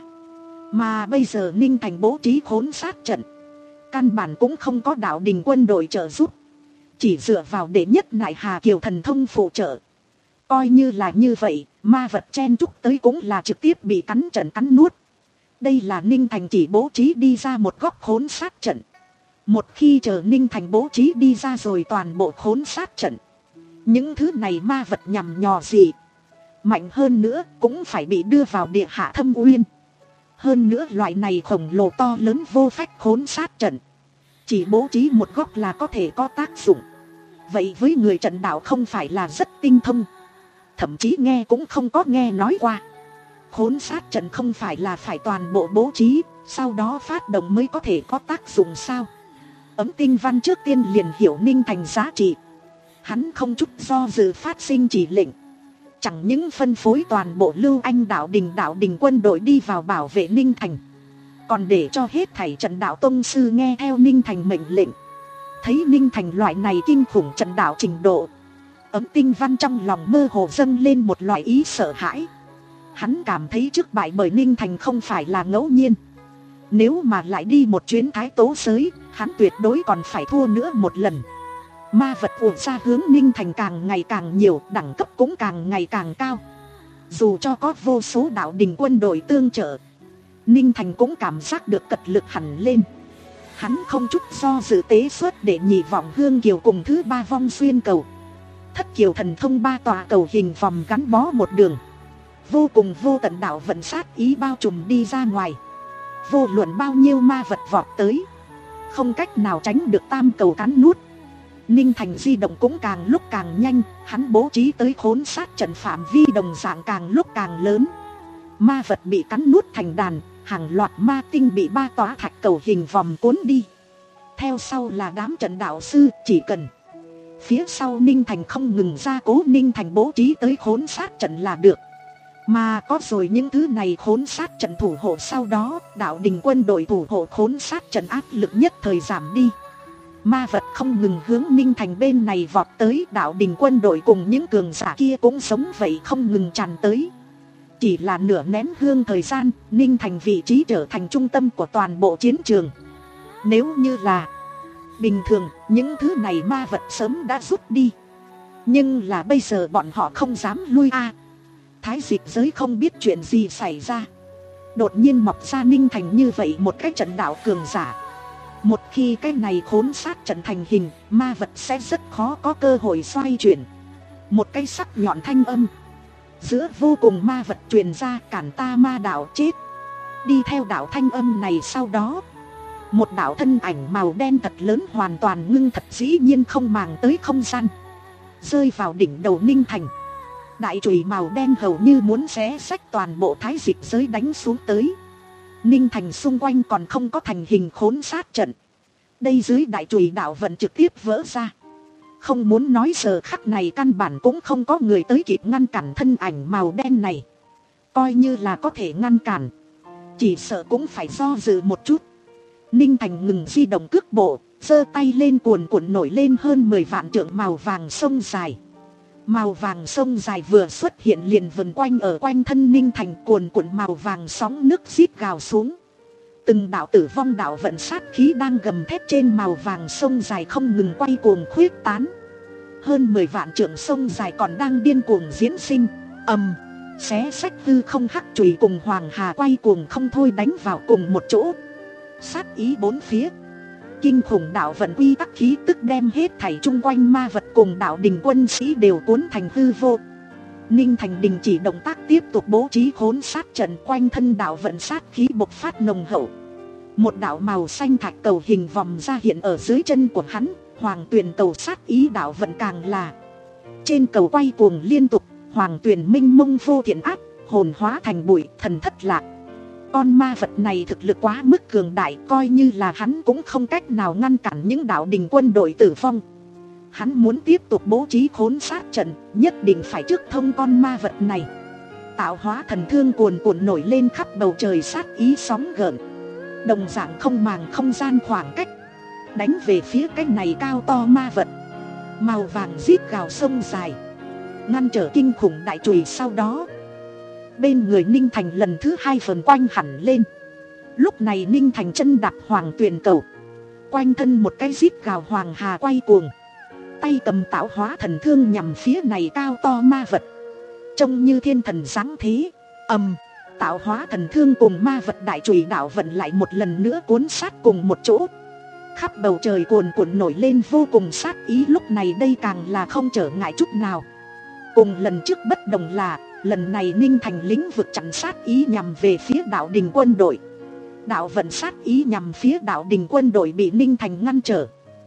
Mà bây giờ Ninh Thành bố trí khốn sát trận, căn bản cũng không có đạo đình quân đội trợ giúp, chỉ dựa vào đệ nhất nại Hà Kiều thần thông phụ trợ. Coi như là như vậy, ma vật chen chúc tới cũng là trực tiếp bị cắn trận cắn nuốt. Đây là Ninh Thành chỉ bố trí đi ra một góc khốn sát trận. Một khi chờ Ninh Thành bố trí đi ra rồi toàn bộ khốn sát trận, những thứ này ma vật nhằm nhò gì mạnh hơn nữa cũng phải bị đưa vào địa hạ thâm uyên. Hơn nữa loại này khổng lồ to lớn vô phách khốn sát trận, chỉ bố trí một góc là có thể có tác dụng. Vậy với người trận đạo không phải là rất tinh thông, thậm chí nghe cũng không có nghe nói qua. Khốn sát trận không phải là phải toàn bộ bố trí, sau đó phát động mới có thể có tác dụng sao? Ấm tinh văn trước tiên liền hiểu Ninh Thành giá trị. Hắn không chút do dự phát sinh chỉ lệnh, chẳng những phân phối toàn bộ Lưu Anh đạo đình đạo đình quân đội đi vào bảo vệ Ninh Thành, còn để cho hết thảy trận đạo tông sư nghe theo Ninh Thành mệnh lệnh. Thấy Ninh Thành loại này kinh khủng trận đạo trình độ, Ấm tinh văn trong lòng mơ hồ dâng lên một loại ý sợ hãi. Hắn cảm thấy trước bại bởi Ninh Thành không phải là ngẫu nhiên. Nếu mà lại đi một chuyến Thái Tố giới, hắn tuyệt đối còn phải thua nữa một lần. Ma vật ùa ra hướng Ninh Thành càng ngày càng nhiều, đẳng cấp cũng càng ngày càng cao. Dù cho có vô số đạo đình quân đội tương trợ, Ninh Thành cũng cảm giác được cật lực hẳn lên. Hắn không chút do dự tế xuất để nhị vọng hương kiều cùng thứ ba vong xuyên cầu. Thất kiều thần thông ba tòa cầu hình vòng gắn bó một đường, vô cùng vô tận đạo vận sát ý bao trùm đi ra ngoài. Vô luận bao nhiêu ma vật vọt tới, không cách nào tránh được tam cầu cắn nuốt. Ninh Thành di động cũng càng lúc càng nhanh, hắn bố trí tới khốn sát trận phạm vi đồng dạng càng lúc càng lớn. Ma vật bị cắn nuốt thành đàn, hàng loạt ma tinh bị ba tòa thạch cầu hình vòng cuốn đi. Theo sau là đám trận đạo sư, chỉ cần phía sau Ninh Thành không ngừng ra cố Ninh Thành bố trí tới khốn sát trận là được. Mà có rồi những thứ này khốn sát trận thủ hộ, sau đó đạo đình quân đội thủ hộ khốn sát trận áp lực nhất thời giảm đi. Ma vật không ngừng hướng Ninh Thành bên này vọt tới, đạo đình quân đội cùng những cường giả kia cũng sống vậy không ngừng tràn tới. Chỉ là nửa nén hương thời gian, Ninh Thành vị trí trở thành trung tâm của toàn bộ chiến trường. Nếu như là bình thường, những thứ này ma vật sớm đã rút đi. Nhưng là bây giờ bọn họ không dám lui a. À, Thái dịch giới không biết chuyện gì xảy ra, đột nhiên mọc ra Ninh Thành như vậy một cái trận đạo cường giả. Một khi cái này khốn sát trận thành hình, ma vật sẽ rất khó có cơ hội xoay chuyển. Một cái sắc nhọn thanh âm giữa vô cùng ma vật truyền ra, cản ta ma đạo chết. Đi theo đạo thanh âm này, sau đó một đạo thân ảnh màu đen thật lớn hoàn toàn ngưng thật, dĩ nhiên không màng tới không gian, rơi vào đỉnh đầu Ninh Thành. Đại chùy màu đen hầu như muốn xé xách toàn bộ thái dịch giới đánh xuống tới. Ninh Thành xung quanh còn không có thành hình khốn sát trận, đây dưới đại chùy đạo vận trực tiếp vỡ ra. Không muốn nói giờ khắc này căn bản cũng không có người tới kịp ngăn cản thân ảnh màu đen này. Coi như là có thể ngăn cản, chỉ sợ cũng phải do dự một chút. Ninh Thành ngừng di động cước bộ, giơ tay lên, cuồn cuộn nổi lên hơn mười vạn trượng màu vàng sông dài. Màu vàng sông dài vừa xuất hiện liền vần quanh ở quanh thân Ninh Thành, cuồn cuộn màu vàng sóng nước rít gào xuống. Từng đạo tử vong đạo vận sát khí đang gầm thét trên màu vàng sông dài không ngừng quay cuồng khuyết tán. Hơn mười vạn trượng sông dài còn đang điên cuồng diễn sinh. Ầm, xé sách hư không, hắc chùy cùng hoàng hà quay cuồng không thôi đánh vào cùng một chỗ. Sát ý bốn phía, kinh khủng đạo vận quy tắc khí tức đem hết thảy chung quanh ma vật cùng đạo đình quân sĩ đều cuốn thành hư vô. Ninh Thành đình chỉ động tác, tiếp tục bố trí khốn sát trận, quanh thân đạo vận sát khí bộc phát nồng hậu. Một đạo màu xanh thạch cầu hình vòng ra hiện ở dưới chân của hắn, hoàng tuyền cầu sát ý đạo vận càng là trên cầu quay cuồng liên tục, hoàng tuyền minh mông vô thiện ác, hồn hóa thành bụi, thần thất lạc. Con ma vật này thực lực quá mức cường đại, coi như là hắn cũng không cách nào ngăn cản những đạo đình quân đội tử vong. Hắn muốn tiếp tục bố trí khốn sát trận, nhất định phải trước thông con ma vật này. Tạo hóa thần thương cuồn cuộn nổi lên khắp bầu trời, sát ý sóng gợn, đồng dạng không màng không gian khoảng cách, đánh về phía cái này cao to ma vật. Màu vàng rít gào sông dài, ngăn trở kinh khủng đại chùy. Sau đó bên người Ninh Thành lần thứ hai phần quanh hẳn lên. Lúc này Ninh Thành chân đạp hoàng tuyền cầu, quanh thân một cái rít gào hoàng hà quay cuồng, tay cầm tạo hóa thần thương nhằm phía này cao to ma vật, trông như thiên thần giáng thế. Ầm, tạo hóa thần thương cùng ma vật đại chùy đạo vận lại một lần nữa cuốn sát cùng một chỗ. Khắp bầu trời cuồn cuộn nổi lên vô cùng sát ý, lúc này đây càng là không trở ngại chút nào. Cùng lần trước bất đồng là, lần này Ninh Thành lĩnh vực chặn sát ý nhằm về phía đạo đình quân đội. Đạo vận sát ý nhằm phía đạo đình quân đội bị Ninh Thành ngăn trở,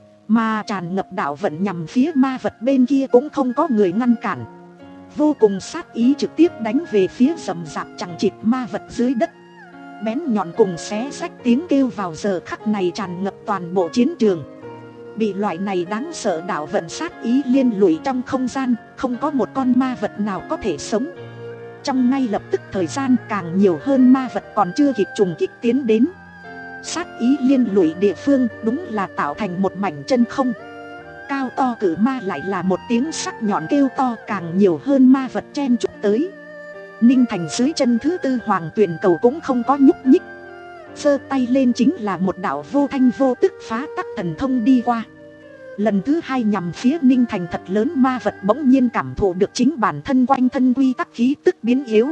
mà tràn ngập đạo vận nhằm phía ma vật bên kia cũng không có người ngăn cản. Vô cùng sát ý trực tiếp đánh về phía rậm rạp chằng chịt ma vật dưới đất. Bén nhọn cùng xé rách tiếng kêu vào giờ khắc này tràn ngập toàn bộ chiến trường. Bị loại này đáng sợ đạo vận sát ý liên lụy trong không gian, không có một con ma vật nào có thể sống. Trong ngay lập tức thời gian, càng nhiều hơn ma vật còn chưa kịp trùng kích tiến đến. Sát ý liên lụy địa phương đúng là tạo thành một mảnh chân không. Cao to cử ma lại là một tiếng sắc nhọn kêu to, càng nhiều hơn ma vật chen chúc tới. Ninh Thành dưới chân thứ tư hoàng tuyền cầu cũng không có nhúc nhích, giơ tay lên chính là một đạo vô thanh vô tức phá tắc thần thông đi qua. Lần thứ hai nhằm phía Ninh Thành thật lớn, ma vật bỗng nhiên cảm thụ được chính bản thân quanh thân quy tắc khí tức biến yếu.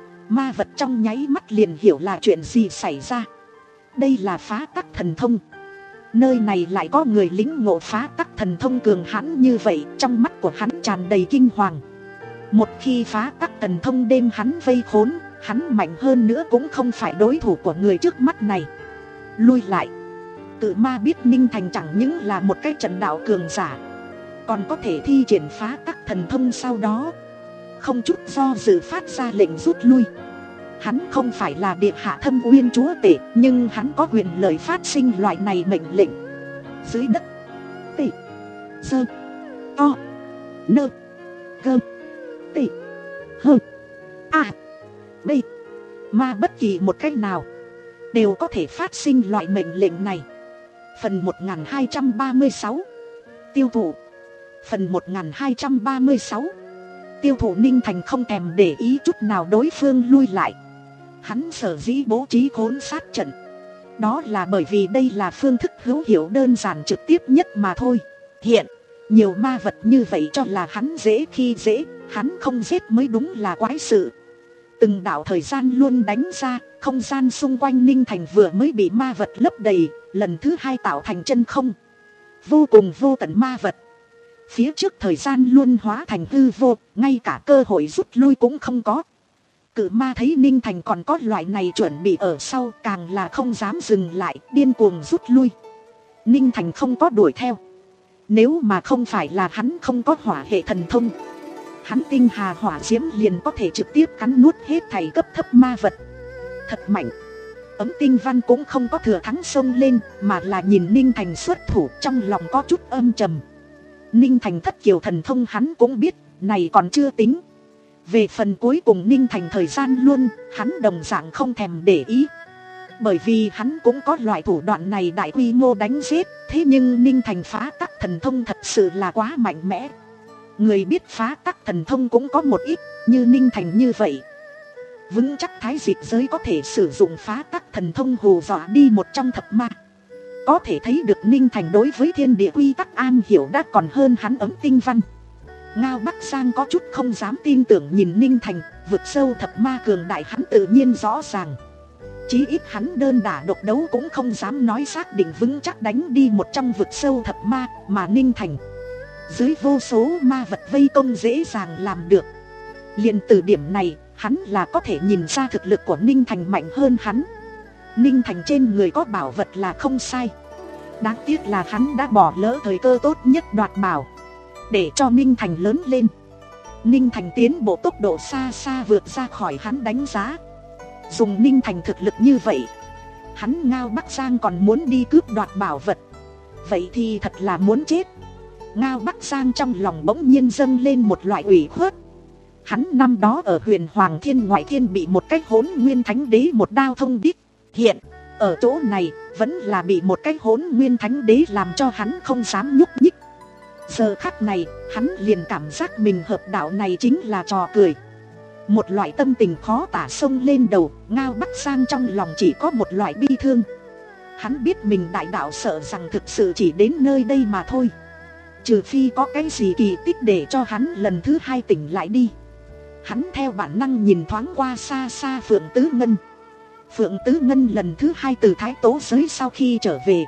Ma vật trong nháy mắt liền hiểu là chuyện gì xảy ra. Đây là phá tắc thần thông. Nơi này lại có người lĩnh ngộ phá tắc thần thông cường hãn như vậy. Trong mắt của hắn tràn đầy kinh hoàng. Một khi phá tắc thần thông đem hắn vây khốn, hắn mạnh hơn nữa cũng không phải đối thủ của người trước mắt này. Lui lại. Cự ma biết Ninh Thành chẳng những là một cái trận đạo cường giả, còn có thể thi triển phá tắc thần thông sau đó. Không chút do dự phát ra lệnh rút lui. Hắn không phải là địa hạ thâm uyên chúa tể, nhưng hắn có quyền lợi phát sinh loại này mệnh lệnh. Dưới đất, tị, dơ, to, nơ, gơ, tị, hơ, a, b, ma bất kỳ một cách nào đều có thể phát sinh loại mệnh lệnh này. Phần một nghìn hai trăm ba mươi sáu tiêu thụ. Phần một nghìn hai trăm ba mươi sáu tiêu thụ. Ninh Thành không thèm để ý chút nào đối phương lui lại. Hắn sở dĩ bố trí khốn sát trận, đó là bởi vì đây là phương thức hữu hiệu đơn giản trực tiếp nhất mà thôi. Hiện nhiều ma vật như vậy cho là hắn dễ khi dễ, hắn không giết mới đúng là quái sự. Từng đạo thời gian luôn đánh ra, không gian xung quanh Ninh Thành vừa mới bị ma vật lấp đầy, lần thứ hai tạo thành chân không. Vô cùng vô tận ma vật. Phía trước thời gian luôn hóa thành hư vô, ngay cả cơ hội rút lui cũng không có. Cự ma thấy Ninh Thành còn có loại này chuẩn bị ở sau, càng là không dám dừng lại, điên cuồng rút lui. Ninh Thành không có đuổi theo. Nếu mà không phải là hắn không có hỏa hệ thần thông, hắn tinh hà hỏa diễm liền có thể trực tiếp cắn nuốt hết thảy cấp thấp ma vật. Thật mạnh. Ấm Tinh Văn cũng không có thừa thắng xông lên, mà là nhìn Ninh Thành xuất thủ, trong lòng có chút âm trầm. Ninh Thành thất kiều thần thông hắn cũng biết, này còn chưa tính. Về phần cuối cùng Ninh Thành thời gian luôn, hắn đồng dạng không thèm để ý. Bởi vì hắn cũng có loại thủ đoạn này đại quy mô đánh giết. Thế nhưng Ninh Thành phá tắc thần thông thật sự là quá mạnh mẽ. Người biết phá tắc thần thông cũng có một ít, như Ninh Thành như vậy. Vững chắc thái dịch giới có thể sử dụng phá tắc thần thông hù dọa đi một trong thập ma. Có thể thấy được Ninh Thành đối với thiên địa quy tắc an hiểu đã còn hơn hắn Ấm Tinh Văn. Ngao Bắc Giang có chút không dám tin tưởng nhìn Ninh Thành, vực sâu thập ma cường đại hắn tự nhiên rõ ràng. Chí ít hắn đơn đả độc đấu cũng không dám nói xác định vững chắc đánh đi một trong vực sâu thập ma, mà Ninh Thành dưới vô số ma vật vây công dễ dàng làm được. Liền từ điểm này, hắn là có thể nhìn ra thực lực của Ninh Thành mạnh hơn hắn. Ninh Thành trên người có bảo vật là không sai. Đáng tiếc là hắn đã bỏ lỡ thời cơ tốt nhất đoạt bảo. Để cho Ninh Thành lớn lên, Ninh Thành tiến bộ tốc độ xa xa vượt ra khỏi hắn đánh giá. Dùng Ninh Thành thực lực như vậy, hắn Ngao Bắc Giang còn muốn đi cướp đoạt bảo vật, vậy thì thật là muốn chết. Ngao Bắc Giang trong lòng bỗng nhiên dâng lên một loại ủy khuất. Hắn năm đó ở Huyền Hoàng Thiên Ngoại Thiên bị một cái Hỗn Nguyên Thánh Đế một đao thông đít. Hiện ở chỗ này vẫn là bị một cái Hỗn Nguyên Thánh Đế làm cho hắn không dám nhúc nhích. Giờ khắc này, hắn liền cảm giác mình hợp đạo này chính là trò cười. Một loại tâm tình khó tả xông lên đầu. Ngao Bắc Giang trong lòng chỉ có một loại bi thương. Hắn biết mình đại đạo sợ rằng thực sự chỉ đến nơi đây mà thôi. Trừ phi có cái gì kỳ tích để cho hắn lần thứ hai tỉnh lại đi. Hắn theo bản năng nhìn thoáng qua xa xa Phượng Tứ Ngân. Phượng Tứ Ngân lần thứ hai từ Thái Tố giới sau khi trở về,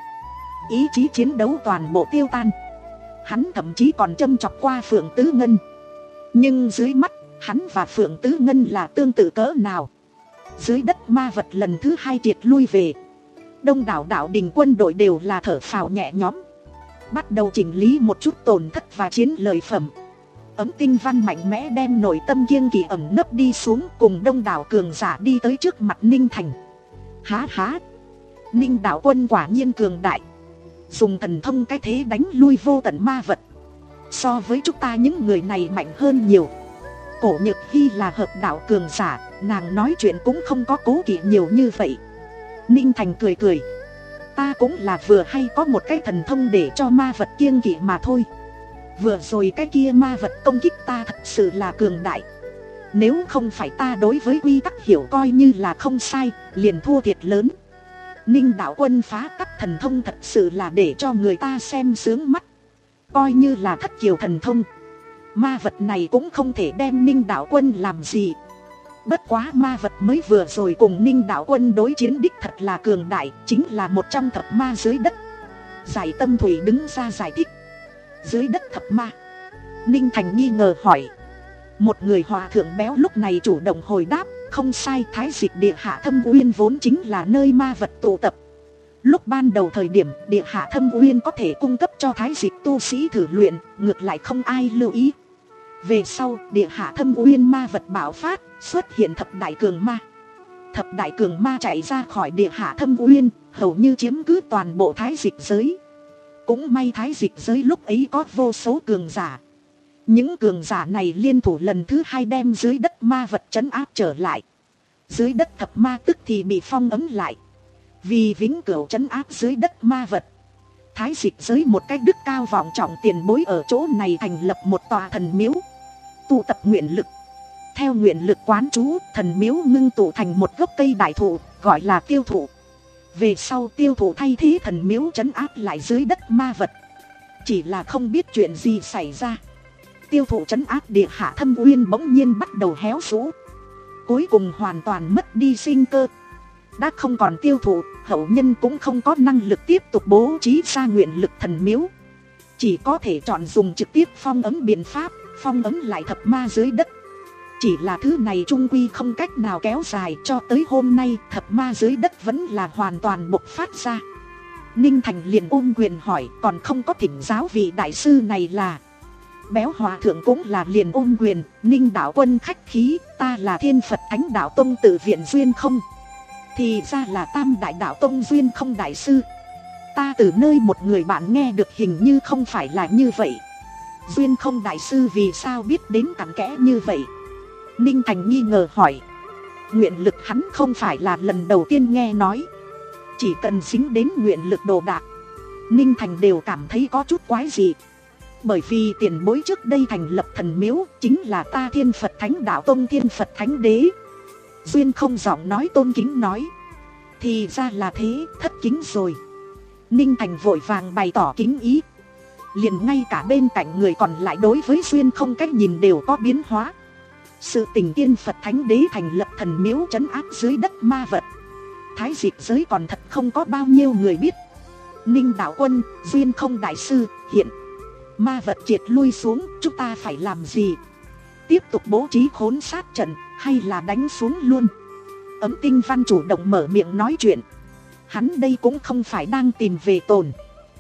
ý chí chiến đấu toàn bộ tiêu tan. Hắn thậm chí còn châm chọc qua Phượng Tứ Ngân. Nhưng dưới mắt, hắn và Phượng Tứ Ngân là tương tự cỡ nào. Dưới đất ma vật lần thứ hai triệt lui về. Đông đảo đạo đình quân đội đều là thở phào nhẹ nhõm, bắt đầu chỉnh lý một chút tổn thất và chiến lợi phẩm. Ấm Tinh Văn mạnh mẽ đem nội tâm kiêng kỵ ẩn nấp đi xuống, cùng đông đảo cường giả đi tới trước mặt Ninh Thành. Há há, Ninh đạo quân quả nhiên cường đại, dùng thần thông cái thế đánh lui vô tận ma vật. So với chúng ta những người này mạnh hơn nhiều. Cổ Nhược Hy là hợp đạo cường giả, nàng nói chuyện cũng không có cố kỵ nhiều như vậy. Ninh Thành cười cười, ta cũng là vừa hay có một cái thần thông để cho ma vật kiêng kỵ mà thôi. Vừa rồi cái kia ma vật công kích ta thật sự là cường đại. Nếu không phải ta đối với quy tắc hiểu coi như là không sai, liền thua thiệt lớn. Ninh đạo quân phá tắc thần thông thật sự là để cho người ta xem sướng mắt. Coi như là thất kiều thần thông, ma vật này cũng không thể đem Ninh Đạo Quân làm gì. Bất quá ma vật mới vừa rồi cùng Ninh Đạo Quân đối chiến đích thật là cường đại, chính là một trong thập ma dưới đất. Giải Tâm Thủy đứng ra giải thích. Dưới đất thập ma? Ninh Thành nghi ngờ hỏi. Một người hòa thượng béo lúc này chủ động hồi đáp. Không sai, Thái Dịch Địa Hạ Thâm Uyên vốn chính là nơi ma vật tụ tập. Lúc ban đầu thời điểm Địa Hạ Thâm Uyên có thể cung cấp cho Thái Dịch tu sĩ thử luyện, ngược lại không ai lưu ý. Về sau Địa Hạ Thâm Uyên ma vật bạo phát, xuất hiện thập đại cường ma. Thập đại cường ma chạy ra khỏi Địa Hạ Thâm Uyên, hầu như chiếm cứ toàn bộ Thái Dịch giới. Cũng may Thái Dịch giới lúc ấy có vô số cường giả. Những cường giả này liên thủ lần thứ hai đem dưới đất ma vật trấn áp trở lại. Dưới đất thập ma tức thì bị phong ấn lại. Vì vĩnh cửu trấn áp dưới đất ma vật, Thái Dịch giới một cách đức cao vọng trọng tiền bối ở chỗ này thành lập một tòa thần miếu, tụ tập nguyện lực. Theo nguyện lực quán trú, thần miếu ngưng tụ thành một gốc cây đại thụ, gọi là tiêu thụ. Về sau tiêu thụ thay thế thần miếu trấn áp lại dưới đất ma vật. Chỉ là không biết chuyện gì xảy ra, tiêu thụ trấn áp Địa Hạ Thâm Uyên bỗng nhiên bắt đầu héo rũ, cuối cùng hoàn toàn mất đi sinh cơ. Đã không còn tiêu thụ, hậu nhân cũng không có năng lực tiếp tục bố trí ra nguyện lực thần miếu, chỉ có thể chọn dùng trực tiếp phong ấn biện pháp, phong ấn lại thập ma dưới đất. Chỉ là thứ này trung quy không cách nào kéo dài, cho tới hôm nay thập ma dưới đất vẫn là hoàn toàn bộc phát ra. Ninh Thành liền ôm quyền hỏi, còn không có thỉnh giáo vị đại sư này là? Béo hòa thượng cũng là liền ôm quyền, Ninh Đạo Quân khách khí, ta là Thiên Phật Thánh Đạo Tông tự viện Duyên Không. Thì ra là Tam Đại Đạo Tông Duyên Không đại sư. Ta từ nơi một người bạn nghe được hình như không phải là như vậy. Duyên Không đại sư vì sao biết đến cặn kẽ như vậy? Ninh Thành nghi ngờ hỏi. Nguyện lực hắn không phải là lần đầu tiên nghe nói. Chỉ cần dính đến nguyện lực đồ đạc, Ninh Thành đều cảm thấy có chút quái dị. Bởi vì tiền bối trước đây thành lập thần miếu chính là ta Thiên Phật Thánh Đạo Tông Thiên Phật Thánh Đế. Duyên Không giọng nói tôn kính nói. Thì ra là thế, thất kính rồi. Ninh Thành vội vàng bày tỏ kính ý. Liền ngay cả bên cạnh người còn lại đối với Duyên Không cách nhìn đều có biến hóa. Sự tình Thiên Phật Thánh Đế thành lập thần miếu trấn áp dưới đất ma vật, Thái Dịch giới còn thật không có bao nhiêu người biết. Ninh Đạo Quân, Duyên Không đại sư, hiện ma vật triệt lui xuống, chúng ta phải làm gì? Tiếp tục bố trí khốn sát trận hay là đánh xuống luôn? Ấm Tinh Văn chủ động mở miệng nói chuyện. Hắn đây cũng không phải đang tìm về tồn,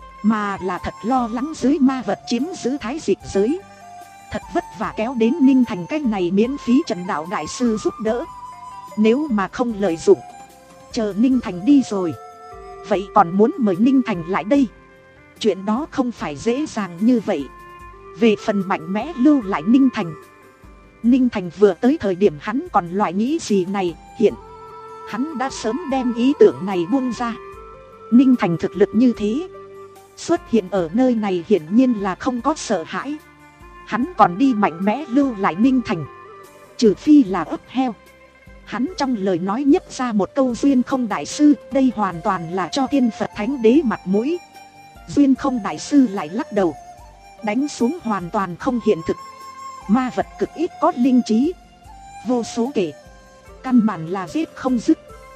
mà là thật lo lắng dưới ma vật chiếm giữ Thái Dịch giới. Thật vất vả kéo đến Ninh Thành cái này miễn phí Trần Đạo đại sư giúp đỡ. Nếu mà không lợi dụng, chờ Ninh Thành đi rồi, vậy còn muốn mời Ninh Thành lại đây, chuyện đó không phải dễ dàng như vậy. Về phần mạnh mẽ lưu lại Ninh Thành, Ninh Thành vừa tới thời điểm hắn còn loại nghĩ gì này, hiện hắn đã sớm đem ý tưởng này buông ra. Ninh Thành thực lực như thế, xuất hiện ở nơi này hiển nhiên là không có sợ hãi. Hắn còn đi mạnh mẽ lưu lại Ninh Thành, trừ phi là ấp heo. Hắn trong lời nói nhấc ra một câu Duyên Không đại sư, đây hoàn toàn là cho Thiên Phật Thánh Đế mặt mũi. Duyên Không đại sư lại lắc đầu, đánh xuống hoàn toàn không hiện thực. Ma vật cực ít có linh trí, vô số kể, căn bản là giết không dứt.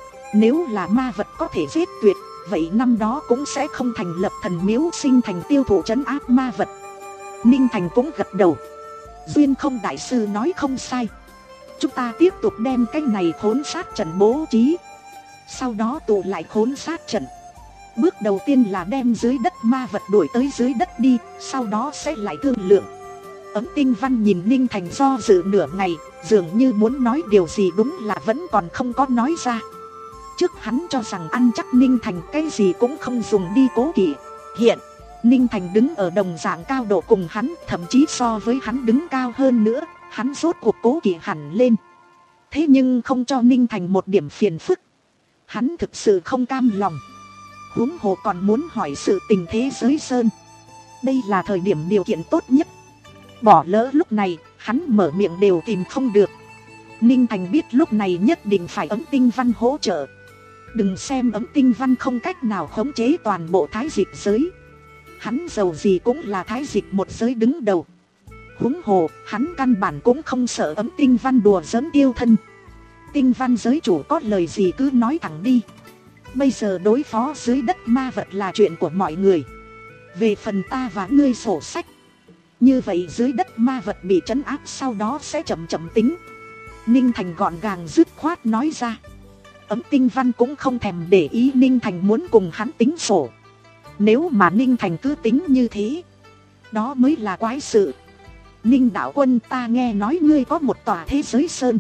Nếu là ma vật có thể giết tuyệt, vậy năm đó cũng sẽ không thành lập thần miếu sinh thành tiêu thụ trấn áp ma vật. Ninh Thành cũng gật đầu. Duyên Không đại sư nói không sai. Chúng ta tiếp tục đem cái này khốn sát trận bố trí, sau đó tụ lại khốn sát trận. Bước đầu tiên là đem dưới đất ma vật đuổi tới dưới đất đi, sau đó sẽ lại thương lượng. Ấm Tinh Văn nhìn Ninh Thành do dự nửa ngày, dường như muốn nói điều gì đúng là vẫn còn không có nói ra. Trước hắn cho rằng ăn chắc Ninh Thành cái gì cũng không dùng đi cố kỵ. Hiện Ninh Thành đứng ở đồng dạng cao độ cùng hắn, thậm chí so với hắn đứng cao hơn nữa. Hắn rốt cuộc cố kỵ hẳn lên. Thế nhưng không cho Ninh Thành một điểm phiền phức, hắn thực sự không cam lòng. Huống hồ còn muốn hỏi sự tình thế giới sơn. Đây là thời điểm điều kiện tốt nhất. Bỏ lỡ lúc này, hắn mở miệng đều tìm không được. Ninh Thành biết lúc này nhất định phải Ấm Tinh Văn hỗ trợ. Đừng xem Ấm Tinh Văn không cách nào khống chế toàn bộ Thái Dịch giới, Hắn giàu gì cũng là thái dịch một giới đứng đầu. Huống hồ, hắn căn bản cũng không sợ Ấm Tinh Văn đùa giỡn tiêu thân. Tinh Văn giới chủ có lời gì cứ nói thẳng đi. Bây giờ đối phó dưới đất ma vật là chuyện của mọi người. Về phần ta và ngươi sổ sách. Như vậy dưới đất ma vật bị trấn áp sau đó sẽ chậm chậm tính. Ninh Thành gọn gàng dứt khoát nói ra. Ấm Tinh Văn cũng không thèm để ý Ninh Thành muốn cùng hắn tính sổ. Nếu mà Ninh Thành cứ tính như thế, đó mới là quái sự. Ninh đạo quân, ta nghe nói ngươi có một tòa thế giới sơn.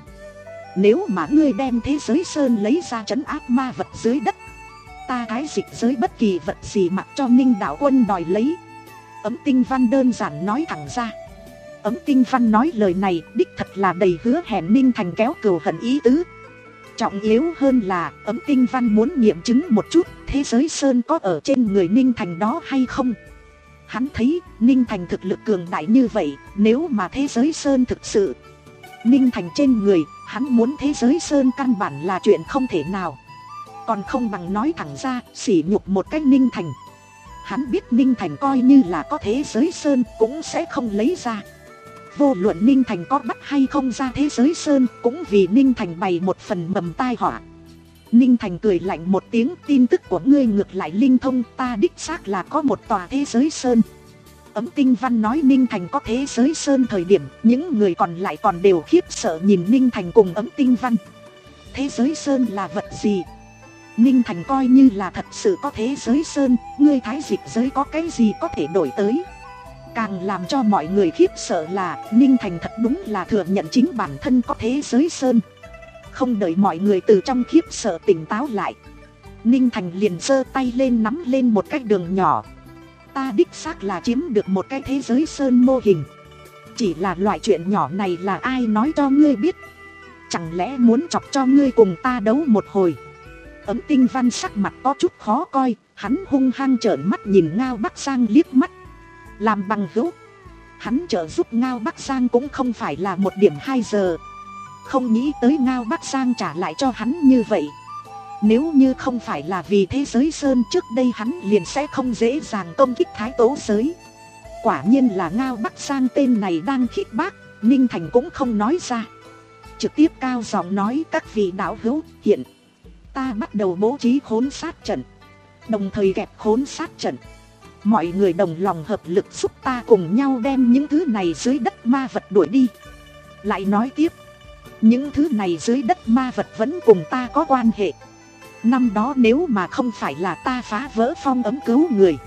Nếu mà ngươi đem thế giới sơn lấy ra trấn áp ma vật dưới đất, ta thái dịch giới bất kỳ vật gì mặc cho Ninh đạo quân đòi lấy. Ấm Tinh Văn đơn giản nói thẳng ra. Ấm Tinh Văn nói lời này đích thật là đầy hứa hẹn Ninh Thành kéo cừu hận ý tứ. Trọng yếu hơn là Ấm Tinh Văn muốn nghiệm chứng một chút thế giới sơn có ở trên người Ninh Thành đó hay không. Hắn thấy Ninh Thành thực lực cường đại như vậy, nếu mà thế giới sơn thực sự Ninh Thành trên người, hắn muốn thế giới sơn căn bản là chuyện không thể nào. Còn không bằng nói thẳng ra, sỉ nhục một cách Ninh Thành. Hắn biết Ninh Thành coi như là có thế giới sơn cũng sẽ không lấy ra. Vô luận Ninh Thành có bắt hay không ra thế giới sơn, cũng vì Ninh Thành bày một phần mầm tai họa. Ninh Thành cười lạnh một tiếng, tin tức của ngươi ngược lại linh thông, ta đích xác là có một tòa thế giới sơn. Ấm Tinh Văn nói Ninh Thành có thế giới sơn thời điểm, những người còn lại còn đều khiếp sợ nhìn Ninh Thành cùng Ấm Tinh Văn. Thế giới sơn là vật gì? Ninh Thành coi như là thật sự có thế giới sơn, ngươi thái dịch giới có cái gì có thể đổi tới? Càng làm cho mọi người khiếp sợ là Ninh Thành thật đúng là thừa nhận chính bản thân có thế giới sơn. Không đợi mọi người từ trong khiếp sợ tỉnh táo lại, Ninh Thành liền giơ tay lên nắm lên một cái đường nhỏ. Ta đích xác là chiếm được một cái thế giới sơn mô hình. Chỉ là loại chuyện nhỏ này là ai nói cho ngươi biết? Chẳng lẽ muốn chọc cho ngươi cùng ta đấu một hồi? Ấm Tinh Văn sắc mặt có chút khó coi, hắn hung hăng trợn mắt nhìn Ngao Bắc Giang liếc mắt. Làm bằng hữu, hắn trợ giúp Ngao Bắc Giang cũng không phải là một điểm hai giờ. Không nghĩ tới Ngao Bắc Giang trả lại cho hắn như vậy. Nếu như không phải là vì thế giới sơn, trước đây hắn liền sẽ không dễ dàng công kích Thái Tố giới. Quả nhiên là Ngao Bắc Giang tên này đang khích bác, Ninh Thành cũng không nói ra. Trực tiếp cao giọng nói, các vị đạo hữu, hiện ta bắt đầu bố trí khốn sát trận, đồng thời kẹp khốn sát trận. Mọi người đồng lòng hợp lực giúp ta cùng nhau đem những thứ này dưới đất ma vật đuổi đi. Lại nói tiếp, những thứ này dưới đất ma vật vẫn cùng ta có quan hệ. Năm đó nếu mà không phải là ta phá vỡ phong ấm cứu người,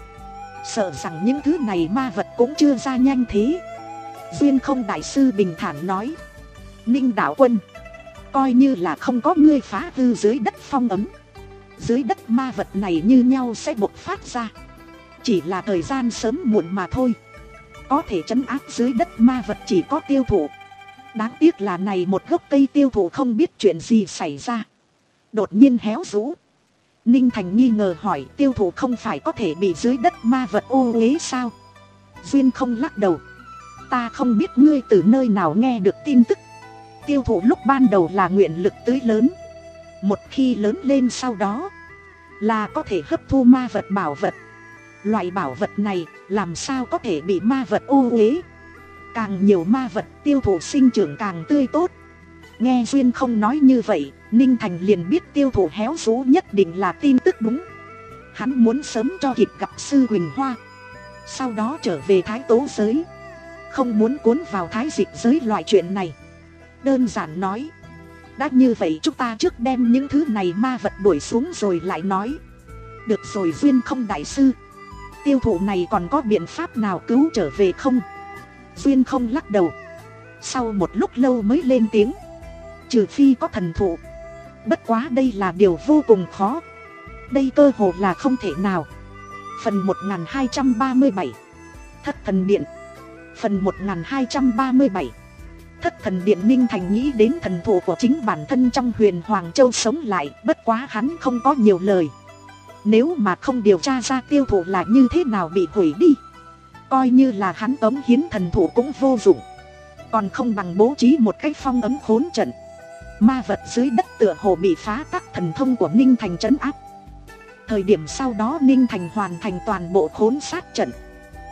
sợ rằng những thứ này ma vật cũng chưa ra nhanh thế. Duyên Không đại sư bình thản nói. Ninh đạo quân, coi như là không có ngươi phá hư dưới đất phong ấm, dưới đất ma vật này như nhau sẽ bộc phát ra. Chỉ là thời gian sớm muộn mà thôi. Có thể trấn áp dưới đất ma vật chỉ có tiêu thụ. Đáng tiếc là này một gốc cây tiêu thụ không biết chuyện gì xảy ra, đột nhiên héo rũ. Ninh Thành nghi ngờ hỏi, tiêu thụ không phải có thể bị dưới đất ma vật ô uế sao? Duyên Không lắc đầu. Ta không biết ngươi từ nơi nào nghe được tin tức. Tiêu thụ lúc ban đầu là nguyện lực tưới lớn, một khi lớn lên sau đó là có thể hấp thu ma vật bảo vật. Loại bảo vật này làm sao có thể bị ma vật ô uế? Càng nhiều ma vật, tiêu thụ sinh trưởng càng tươi tốt. Nghe Duyên Không nói như vậy, Ninh Thành liền biết tiêu thụ héo rũ nhất định là tin tức đúng. Hắn muốn sớm cho kịp gặp sư Huỳnh Hoa, sau đó trở về Thái Tố giới, không muốn cuốn vào Thái Dịch giới loại chuyện này. Đơn giản nói, đã như vậy chúng ta trước đem những thứ này ma vật đuổi xuống rồi lại nói. Được rồi Duyên Không đại sư, tiêu thụ này còn có biện pháp nào cứu trở về không? Duyên Không lắc đầu. Sau một lúc lâu mới lên tiếng. Trừ phi có thần thụ. Bất quá đây là điều vô cùng khó. Đây cơ hồ là không thể nào. Phần một nghìn hai trăm ba mươi bảy, Thất Thần Điện. Phần một nghìn hai trăm ba mươi bảy, Thất Thần Điện. Ninh Thành nghĩ đến thần thụ của chính bản thân trong Huyền Hoàng Châu sống lại. Bất quá hắn không có nhiều lời. Nếu mà không điều tra ra tiêu thụ là như thế nào bị hủy đi, coi như là hắn cống hiến thần thụ cũng vô dụng. Còn không bằng bố trí một cái phong ấm khốn trận. Ma vật dưới đất tựa hồ bị phá tắc thần thông của Ninh Thành trấn áp. Thời điểm sau đó Ninh Thành hoàn thành toàn bộ khốn sát trận,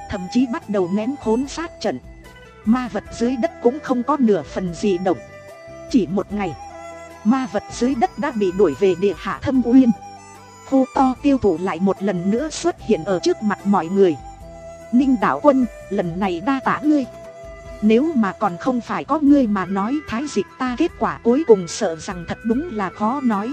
thậm chí bắt đầu nén khốn sát trận. Ma vật dưới đất cũng không có nửa phần gì động. Chỉ một ngày, ma vật dưới đất đã bị đuổi về địa hạ thâm uyên. Hô to Tiêu Thụ lại một lần nữa xuất hiện ở trước mặt mọi người. Ninh đạo quân, lần này đa tạ ngươi. Nếu mà còn không phải có ngươi mà nói Thái Dịch ta kết quả cuối cùng sợ rằng thật đúng là khó nói.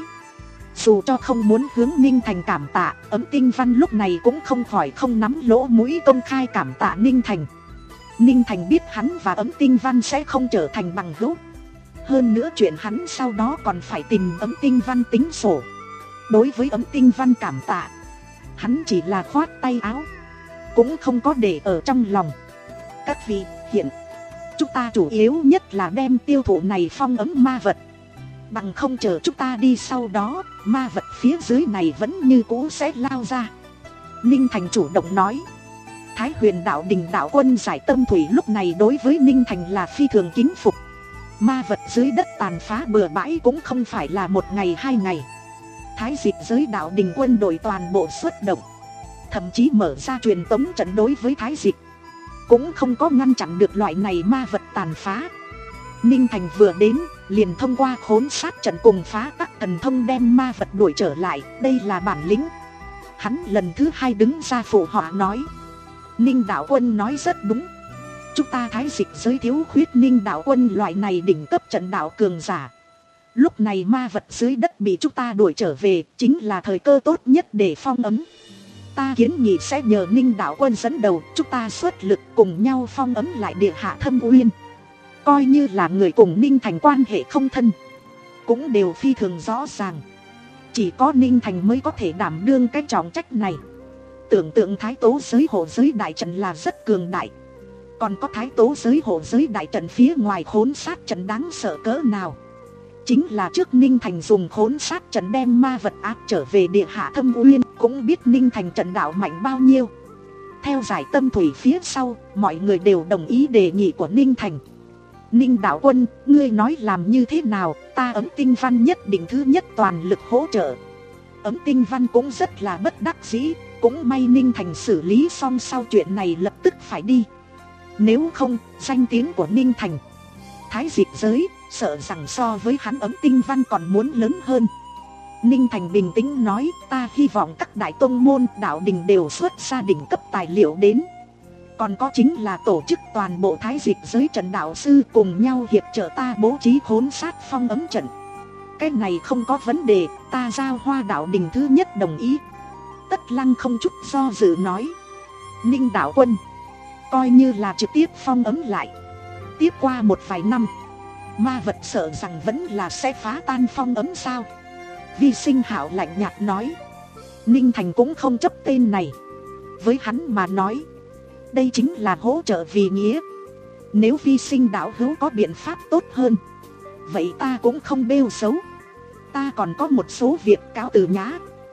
Dù cho không muốn hướng Ninh Thành cảm tạ, Ấm Tinh Văn lúc này cũng không khỏi không nắm lỗ mũi công khai cảm tạ Ninh Thành. Ninh Thành biết hắn và Ấm Tinh Văn sẽ không trở thành bằng hữu. Hơn nữa chuyện hắn sau đó còn phải tìm Ấm Tinh Văn tính sổ. Đối với Ấm Tinh Văn cảm tạ, hắn chỉ là khoát tay áo, cũng không có để ở trong lòng. Các vị, hiện chúng ta chủ yếu nhất là đem Tiêu Thụ này phong ấm ma vật. Bằng không chờ chúng ta đi sau đó, ma vật phía dưới này vẫn như cũ sẽ lao ra. Ninh Thành chủ động nói. Thái Huyền đạo đình đạo quân Giải Tâm Thủy lúc này đối với Ninh Thành là phi thường kính phục. Ma vật dưới đất tàn phá bừa bãi cũng không phải là một ngày hai ngày. Thái Dịch giới đạo đình quân đội toàn bộ xuất động, thậm chí mở ra truyền tống trận đối với Thái Dịch, cũng không có ngăn chặn được loại này ma vật tàn phá. Ninh Thành vừa đến, liền thông qua khốn sát trận cùng phá các thần thông đem ma vật đuổi trở lại. Đây là bản lĩnh. Hắn lần thứ hai đứng ra phụ họa nói. Ninh đạo quân nói rất đúng. Chúng ta Thái Dịch giới thiếu khuyết Ninh đạo quân loại này đỉnh cấp trận đạo cường giả. Lúc này ma vật dưới đất bị chúng ta đuổi trở về, chính là thời cơ tốt nhất để phong ấm. Ta kiến nghị sẽ nhờ Ninh đạo quân dẫn đầu, chúng ta xuất lực cùng nhau phong ấm lại địa hạ thâm uyên. Coi như là người cùng Ninh Thành quan hệ không thân, cũng đều phi thường rõ ràng. Chỉ có Ninh Thành mới có thể đảm đương cái trọng trách này. Tưởng tượng Thái Tố giới hộ giới đại trận là rất cường đại. Còn có Thái Tố giới hộ giới đại trận phía ngoài khốn sát trận đáng sợ cỡ nào. Chính là trước Ninh Thành dùng khốn sát trận đem ma vật áp trở về địa hạ thâm uyên, cũng biết Ninh Thành trận đạo mạnh bao nhiêu. Theo Giải Tâm Thủy phía sau, mọi người đều đồng ý đề nghị của Ninh Thành. Ninh đạo quân, ngươi nói làm như thế nào, ta Ấm Tinh Văn nhất định thứ nhất toàn lực hỗ trợ. Ấm Tinh Văn cũng rất là bất đắc dĩ, cũng may Ninh Thành xử lý xong sau chuyện này lập tức phải đi. Nếu không, danh tiếng của Ninh Thành, Thái Dịch giới, sợ rằng so với hắn Ấm Tinh Văn còn muốn lớn hơn. Ninh Thành bình tĩnh nói, ta hy vọng các đại tông môn đạo đình đều xuất ra đỉnh cấp tài liệu đến. Còn có chính là tổ chức toàn bộ Thái Dịch giới trận đạo sư cùng nhau hiệp trợ ta bố trí khốn sát phong ấm trận. Cái này không có vấn đề, ta giao Hoa đạo đình thứ nhất đồng ý. Tất Lăng không chút do dự nói. Ninh đạo quân, coi như là trực tiếp phong ấm lại. Tiếp qua một vài năm, ma vật sợ rằng vẫn là sẽ phá tan phong ấm sao? Vi Sinh Hạo lạnh nhạt nói. Ninh Thành cũng không chấp tên này. Với hắn mà nói, đây chính là hỗ trợ vì nghĩa. Nếu Vi Sinh đạo hữu có biện pháp tốt hơn, vậy ta cũng không bêu xấu. Ta còn có một số việc cáo từ nhá.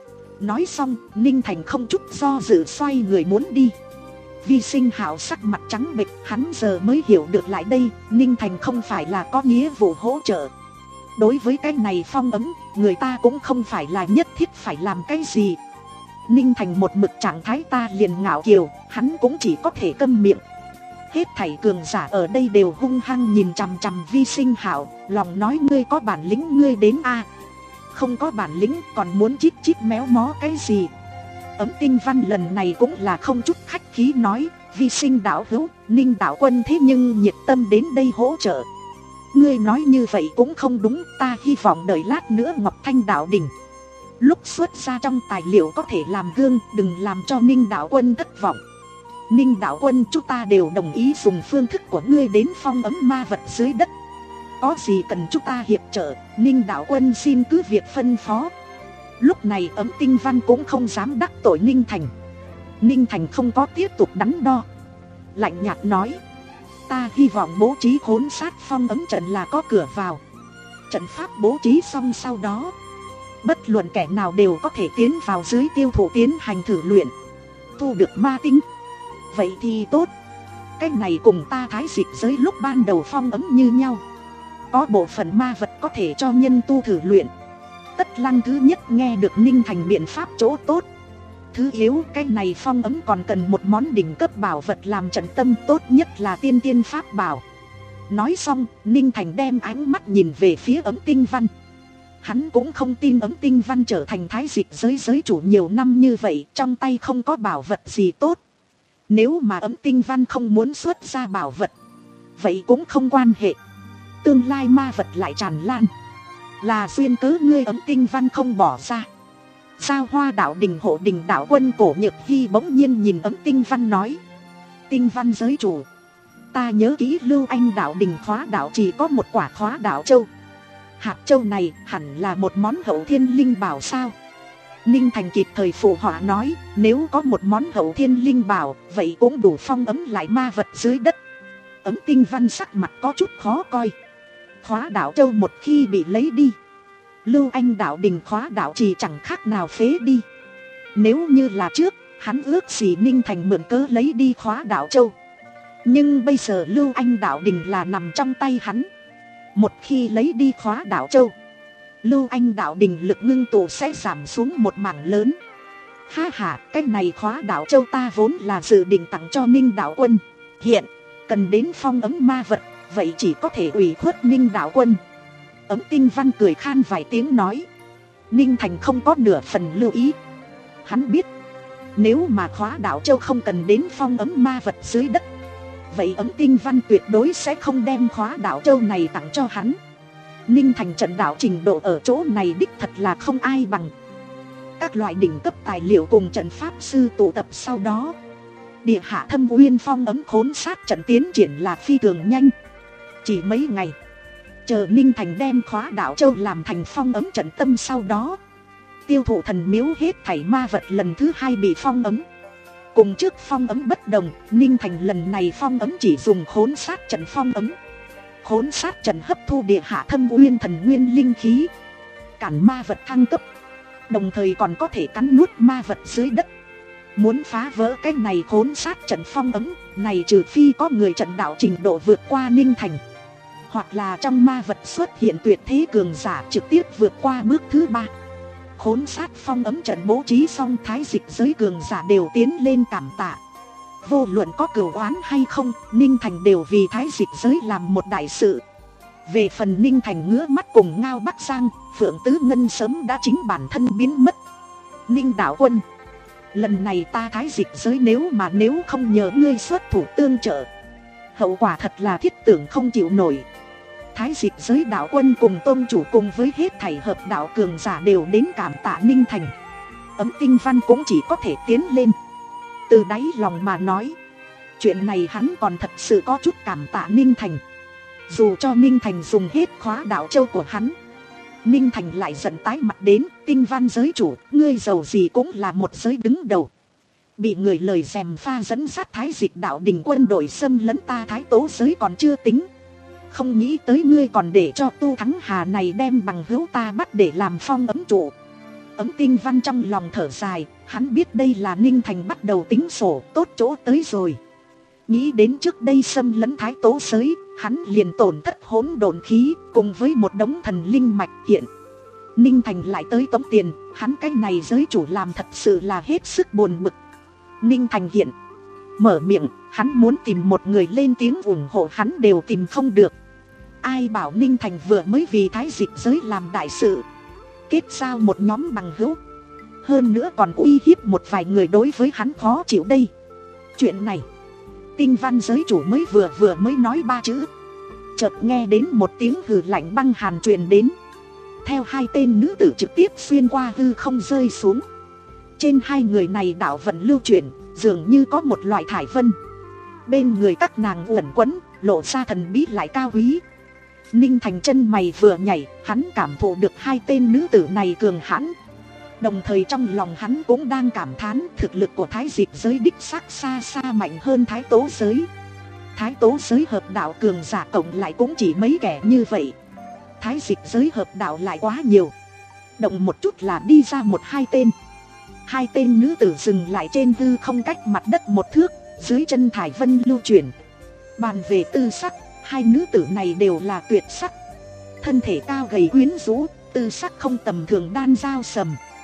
Nói xong, Ninh Thành không chút do dự xoay người muốn đi. Vi Sinh Hạo sắc mặt trắng bệch, hắn giờ mới hiểu được lại đây, Ninh Thành không phải là có nghĩa vụ hỗ trợ. Đối với cái này phong ấm, người ta cũng không phải là nhất thiết phải làm cái gì. Ninh Thành một mực trạng thái ta liền ngạo kiều, hắn cũng chỉ có thể câm miệng. Hết thảy cường giả ở đây đều hung hăng nhìn chằm chằm Vi Sinh Hạo, lòng nói ngươi có bản lĩnh ngươi đến a. Không có bản lĩnh còn muốn chít chít méo mó cái gì. Ấm Tinh Văn lần này cũng là không chút khách khí nói, Vi Sinh đạo hữu, Ninh đạo quân thế nhưng nhiệt tâm đến đây hỗ trợ. Ngươi nói như vậy cũng không đúng, ta hy vọng đợi lát nữa Ngọc Thanh đạo đình lúc xuất ra trong tài liệu có thể làm gương, đừng làm cho Ninh đạo quân thất vọng. Ninh đạo quân, chúng ta đều đồng ý dùng phương thức của ngươi đến phong ấm ma vật dưới đất. Có gì cần chúng ta hiệp trợ, Ninh đạo quân xin cứ việc phân phó. Lúc này Ấm Tinh Văn cũng không dám đắc tội Ninh Thành. Ninh Thành không có tiếp tục đắn đo, lạnh nhạt nói. Ta hy vọng bố trí khốn sát phong ấm trận là có cửa vào. Trận pháp bố trí xong sau đó, bất luận kẻ nào đều có thể tiến vào dưới Tiêu Thụ tiến hành thử luyện, thu được ma tinh. Vậy thì tốt. Cái này cùng ta Thái Dịch giới lúc ban đầu phong ấm như nhau. Có bộ phận ma vật có thể cho nhân tu thử luyện. Tất Lăng thứ nhất nghe được Ninh Thành biện pháp chỗ tốt, thứ yếu, cái này phong ấm còn cần một món đỉnh cấp bảo vật làm trận tâm, tốt nhất là tiên tiên pháp bảo. Nói xong, Ninh Thành đem ánh mắt nhìn về phía Ấm Tinh Văn. Hắn cũng không tin Ấm Tinh Văn trở thành thái dịch giới giới chủ nhiều năm như vậy, trong tay không có bảo vật gì tốt. Nếu mà Ấm Tinh Văn không muốn xuất ra bảo vật, vậy cũng không quan hệ. Tương lai ma vật lại tràn lan, là duyên cớ ngươi Ấm Tinh Văn không bỏ ra. Giao Hoa đạo đình hộ đình đạo quân Cổ Nhược Hy bỗng nhiên nhìn Ấm Tinh Văn nói: Tinh Văn giới chủ, ta nhớ kỹ Lưu Anh đạo đình khóa đạo chỉ có một quả khóa đạo châu. Hạt châu này hẳn là một món hậu thiên linh bảo sao? Ninh Thành kịp thời phụ họa nói: nếu có một món hậu thiên linh bảo, vậy cũng đủ phong ấm lại ma vật dưới đất. Ấm Tinh Văn sắc mặt có chút khó coi. Khóa đạo châu một khi bị lấy đi, Lưu Anh đạo đình khóa đạo chỉ chẳng khác nào phế đi. Nếu như là trước, hắn ước gì Ninh Thành mượn cớ lấy đi khóa đạo châu. Nhưng bây giờ Lưu Anh đạo đình là nằm trong tay hắn. Một khi lấy đi khóa đạo châu, Lưu Anh đạo đình lực ngưng tụ sẽ giảm xuống một mảng lớn. Ha ha, cái này khóa đạo châu ta vốn là dự định tặng cho Ninh đạo quân. Hiện, cần đến phong ấm ma vật, vậy chỉ có thể ủy khuất Ninh đạo quân. Ấm Tinh Văn cười khan vài tiếng nói. Ninh Thành không có nửa phần lưu ý. Hắn biết, nếu mà khóa đạo châu không cần đến phong ấm ma vật dưới đất, vậy Ấm Tinh Văn tuyệt đối sẽ không đem khóa đạo châu này tặng cho hắn. Ninh Thành trận đạo trình độ ở chỗ này đích thật là không ai bằng. Các loại đỉnh cấp tài liệu cùng trận pháp sư tụ tập sau đó, địa hạ thâm uyên phong ấm khốn sát trận tiến triển là phi thường nhanh. Chỉ mấy ngày, chờ Ninh Thành đem khóa đạo châu làm thành phong ấm trận tâm sau đó, tiêu thụ thần miếu hết thảy ma vật lần thứ hai bị phong ấm. Cùng trước phong ấm bất đồng, Ninh Thành lần này phong ấm chỉ dùng khốn sát trận phong ấm. Khốn sát trận hấp thu địa hạ thâm uyên thần nguyên linh khí, cản ma vật thăng cấp, đồng thời còn có thể cắn nuốt ma vật dưới đất. Muốn phá vỡ cái này khốn sát trận phong ấm này, trừ phi có người trận đạo trình độ vượt qua Ninh Thành, hoặc là trong ma vật xuất hiện tuyệt thế cường giả trực tiếp vượt qua bước thứ ba. Khốn sát phong ấm trận bố trí xong, thái dịch giới cường giả đều tiến lên cảm tạ. Vô luận có cửu oán hay không, Ninh Thành đều vì thái dịch giới làm một đại sự. Về phần Ninh Thành ngứa mắt cùng Ngao Bắc Giang, Phượng Tứ Ngân sớm đã chính bản thân biến mất. Ninh đạo quân, lần này ta thái dịch giới nếu mà nếu không nhờ ngươi xuất thủ tương trợ, hậu quả thật là thiết tưởng không chịu nổi. Thái dịch giới đạo quân cùng tôn chủ cùng với hết thảy hợp đạo cường giả đều đến cảm tạ Ninh Thành. Ấm Tinh Văn cũng chỉ có thể tiến lên. Từ đáy lòng mà nói, chuyện này hắn còn thật sự có chút cảm tạ Ninh Thành. Dù cho Ninh Thành dùng hết khóa đạo châu của hắn, Ninh Thành lại giận tái mặt đến. Tinh Văn giới chủ, ngươi giàu gì cũng là một giới đứng đầu, bị người lời dèm pha dẫn dắt thái dịch đạo đình quân đội xâm lấn ta thái tố giới còn chưa tính, không nghĩ tới ngươi còn để cho Tu Thắng Hà này đem bằng hữu ta bắt để làm phong ấm trụ. Ấm Tinh Văn trong lòng thở dài, hắn biết đây là Ninh Thành bắt đầu tính sổ, tốt chỗ tới rồi. Nghĩ đến trước đây xâm lấn thái tố giới, hắn liền tổn thất hỗn độn khí cùng với một đống thần linh mạch. Hiện Ninh Thành lại tới tống tiền, hắn cái này giới chủ làm thật sự là hết sức buồn bực. Ninh Thành hiện mở miệng, hắn muốn tìm một người lên tiếng ủng hộ hắn đều tìm không được. Ai bảo Ninh Thành vừa mới vì thái dịch giới làm đại sự, kết giao một nhóm bằng hữu, hơn nữa còn uy hiếp một vài người đối với hắn khó chịu đây. Chuyện này, Tinh Văn giới chủ mới vừa vừa mới nói ba chữ, chợt nghe đến một tiếng hừ lạnh băng hàn truyền đến. Theo hai tên nữ tử trực tiếp xuyên qua hư không rơi xuống. Trên hai người này đạo vận lưu chuyển, dường như có một loại thải vân. Bên người các nàng uẩn quấn, lộ ra thần bí lại cao quý. Ninh Thành chân mày vừa nhảy, hắn cảm thụ được hai tên nữ tử này cường hãn. Đồng thời trong lòng hắn cũng đang cảm thán thực lực của thái dịch giới đích xác xa xa mạnh hơn thái tố giới. Thái tố giới hợp đạo cường giả cộng lại cũng chỉ mấy kẻ như vậy, thái dịch giới hợp đạo lại quá nhiều, động một chút là đi ra một hai tên. Hai tên nữ tử dừng lại trên hư không cách mặt đất một thước, dưới chân thải vân lưu chuyển. Bàn về tư sắc, hai nữ tử này đều là tuyệt sắc. Thân thể cao gầy quyến rũ, tư sắc không tầm thường đan dao sầm.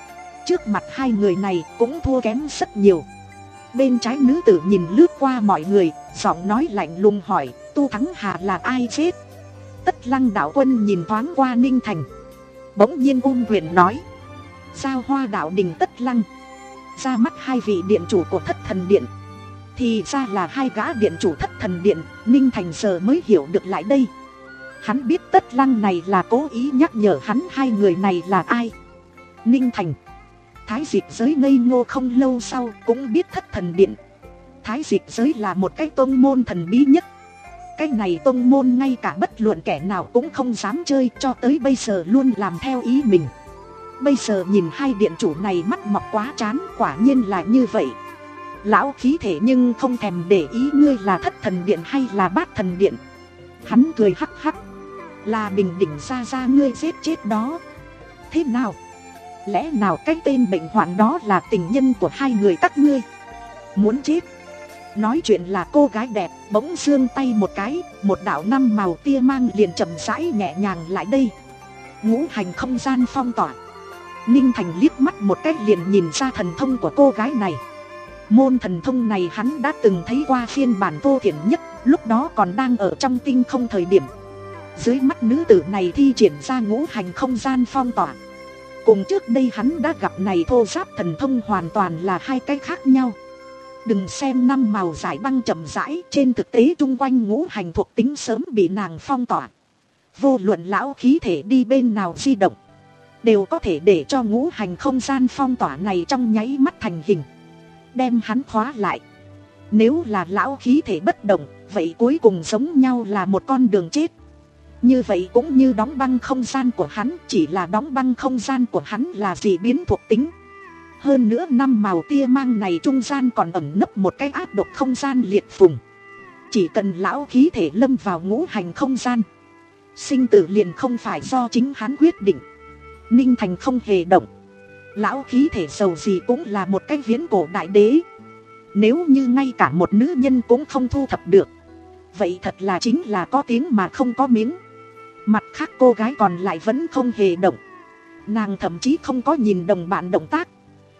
trước mặt hai người này cũng thua kém rất nhiều. Bên trái nữ tử nhìn lướt qua mọi người, giọng nói lạnh lùng hỏi, Tu Thắng Hà là ai chết? Tất Lăng đạo quân nhìn thoáng qua Ninh Thành, bỗng nhiên ôm quyền nói, Giao Hoa đạo đình Tất Lăng. Ra mắt hai vị điện chủ của Thất Thần Điện. Thì ra là hai gã điện chủ Thất Thần Điện. Ninh Thành giờ mới hiểu được lại đây. Hắn biết Tất Lăng này là cố ý nhắc nhở hắn hai người này là ai. Ninh Thành, Thái Dịch Giới ngây ngô không lâu sau cũng biết Thất Thần Điện. Thái Dịch Giới là một cái tôn môn thần bí nhất. Cái này tôn môn ngay cả bất luận kẻ nào cũng không dám chơi, cho tới bây giờ luôn làm theo ý mình. Bây giờ nhìn hai điện chủ này mắt mọc quá chán, quả nhiên là như vậy. Lão khí thể nhưng không thèm để ý ngươi là Thất Thần Điện hay là Bát Thần Điện. Hắn cười hắc hắc, là Bình Đỉnh ra ra ngươi giết chết đó. Thế nào? Lẽ nào cái tên bệnh hoạn đó là tình nhân của hai người các ngươi? Muốn chết? Nói chuyện là cô gái đẹp, bỗng giương tay một cái, một đạo năm màu tia mang liền chậm rãi nhẹ nhàng lại đây. Ngũ hành không gian phong tỏa. Ninh Thành liếc mắt một cách liền nhìn ra thần thông của cô gái này. Môn thần thông này hắn đã từng thấy qua phiên bản vô thiện nhất, lúc đó còn đang ở trong tinh không thời điểm. Dưới mắt nữ tử này thi triển ra ngũ hành không gian phong tỏa. Cùng trước đây hắn đã gặp này thô giáp thần thông hoàn toàn là hai cái khác nhau. Đừng xem năm màu giải băng chậm rãi, trên thực tế chung quanh ngũ hành thuộc tính sớm bị nàng phong tỏa. Vô luận lão khí thể đi bên nào di động, đều có thể để cho ngũ hành không gian phong tỏa này trong nháy mắt thành hình, đem hắn khóa lại. Nếu là lão khí thể bất động, vậy cuối cùng giống nhau là một con đường chết. Như vậy cũng như đóng băng không gian của hắn, chỉ là đóng băng không gian của hắn là dị biến thuộc tính. Hơn nữa năm màu tia mang này trung gian còn ẩn nấp một cái áp độc không gian liệt phùng. Chỉ cần lão khí thể lâm vào ngũ hành không gian, sinh tử liền không phải do chính hắn quyết định. Ninh Thành không hề động. Lão khí thể giàu gì cũng là một cái viễn cổ đại đế. Nếu như ngay cả một nữ nhân cũng không thu thập được, vậy thật là chính là có tiếng mà không có miếng. Mặt khác cô gái còn lại vẫn không hề động. Nàng thậm chí không có nhìn đồng bạn động tác,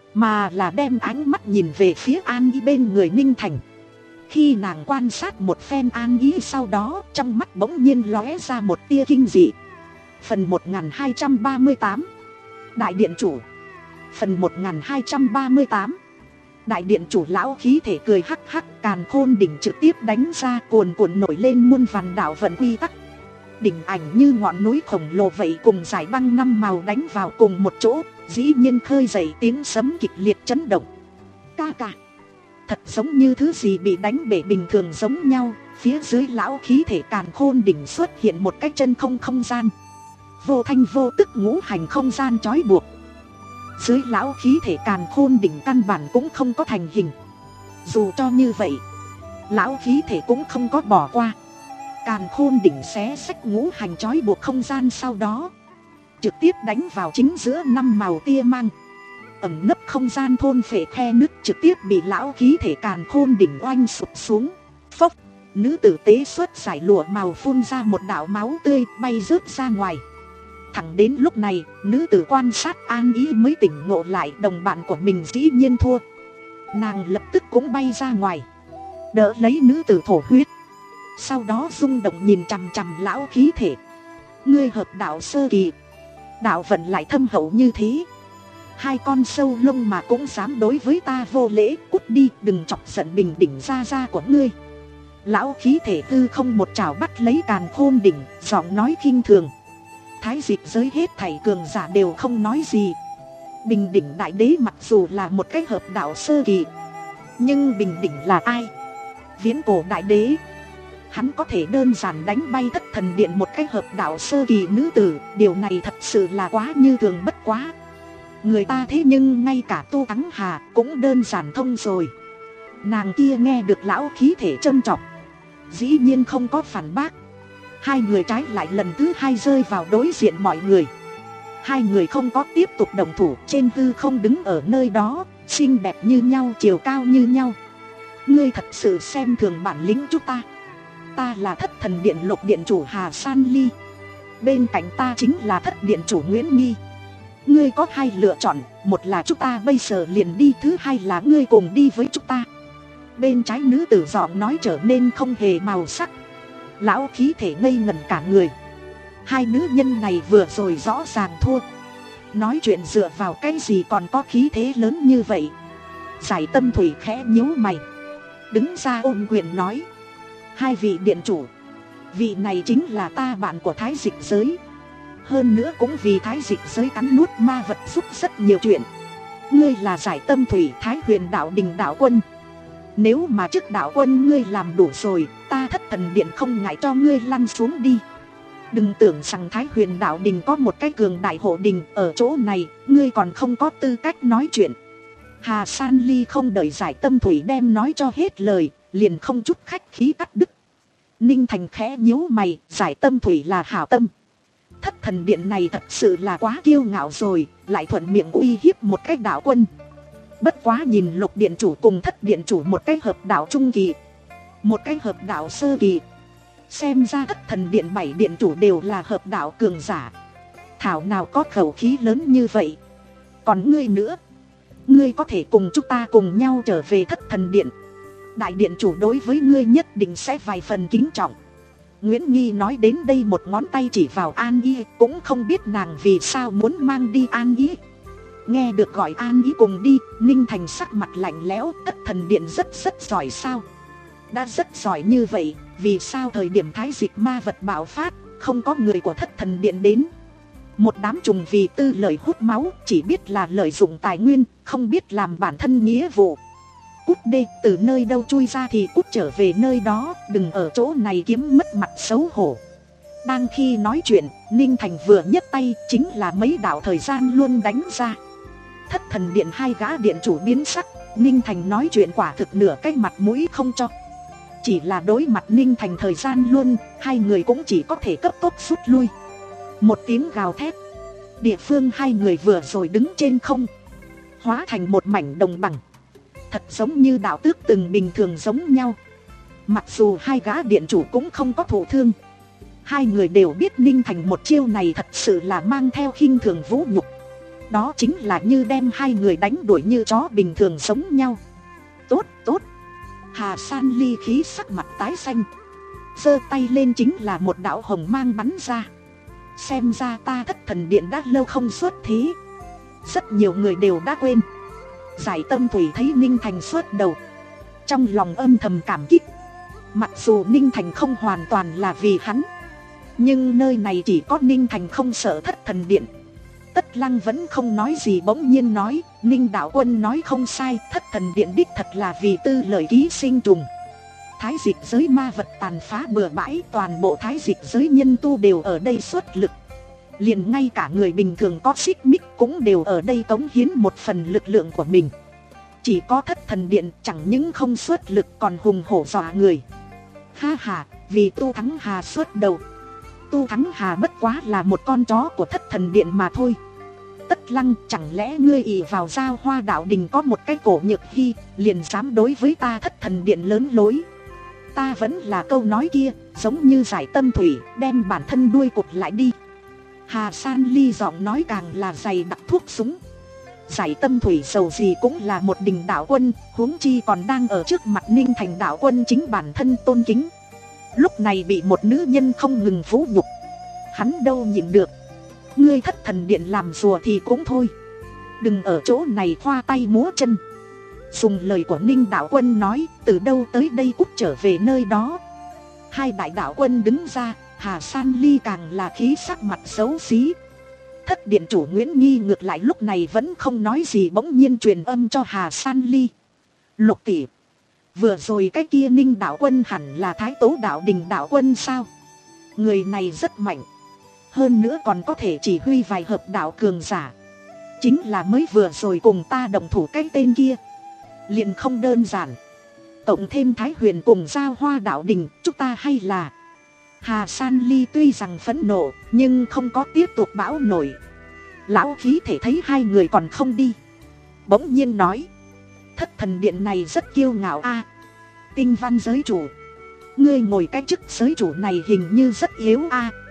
mà là đem ánh mắt nhìn về phía An Y bên người Ninh Thành. Khi nàng quan sát một phen An Y sau đó, trong mắt bỗng nhiên lóe ra một tia kinh dị. Phần một nghìn hai trăm ba mươi tám Đại Điện Chủ. Phần một nghìn hai trăm ba mươi tám Đại Điện Chủ. Lão khí thể cười hắc hắc, càn khôn đỉnh trực tiếp đánh ra, cuồn cuộn nổi lên muôn vàn đạo vận quy tắc. Đỉnh ảnh như ngọn núi khổng lồ vậy cùng giải băng năm màu đánh vào cùng một chỗ, dĩ nhiên khơi dậy tiếng sấm kịch liệt chấn động. Ca ca, thật giống như thứ gì bị đánh bể bình thường giống nhau. Phía dưới lão khí thể càn khôn đỉnh xuất hiện một cái chân không không gian, vô thanh vô tức ngũ hành không gian trói buộc. Dưới lão khí thể càn khôn đỉnh căn bản cũng không có thành hình. Dù cho như vậy, lão khí thể cũng không có bỏ qua. Càn khôn đỉnh xé xách ngũ hành trói buộc không gian, sau đó trực tiếp đánh vào chính giữa năm màu tia mang. Ẩn nấp không gian thôn phệ khe nứt trực tiếp bị lão khí thể càn khôn đỉnh oanh sụp xuống. Phốc, nữ tử tế xuất giải lụa màu phun ra một đạo máu tươi bay rớt ra ngoài. Thẳng đến lúc này, nữ tử quan sát An Ý mới tỉnh ngộ lại đồng bạn của mình dĩ nhiên thua. Nàng lập tức cũng bay ra ngoài, đỡ lấy nữ tử thổ huyết. Sau đó rung động nhìn chằm chằm lão khí thể. Ngươi hợp đạo sơ kỳ, đạo vận lại thâm hậu như thế, hai con sâu lông mà cũng dám đối với ta vô lễ, cút đi, đừng chọc giận Bình Đỉnh ra ra của ngươi. Lão khí thể tư không một chảo bắt lấy càn khôn đỉnh, giọng nói khinh thường. Thái Dịch Giới hết thảy cường giả đều không nói gì. Bình Đỉnh đại đế mặc dù là một cái hợp đạo sơ kỳ, nhưng Bình Đỉnh là ai? Viễn cổ đại đế. Hắn có thể đơn giản đánh bay Thất Thần Điện một cái hợp đạo sơ kỳ nữ tử, điều này thật sự là quá như thường bất quá. Người ta thế nhưng ngay cả Tu Thắng Hà cũng đơn giản thông rồi. Nàng kia nghe được lão khí thể châm chọc, dĩ nhiên không có phản bác. Hai người trái lại lần thứ hai rơi vào đối diện mọi người. Hai người không có tiếp tục đồng thủ, trên hư không đứng ở nơi đó, xinh đẹp như nhau, chiều cao như nhau. Ngươi thật sự xem thường bản lĩnh chúng ta. Ta là Thất Thần Điện Lục Điện Chủ Hà San Ly, bên cạnh ta chính là Thất Điện Chủ Nguyễn Nghi. Ngươi có hai lựa chọn, một là chúng ta bây giờ liền đi, thứ hai là ngươi cùng đi với chúng ta. Bên trái nữ tử giọng nói trở nên không hề màu sắc. Lão khí thể ngây ngẩn cả người. Hai nữ nhân này vừa rồi rõ ràng thua. Nói chuyện dựa vào cái gì còn có khí thế lớn như vậy. Giải Tâm Thủy khẽ nhíu mày, đứng ra ôm quyền nói: hai vị điện chủ, vị này chính là ta bạn của Thái Dịch giới. Hơn nữa cũng vì Thái Dịch giới cắn nuốt ma vật giúp rất nhiều chuyện. Ngươi là Giải Tâm Thủy, Thái Huyền đạo đình đạo quân. Nếu mà chức đạo quân ngươi làm đủ rồi, ta Thất Thần Điện không ngại cho ngươi lăn xuống đi. Đừng tưởng rằng Thái Huyền đạo đình có một cái cường đại hộ đình, ở chỗ này ngươi còn không có tư cách nói chuyện. Hà San Ly không đợi Giải Tâm Thủy đem nói cho hết lời, liền không chút khách khí cắt đứt. Ninh Thành khẽ nhíu mày, Giải Tâm Thủy là hảo tâm. Thất Thần Điện này thật sự là quá kiêu ngạo rồi, lại thuận miệng uy hiếp một cái đạo quân. Bất quá nhìn Lục điện chủ cùng Thất điện chủ, một cái hợp đạo trung kỳ, một cái hợp đạo sơ kỳ. Xem ra Thất Thần Điện bảy điện chủ đều là hợp đạo cường giả. Thảo nào có khẩu khí lớn như vậy. Còn ngươi nữa, ngươi có thể cùng chúng ta cùng nhau trở về Thất Thần Điện. Đại điện chủ đối với ngươi nhất định sẽ vài phần kính trọng. Nguyễn Nghi nói đến đây một ngón tay chỉ vào An Y, cũng không biết nàng vì sao muốn mang đi An Y. Nghe được gọi An Y cùng đi, Ninh Thành sắc mặt lạnh lẽo. Thất Thần Điện rất rất giỏi sao? Đã rất giỏi như vậy, vì sao thời điểm Thái Dịch ma vật bạo phát, không có người của Thất Thần Điện đến? Một đám trùng vì tư lợi hút máu, chỉ biết là lợi dụng tài nguyên, không biết làm bản thân nghĩa vụ. Cút đê, từ nơi đâu chui ra thì cút trở về nơi đó, đừng ở chỗ này kiếm mất mặt xấu hổ. Đang khi nói chuyện, Ninh Thành vừa nhấc tay, chính là mấy đạo thời gian luôn đánh ra. Thất Thần Điện hai gã điện chủ biến sắc, Ninh Thành nói chuyện quả thực nửa cái mặt mũi không cho. Chỉ là đối mặt Ninh Thành thời gian luôn, hai người cũng chỉ có thể cấp tốc rút lui. Một tiếng gào thét, địa phương hai người vừa rồi đứng trên không hóa thành một mảnh đồng bằng, thật giống như đạo tước từng bình thường giống nhau. Mặc dù hai gã điện chủ cũng không có thụ thương, hai người đều biết Ninh Thành một chiêu này thật sự là mang theo khinh thường vũ nhục. Đó chính là như đem hai người đánh đuổi như chó bình thường giống nhau. Tốt, tốt. Hà San Ly khí sắc mặt tái xanh, giơ tay lên chính là một đạo hồng mang bắn ra. Xem ra ta Thất Thần Điện đã lâu không xuất thế. Rất nhiều người đều đã quên. Giải Tâm Thủy thấy Ninh Thành xuất đầu, trong lòng âm thầm cảm kích. Mặc dù Ninh Thành không hoàn toàn là vì hắn, nhưng nơi này chỉ có Ninh Thành không sợ Thất Thần Điện. Tất Lăng vẫn không nói gì, bỗng nhiên nói: Ninh đạo quân nói không sai, Thất Thần Điện đích thật là vì tư lợi ký sinh trùng. Thái Dịch giới ma vật tàn phá bừa bãi, toàn bộ Thái Dịch giới nhân tu đều ở đây xuất lực. Liền ngay cả người bình thường có xích mích cũng đều ở đây cống hiến một phần lực lượng của mình. Chỉ có Thất Thần Điện chẳng những không xuất lực còn hùng hổ dọa người. Ha ha, vì Tu Thắng Hà xuất đầu. Tu Thắng Hà bất quá là một con chó của Thất Thần Điện mà thôi. Tất Lăng, chẳng lẽ ngươi ỷ vào Giao Hoa đạo đình có một cái cổ nhược hy, liền dám đối với ta Thất Thần Điện lớn lối? Ta vẫn là câu nói kia, giống như Giải Tâm Thủy, đem bản thân đuôi cụt lại đi. Hà San Ly giọng nói càng là dày đặc thuốc súng. Giải Tâm Thủy dầu gì cũng là một đình đạo quân, huống chi còn đang ở trước mặt Ninh Thành đạo quân chính bản thân tôn kính. Lúc này bị một nữ nhân không ngừng vũ nhục, hắn đâu nhịn được. Ngươi Thất Thần Điện làm rùa thì cũng thôi, đừng ở chỗ này khoa tay múa chân. Dùng lời của Ninh đạo quân nói, từ đâu tới đây cút trở về nơi đó. Hai đại đạo quân đứng ra, Hà San Ly càng là khí sắc mặt xấu xí. Thất điện chủ Nguyễn Nghi ngược lại lúc này vẫn không nói gì, bỗng nhiên truyền âm cho Hà San Ly: Lục tỷ, vừa rồi cái kia Ninh đạo quân hẳn là Thái Tố đạo đình đạo quân sao? Người này rất mạnh, hơn nữa còn có thể chỉ huy vài hợp đạo cường giả. Chính là mới vừa rồi cùng ta động thủ cái tên kia, liền không đơn giản. Cộng thêm Thái Huyền cùng Giao Hoa đạo đình, chúng ta hay là... Hà San Ly tuy rằng phẫn nộ, nhưng không có tiếp tục bão nổi. Lão khí thể thấy hai người còn không đi, bỗng nhiên nói: Thất Thần Điện này rất kiêu ngạo a. Tinh Văn giới chủ, ngươi ngồi cái chức giới chủ này hình như rất yếu a.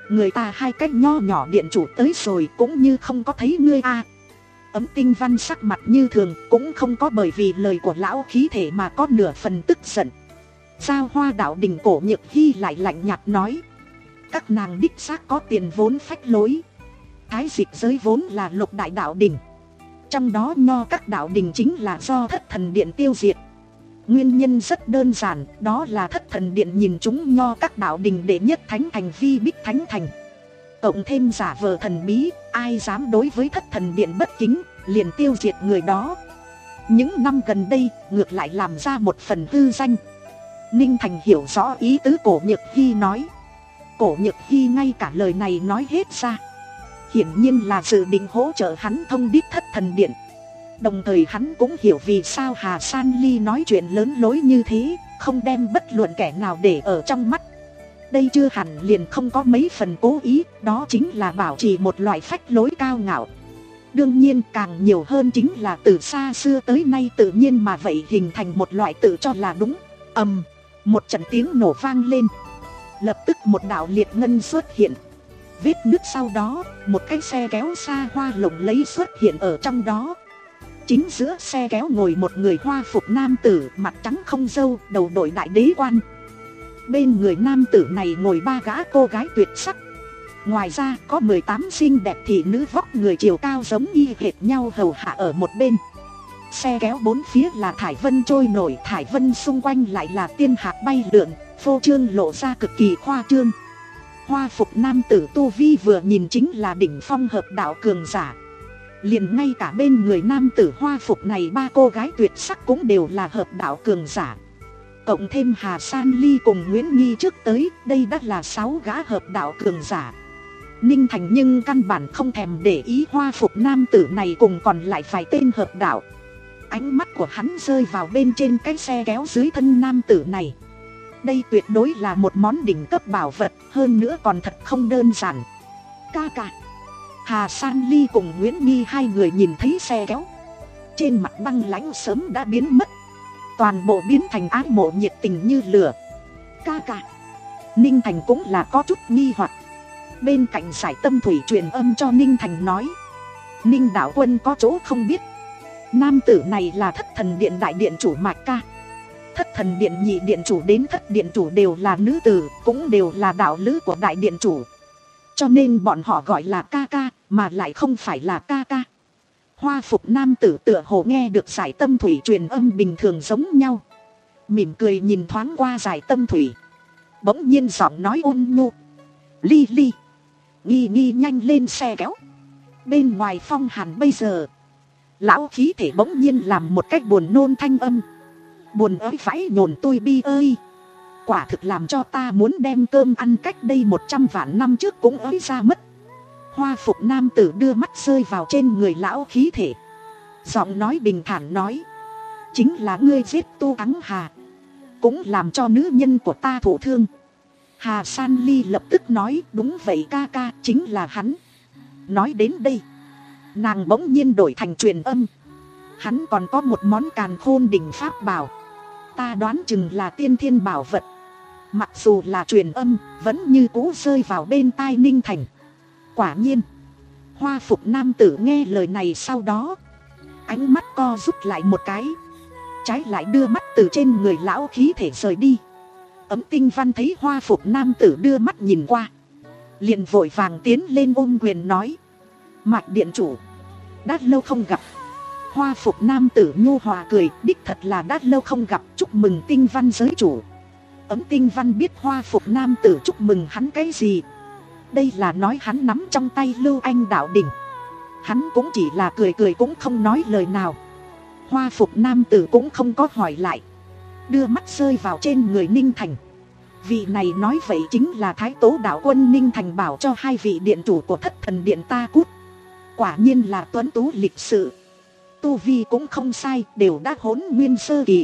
Người ta hai cái nho nhỏ điện chủ tới rồi cũng như không có thấy ngươi a. Ấm Tinh Văn sắc mặt như thường, cũng không có bởi vì lời của lão khí thể mà có nửa phần tức giận. Giao Hoa đạo đình Cổ Nhược Hy lại lạnh nhạt nói, các nàng đích xác có tiền vốn phách lối. Thái dịch giới vốn là lục đại đạo đình, trong đó nho các đạo đình chính là do Thất Thần Điện tiêu diệt. Nguyên nhân rất đơn giản, đó là Thất Thần Điện nhìn chúng nho các đạo đình đệ nhất thánh thành Vi Bích Thánh Thành. Cộng thêm giả vờ thần bí, ai dám đối với Thất Thần Điện bất kính, liền tiêu diệt người đó. Những năm gần đây, ngược lại làm ra một phần hư danh. Ninh Thành hiểu rõ ý tứ Cổ Nhược Hy nói. Cổ Nhược Hy ngay cả lời này nói hết ra, hiển nhiên là dự định hỗ trợ hắn thông điệp Thất Thần Điện. Đồng thời hắn cũng hiểu vì sao Hà San Ly nói chuyện lớn lối như thế, không đem bất luận kẻ nào để ở trong mắt. Đây chưa hẳn liền không có mấy phần cố ý, đó chính là bảo trì một loại phách lối cao ngạo. Đương nhiên càng nhiều hơn chính là từ xa xưa tới nay tự nhiên mà vậy hình thành một loại tự cho là đúng. Ầm, một trận tiếng nổ vang lên. Lập tức một đạo liệt ngân xuất hiện. Vết nứt sau đó, một cái xe kéo xa hoa lộng lẫy xuất hiện ở trong đó. Chính giữa xe kéo ngồi một người hoa phục nam tử, mặt trắng không râu, đầu đội đại đế quan. Bên người nam tử này ngồi ba gã cô gái tuyệt sắc. Ngoài ra có mười tám xinh đẹp thị nữ vóc người chiều cao giống y hệt nhau hầu hạ ở một bên. Xe kéo bốn phía là thải vân trôi nổi, thải vân xung quanh lại là tiên hạc bay lượn, phô trương lộ ra cực kỳ khoa trương. Hoa phục nam tử tu vi vừa nhìn chính là đỉnh phong hợp đạo cường giả. Liền ngay cả bên người nam tử hoa phục này ba cô gái tuyệt sắc cũng đều là hợp đạo cường giả. Cộng thêm Hà San Ly cùng Nguyễn Nhi trước tới, đây đã là sáu gã hợp đạo cường giả. Ninh Thành nhưng căn bản không thèm để ý hoa phục nam tử này cùng còn lại vài tên hợp đạo. Ánh mắt của hắn rơi vào bên trên cái xe kéo dưới thân nam tử này. Đây tuyệt đối là một món đỉnh cấp bảo vật, hơn nữa còn thật không đơn giản. Ca ca. Hà San Ly cùng Nguyễn Nhi hai người nhìn thấy xe kéo, trên mặt băng lãnh sớm đã biến mất, toàn bộ biến thành ái mộ nhiệt tình như lửa. Ca ca. Ninh Thành cũng là có chút nghi hoặc. Bên cạnh Giải Tâm Thủy truyền âm cho Ninh Thành nói, Ninh đạo quân có chỗ không biết, nam tử này là Thất Thần Điện đại điện chủ Mạch Ca. Thất Thần Điện nhị điện chủ đến thất điện chủ đều là nữ tử, cũng đều là đạo lữ của đại điện chủ, cho nên bọn họ gọi là ca ca, mà lại không phải là ca ca. Hoa phục nam tử tựa hồ nghe được Giải Tâm Thủy truyền âm bình thường giống nhau, mỉm cười nhìn thoáng qua Giải Tâm Thủy, bỗng nhiên giọng nói ôn nhu, Ly Ly, Nghi Nghi nhanh lên xe kéo. Bên ngoài phong hàn bây giờ, lão khí thể bỗng nhiên làm một cách buồn nôn thanh âm, buồn ới vãi nhồn tôi bi ơi, quả thực làm cho ta muốn đem cơm ăn cách đây một trăm vạn năm trước cũng ới ra mất. Hoa phục nam tử đưa mắt rơi vào trên người lão khí thể, giọng nói bình thản nói, chính là ngươi giết Tu Ắng Hà, cũng làm cho nữ nhân của ta thụ thương. Hà San Ly lập tức nói, đúng vậy ca ca, chính là hắn. Nói đến đây, nàng bỗng nhiên đổi thành truyền âm, hắn còn có một món càn khôn đỉnh pháp bảo, ta đoán chừng là tiên thiên bảo vật. Mặc dù là truyền âm, vẫn như cũ rơi vào bên tai Ninh Thành. Quả nhiên, hoa phục nam tử nghe lời này sau đó, ánh mắt co rút lại một cái, trái lại đưa mắt từ trên người lão khí thể rời đi. Ấm Tinh Văn thấy hoa phục nam tử đưa mắt nhìn qua, liền vội vàng tiến lên ôm quyền nói, Mạch điện chủ, đã lâu không gặp. Hoa phục nam tử nhu hòa cười, đích thật là đã lâu không gặp, chúc mừng Tinh Văn giới chủ. Ấm Tinh Văn biết hoa phục nam tử chúc mừng hắn cái gì, đây là nói hắn nắm trong tay Lưu Anh đạo đỉnh. Hắn cũng chỉ là cười cười cũng không nói lời nào. Hoa phục nam tử cũng không có hỏi lại, đưa mắt rơi vào trên người Ninh Thành. Vị này nói vậy chính là Thái Tố đạo quân Ninh Thành bảo cho hai vị điện chủ của Thất Thần Điện ta cút. Quả nhiên là tuấn tú lịch sự, tu vi cũng không sai, đều đã hỗn nguyên sơ kỳ.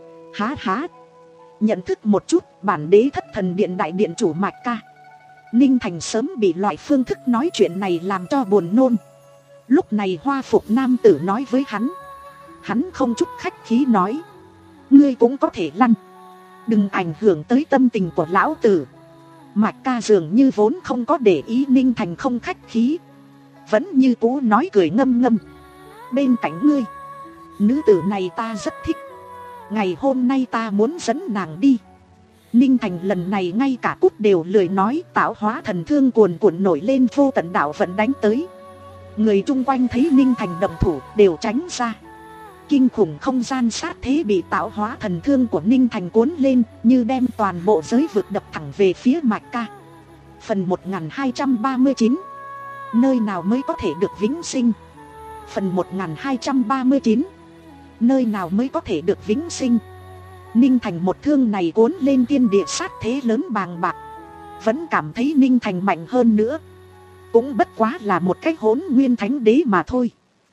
Há há, nhận thức một chút bản đế Thất Thần Điện đại điện chủ Mạch Ca. Ninh Thành sớm bị loại phương thức nói chuyện này làm cho buồn nôn. Lúc này hoa phục nam tử nói với hắn, hắn không chút khách khí nói, ngươi cũng có thể lăn, đừng ảnh hưởng tới tâm tình của lão tử. Mạch ca dường như vốn không có để ý Ninh Thành không khách khí, vẫn như cũ nói cười ngâm ngâm. Bên cạnh ngươi, nữ tử này ta rất thích, ngày hôm nay ta muốn dẫn nàng đi. Ninh Thành lần này ngay cả cút đều lười nói, tạo hóa thần thương cuồn cuộn nổi lên, vô tận đạo vận đánh tới. Người chung quanh thấy Ninh Thành động thủ đều tránh ra. Kinh khủng không gian sát thế bị tạo hóa thần thương của Ninh Thành cuốn lên, như đem toàn bộ giới vực đập thẳng về phía Mạch ca. Phần một nghìn hai trăm ba mươi chín, nơi nào mới có thể được vĩnh sinh. Phần một nghìn hai trăm ba mươi chín, nơi nào mới có thể được vĩnh sinh. Ninh Thành một thương này cuốn lên thiên địa sát thế lớn bàng bạc, vẫn cảm thấy Ninh Thành mạnh hơn nữa. Cũng bất quá là một cái hỗn nguyên thánh đế mà thôi.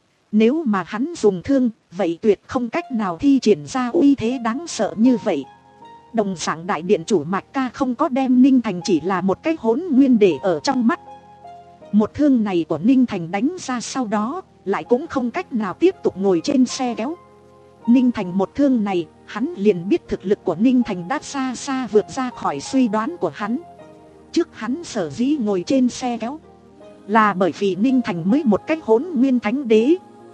Nếu mà hắn dùng thương, vậy tuyệt không cách nào thi triển ra uy thế đáng sợ như vậy. Đồng dạng đại điện chủ Mạch ca không có đem Ninh Thành chỉ là một cái hỗn nguyên để ở trong mắt. Một thương này của Ninh Thành đánh ra sau đó, lại cũng không cách nào tiếp tục ngồi trên xe kéo. Ninh Thành một thương này, hắn liền biết thực lực của Ninh Thành đã xa xa vượt ra khỏi suy đoán của hắn. Trước hắn sở dĩ ngồi trên xe kéo, là bởi vì Ninh Thành mới một cái hỗn nguyên thánh đế.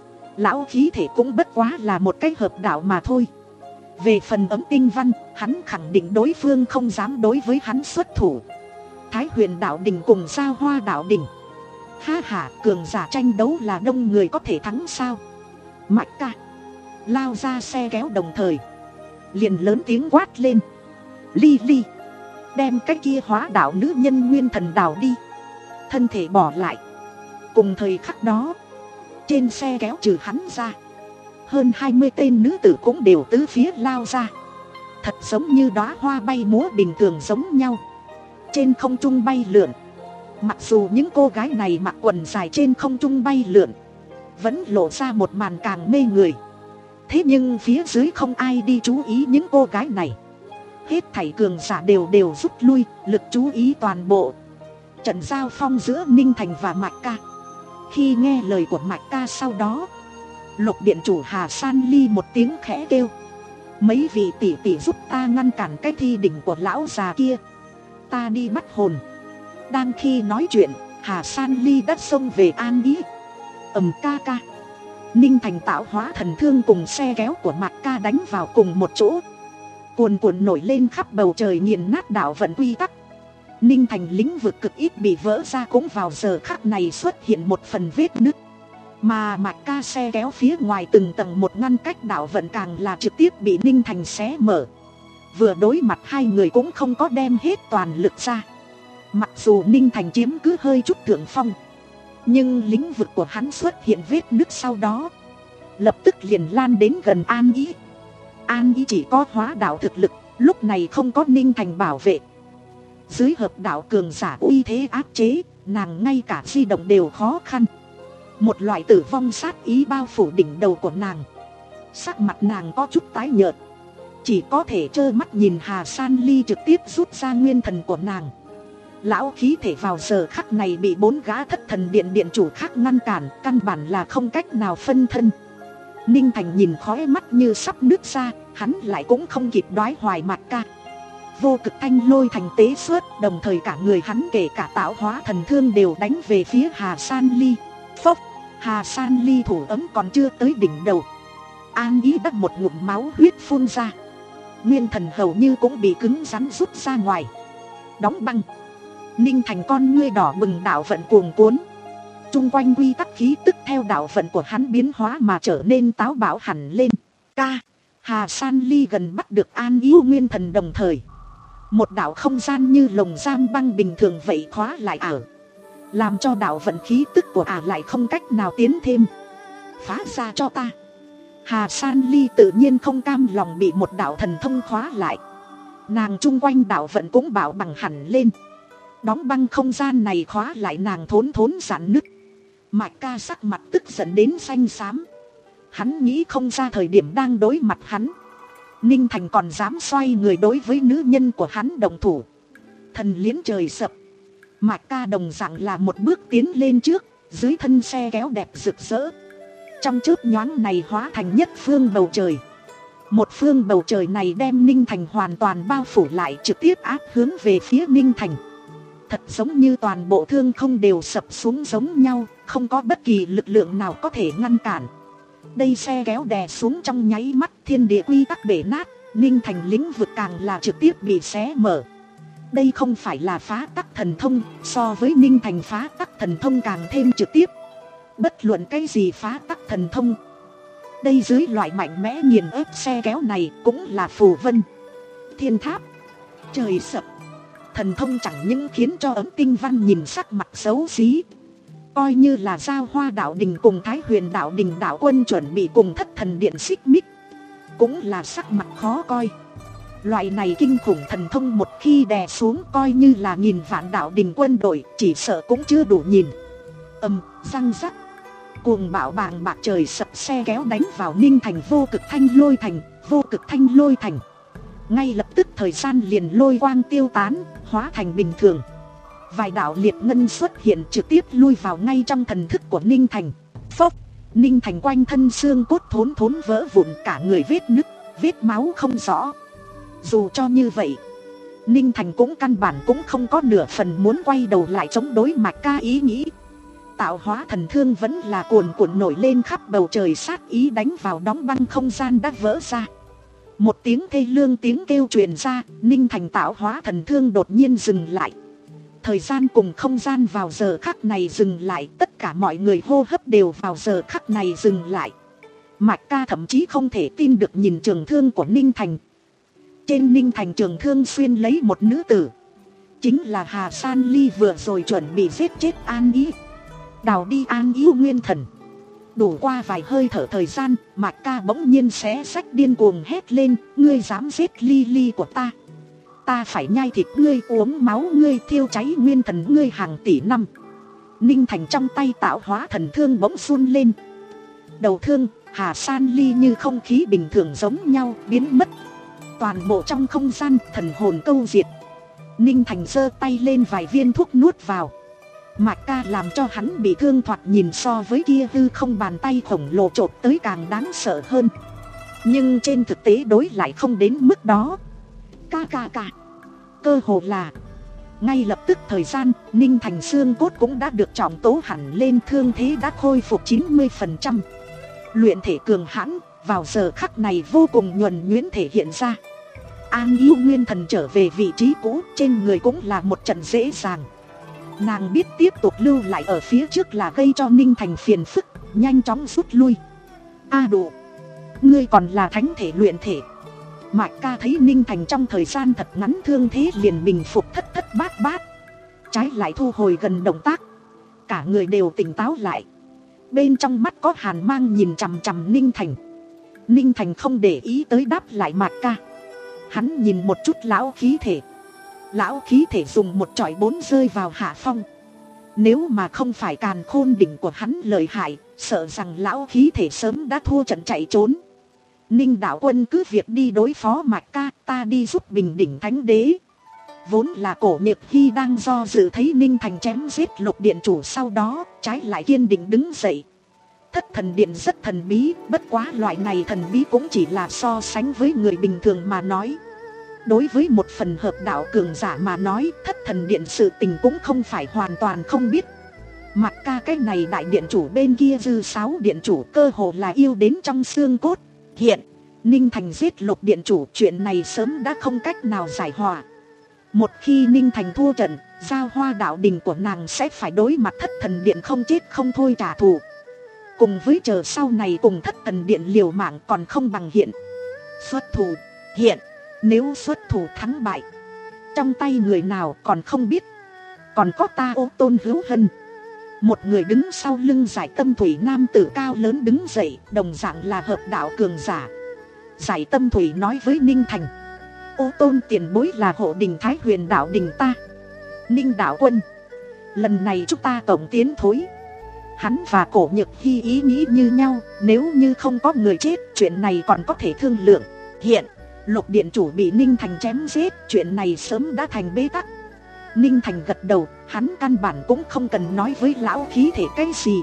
Lão khí thể cũng bất quá là một cái hợp đạo mà thôi. Về phần ấm tinh văn, hắn khẳng định đối phương không dám đối với hắn xuất thủ. Thái Huyền đạo đình cùng Giao Hoa đạo đình, ha ha, cường giả tranh đấu là đông người có thể thắng sao? Mạch ca lao ra xe kéo đồng thời liền lớn tiếng quát lên: Ly Ly, đem cái kia hóa đạo nữ nhân nguyên thần đào đi, thân thể bỏ lại. Cùng thời khắc đó, trên xe kéo trừ hắn ra, hơn hai mươi tên nữ tử cũng đều tứ phía lao ra, thật giống như đóa hoa bay múa bình thường giống nhau, trên không trung bay lượn. Mặc dù những cô gái này mặc quần dài trên không trung bay lượn, vẫn lộ ra một màn càng mê người. Thế nhưng phía dưới không ai đi chú ý những cô gái này. Hết thảy cường giả đều đều rút lui, lực chú ý toàn bộ trận giao phong giữa Ninh Thành và Mạch ca. Khi nghe lời của Mạch ca sau đó, Lục điện chủ Hà San Ly một tiếng khẽ kêu: Mấy vị tỷ tỷ giúp ta ngăn cản cái thi đỉnh của lão già kia, ta đi bắt hồn. Đang khi nói chuyện, Hà San Ly đã xông về an ý. Ầm ca ca. Ninh Thành tạo hóa thần thương cùng xe kéo của Mạch ca đánh vào cùng một chỗ, cuồn cuộn nổi lên khắp bầu trời, nghiền nát đạo vận quy tắc. Ninh Thành lĩnh vực cực ít bị vỡ ra cũng vào giờ khắc này xuất hiện một phần vết nứt. Mà Mạch ca xe kéo phía ngoài từng tầng một ngăn cách đạo vận càng là trực tiếp bị Ninh Thành xé mở. Vừa đối mặt hai người cũng không có đem hết toàn lực ra. Mặc dù Ninh Thành chiếm cứ hơi chút thượng phong, nhưng lĩnh vực của hắn xuất hiện vết nứt sau đó, lập tức liền lan đến gần An Ý. An Ý chỉ có hóa đạo thực lực, lúc này không có Ninh Thành bảo vệ. Dưới hợp đạo cường giả uy thế áp chế, nàng ngay cả di động đều khó khăn. Một loại tử vong sát ý bao phủ đỉnh đầu của nàng. Sắc mặt nàng có chút tái nhợt, chỉ có thể trơ mắt nhìn Hà San Ly trực tiếp rút ra nguyên thần của nàng. Lão khí thể vào giờ khắc này bị bốn gã thất thần điện điện chủ khác ngăn cản, căn bản là không cách nào phân thân. Ninh Thành nhìn khóe mắt như sắp nứt ra, hắn lại cũng không kịp đoái hoài Mạch ca. Vô cực thanh lôi thành tế xuất, đồng thời cả người hắn kể cả tạo hóa thần thương đều đánh về phía Hà San Ly. Phốc, Hà San Ly thủ ấm còn chưa tới đỉnh đầu, An Ý đã một ngụm máu huyết phun ra. Nguyên thần hầu như cũng bị cứng rắn rút ra ngoài. Đóng băng. Ninh Thành con ngươi đỏ bừng, đạo vận cuồng cuốn. Trung quanh quy tắc khí tức theo đạo vận của hắn biến hóa mà trở nên táo bạo hẳn lên. Ca, Hà San Ly gần bắt được An Ý nguyên thần, đồng thời một đạo không gian như lồng giam băng bình thường vậy khóa lại ả, làm cho đạo vận khí tức của ả lại không cách nào tiến thêm. Phá ra cho ta. Hà San Ly tự nhiên không cam lòng bị một đạo thần thông khóa lại. Nàng chung quanh đạo vận cũng bảo bằng hẳn lên. Đóng băng không gian này khóa lại nàng thốn thốn giãn nứt. Mạch ca sắc mặt tức giận đến xanh xám. Hắn nghĩ không ra thời điểm đang đối mặt hắn, Ninh Thành còn dám xoay người đối với nữ nhân của hắn đồng thủ. Thần liễn trời sập. Mạch ca đồng dạng là một bước tiến lên trước, dưới thân xe kéo đẹp rực rỡ. Trong chớp nhoáng này hóa thành nhất phương bầu trời. Một phương bầu trời này đem Ninh Thành hoàn toàn bao phủ lại, trực tiếp áp hướng về phía Ninh Thành. Thật giống như toàn bộ thương không đều sập xuống giống nhau, không có bất kỳ lực lượng nào có thể ngăn cản. Đây xe kéo đè xuống trong nháy mắt, thiên địa quy tắc bể nát, Ninh Thành lĩnh vực càng là trực tiếp bị xé mở. Đây không phải là phá tắc thần thông, so với Ninh Thành phá tắc thần thông càng thêm trực tiếp. Bất luận cái gì phá tắc thần thông, đây dưới loại mạnh mẽ nghiền ép xe kéo này cũng là phù vân, thiên tháp, trời sập. Thần thông chẳng những khiến cho Ấm Tinh Văn nhìn sắc mặt xấu xí, coi như là Giao Hoa đạo đình cùng Thái Huyền đạo đình đạo quân chuẩn bị cùng Thất Thần điện xích mích, cũng là sắc mặt khó coi. Loại này kinh khủng thần thông một khi đè xuống, coi như là nghìn vạn đạo đình quân đội chỉ sợ cũng chưa đủ nhìn. Ầm, răng rắc, cuồng bạo bàng bạc trời sập, xe kéo đánh vào Ninh Thành vô cực thanh lôi thành. Vô cực thanh lôi thành ngay lập tức thời gian liền lôi quang tiêu tán, hóa thành bình thường. Vài đạo liệt ngân xuất hiện trực tiếp lui vào ngay trong thần thức của Ninh Thành. Phốc, Ninh Thành quanh thân xương cốt thốn thốn vỡ vụn, cả người vết nứt, vết máu không rõ. Dù cho như vậy, Ninh Thành cũng căn bản cũng không có nửa phần muốn quay đầu lại chống đối Mạch Ca ý nghĩ. Tạo hóa thần thương vẫn là cuồn cuộn nổi lên khắp bầu trời, sát ý đánh vào đóng băng không gian đã vỡ ra. Một tiếng thê lương tiếng kêu truyền ra, Ninh Thành tạo hóa thần thương đột nhiên dừng lại. Thời gian cùng không gian vào giờ khắc này dừng lại, tất cả mọi người hô hấp đều vào giờ khắc này dừng lại. Mạch Ca thậm chí không thể tin được nhìn trường thương của Ninh Thành. Trên Ninh Thành trường thương xuyên lấy một nữ tử, chính là Hà San Ly vừa rồi chuẩn bị giết chết An Ý, đào đi An Ý nguyên thần. Đủ qua vài hơi thở thời gian, Mạch Ca bỗng nhiên xé rách điên cuồng hét lên: ngươi dám giết Ly Ly của ta, ta phải nhai thịt ngươi, uống máu ngươi, thiêu cháy nguyên thần ngươi hàng tỷ năm. Ninh Thành trong tay tạo hóa thần thương bỗng run lên. Đầu thương Hà San Ly như không khí bình thường giống nhau biến mất. Toàn bộ trong không gian thần hồn câu diệt. Ninh Thành giơ tay lên vài viên thuốc nuốt vào. Mạch Ca làm cho hắn bị thương, thoạt nhìn so với kia hư không bàn tay khổng lồ chộp tới càng đáng sợ hơn. Nhưng trên thực tế đối lại không đến mức đó. Ca ca ca. Cơ hồ là ngay lập tức thời gian, Ninh Thành xương cốt cũng đã được trọng tố hẳn lên, thương thế đã khôi phục chín mươi phần trăm. Luyện thể cường hãn vào giờ khắc này vô cùng nhuần nhuyễn thể hiện ra. An Yêu nguyên thần trở về vị trí cũ, trên người cũng là một trận dễ dàng. Nàng biết tiếp tục lưu lại ở phía trước là gây cho Ninh Thành phiền phức, nhanh chóng rút lui. A à đủ, ngươi còn là thánh thể luyện thể. Mạch Ca thấy Ninh Thành trong thời gian thật ngắn thương thế liền bình phục thất thất bát bát, trái lại thu hồi gần động tác, cả người đều tỉnh táo lại. Bên trong mắt có hàn mang nhìn chằm chằm Ninh Thành. Ninh Thành không để ý tới đáp lại Mạch Ca. Hắn nhìn một chút lão khí thể. Lão khí thể dùng một chọi bốn rơi vào hạ phong. Nếu mà không phải càn khôn đỉnh của hắn lợi hại, sợ rằng lão khí thể sớm đã thua trận chạy trốn. Ninh đạo quân cứ việc đi đối phó Mạch Ca, ta đi giúp bình đỉnh thánh đế. Vốn là Cổ Miệt Hy đang do dự thấy Ninh Thành chém giết Lục điện chủ, sau đó trái lại kiên định đứng dậy. Thất thần điện rất thần bí, bất quá loại này thần bí cũng chỉ là so sánh với người bình thường mà nói. Đối với một phần hợp đạo cường giả mà nói, thất thần điện sự tình cũng không phải hoàn toàn không biết. Mặc ca cái này đại điện chủ bên kia dư sáu điện chủ cơ hồ là yêu đến trong xương cốt. Hiện, Ninh Thành giết Lục điện chủ, chuyện này sớm đã không cách nào giải hòa. Một khi Ninh Thành thua trận, Giao Hoa đạo đình của nàng sẽ phải đối mặt thất thần điện không chết không thôi trả thù. Cùng với chờ sau này cùng thất thần điện liều mạng còn không bằng hiện. Xuất thủ, hiện, nếu xuất thủ thắng bại, trong tay người nào còn không biết. Còn có ta Ô Tôn Hữu Hân. Một người đứng sau lưng Giải Tâm Thủy nam tử cao lớn đứng dậy, đồng dạng là hợp đạo cường giả. Giải Tâm Thủy nói với Ninh Thành: Ô Tôn tiền bối là hộ đình Thái Huyền đạo đình ta. Ninh đạo quân, lần này chúng ta tổng tiến thối. Hắn và Cổ Nhược Hy ý nghĩ như nhau, nếu như không có người chết, chuyện này còn có thể thương lượng. Hiện, Lục điện chủ bị Ninh Thành chém giết, chuyện này sớm đã thành bế tắc. Ninh Thành gật đầu, hắn căn bản cũng không cần nói với lão khí thể cái gì.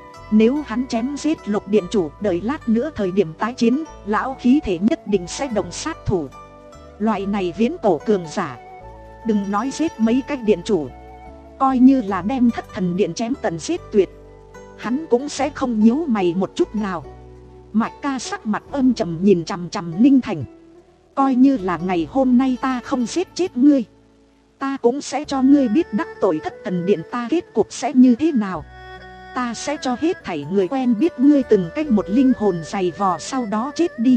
Nếu hắn chém giết Lục điện chủ, đợi lát nữa thời điểm tái chiến, lão khí thể nhất định sẽ động sát thủ. Loại này viễn cổ cường giả, đừng nói giết mấy cái điện chủ, Coi như là đem Thất Thần Điện chém tận giết tuyệt, hắn cũng sẽ không nhíu mày một chút nào. Mạch ca sắc mặt âm trầm nhìn chằm chằm Ninh Thành. Coi như là ngày hôm nay ta không giết chết ngươi, ta cũng sẽ cho ngươi biết đắc tội Thất Thần Điện ta kết cục sẽ như thế nào. Ta sẽ cho hết thảy người quen biết ngươi từng cách một linh hồn dày vò sau đó chết đi.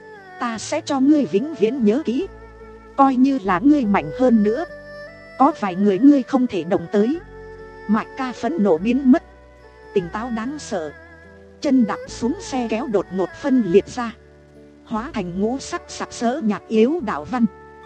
Ta sẽ cho ngươi vĩnh viễn nhớ kỹ. Coi như là ngươi mạnh hơn nữa, có vài người ngươi không thể động tới. Mạch ca phẫn nộ biến mất, tỉnh táo đáng sợ. Chân đạp xuống xe kéo đột ngột phân liệt ra, hóa thành ngũ sắc sặc sỡ nhạt yếu đạo văn.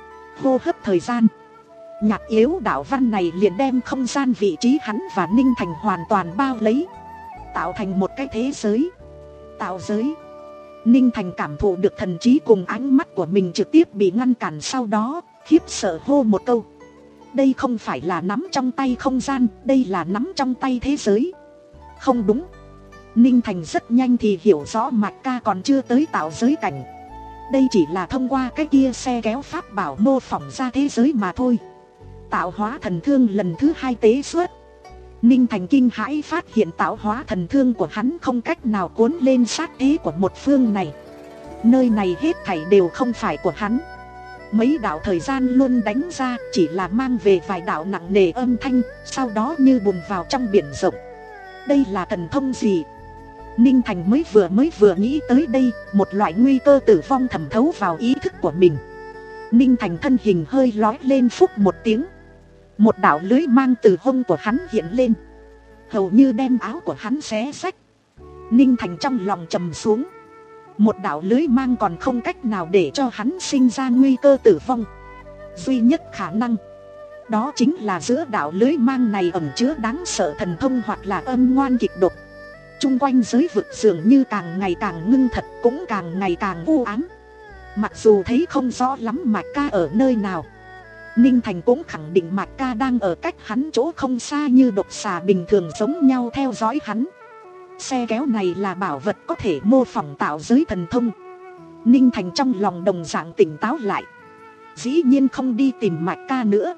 Hô hấp thời gian, nhạt yếu đạo văn này liền đem không gian vị trí hắn và Ninh Thành hoàn toàn bao lấy, tạo thành một cái thế giới, tạo giới. Ninh Thành cảm thụ được thần trí cùng ánh mắt của mình trực tiếp bị ngăn cản, sau đó khiếp sợ hô một câu. Đây không phải là nắm trong tay không gian, đây là nắm trong tay thế giới. Không đúng. Ninh Thành rất nhanh thì hiểu rõ Mạch ca còn chưa tới tạo giới cảnh. Đây chỉ là thông qua cái kia xe kéo pháp bảo mô phỏng ra thế giới mà thôi. Tạo hóa thần thương lần thứ hai tế xuất. Ninh Thành kinh hãi phát hiện tạo hóa thần thương của hắn không cách nào cuốn lên sát thế của một phương này. Nơi này hết thảy đều không phải của hắn. Mấy đạo thời gian luôn đánh ra chỉ là mang về vài đạo nặng nề âm thanh, sau đó như bùn vào trong biển rộng. Đây là thần thông gì? Ninh Thành mới vừa mới vừa nghĩ tới đây, một loại nguy cơ tử vong thẩm thấu vào ý thức của mình. Ninh Thành thân hình hơi lói lên, phúc một tiếng, một đạo lưới mang từ hông của hắn hiện lên, hầu như đem áo của hắn xé rách. Ninh Thành trong lòng trầm xuống. Một đạo lưới mang còn không cách nào để cho hắn sinh ra nguy cơ tử vong. Duy nhất khả năng, đó chính là giữa đạo lưới mang này ẩn chứa đáng sợ thần thông hoặc là âm ngoan kịch độc. Trung quanh giới vực dường như càng ngày càng ngưng thật, cũng càng ngày càng u ám. Mặc dù thấy không rõ lắm Mạch ca ở nơi nào, Ninh Thành cũng khẳng định Mạch ca đang ở cách hắn chỗ không xa, như độc xà bình thường giống nhau theo dõi hắn. Xe kéo này là bảo vật có thể mô phỏng tạo giới thần thông. Ninh Thành trong lòng đồng dạng tỉnh táo lại. Dĩ nhiên không đi tìm Mạch ca nữa,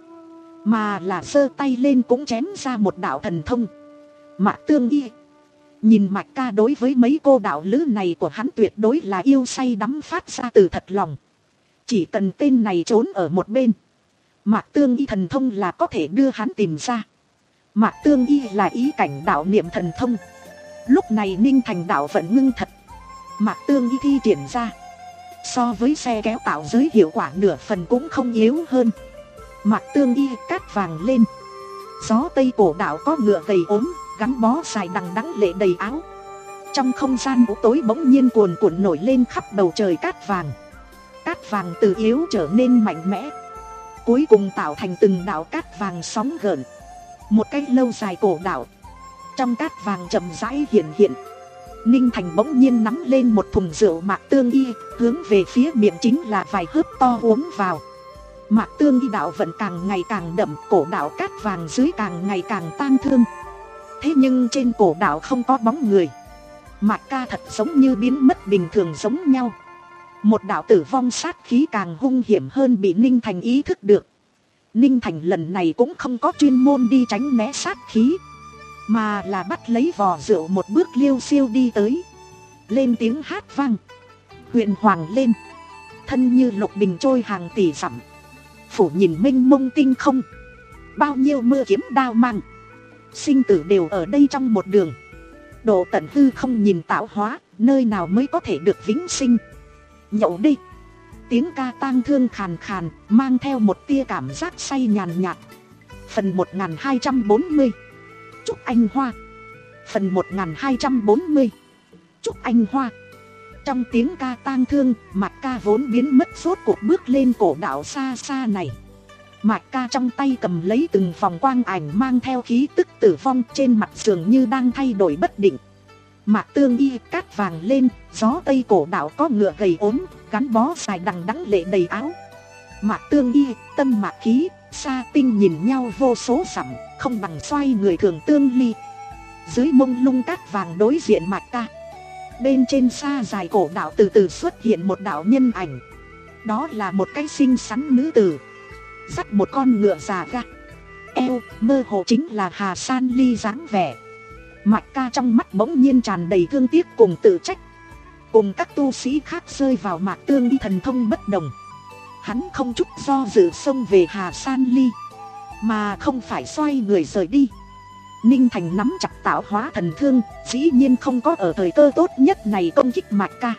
mà là giơ tay lên cũng chém ra một đạo thần thông. Mạc Tương Y. Nhìn Mạch ca đối với mấy cô đạo lữ này của hắn tuyệt đối là yêu say đắm, phát ra từ thật lòng. Chỉ cần tên này trốn ở một bên, Mạc Tương Y thần thông là có thể đưa hắn tìm ra. Mạc Tương Y là ý cảnh đạo niệm thần thông. Lúc này Ninh Thành đạo vận ngưng thật, Mạc Tương Y thi triển ra, so với xe kéo tạo giới hiệu quả nửa phần cũng không yếu hơn. Mạc Tương Y cát vàng lên, gió tây cổ đạo có ngựa gầy ốm, gắn bó dài đằng đẵng lệ đầy áo. Trong không gian u tối bỗng nhiên cuồn cuộn nổi lên khắp bầu trời cát vàng. Cát vàng từ yếu trở nên mạnh mẽ, cuối cùng tạo thành từng đạo cát vàng sóng gợn. Một cái lâu dài cổ đạo trong cát vàng chậm rãi hiện hiện. Ninh Thành bỗng nhiên nắm lên một thùng rượu Mạc Tương Y, hướng về phía miệng chính là vài hớp to uống vào. Mạc Tương Y đạo vận càng ngày càng đậm, cổ đạo cát vàng dưới càng ngày càng tang thương. Thế nhưng trên cổ đạo không có bóng người. Mạch ca thật giống như biến mất bình thường giống nhau. Một đạo tử vong sát khí càng hung hiểm hơn bị Ninh Thành ý thức được. Ninh Thành lần này cũng không có chuyên môn đi tránh né sát khí, mà là bắt lấy vò rượu một bước liêu xiêu đi tới. Lên tiếng hát vang, huyền hoàng lên, thân như lục bình trôi hàng tỷ dặm, phủ nhìn mênh mông tinh không. Bao nhiêu mưa kiếm đao mang, sinh tử đều ở đây trong một đường. Độ tận hư không nhìn tạo hóa, nơi nào mới có thể được vĩnh sinh. Nhậu đi. Tiếng ca tang thương khàn khàn, mang theo một tia cảm giác say nhàn nhạt. Phần một nghìn hai trăm bốn mươi. Trúc Anh Hoa. Phần một nghìn hai trăm bốn mươi. Trúc Anh Hoa. Trong tiếng ca tang thương, Mạch ca vốn biến mất rốt cuộc bước lên cổ đạo xa xa này. Mạch ca trong tay cầm lấy từng vòng quang ảnh mang theo khí tức tử vong, trên mặt dường như đang thay đổi bất định. Mạc Tương Y cát vàng lên, gió tây cổ đạo có ngựa gầy ốm, gắn bó dài đằng đẵng lệ đầy áo. Mạc Tương Y, tâm mạc khí, sa tinh nhìn nhau vô số dặm, không bằng xoay người thường tương ly. Dưới mông lung cát vàng đối diện Mạch ca, bên trên xa dài cổ đạo từ từ xuất hiện một đạo nhân ảnh. Đó là một cái xinh xắn nữ tử, dắt một con ngựa già ga. eo, mơ hồ chính là Hà San Ly dáng vẻ. Mạch Ca trong mắt bỗng nhiên tràn đầy thương tiếc cùng tự trách. Cùng các tu sĩ khác rơi vào Mạc Tương Y thần thông bất đồng, hắn không chút do dự xông về Hà San Ly, mà không phải xoay người rời đi. Ninh Thành nắm chặt tạo hóa thần thương, dĩ nhiên không có ở thời cơ tốt nhất này công kích Mạch Ca.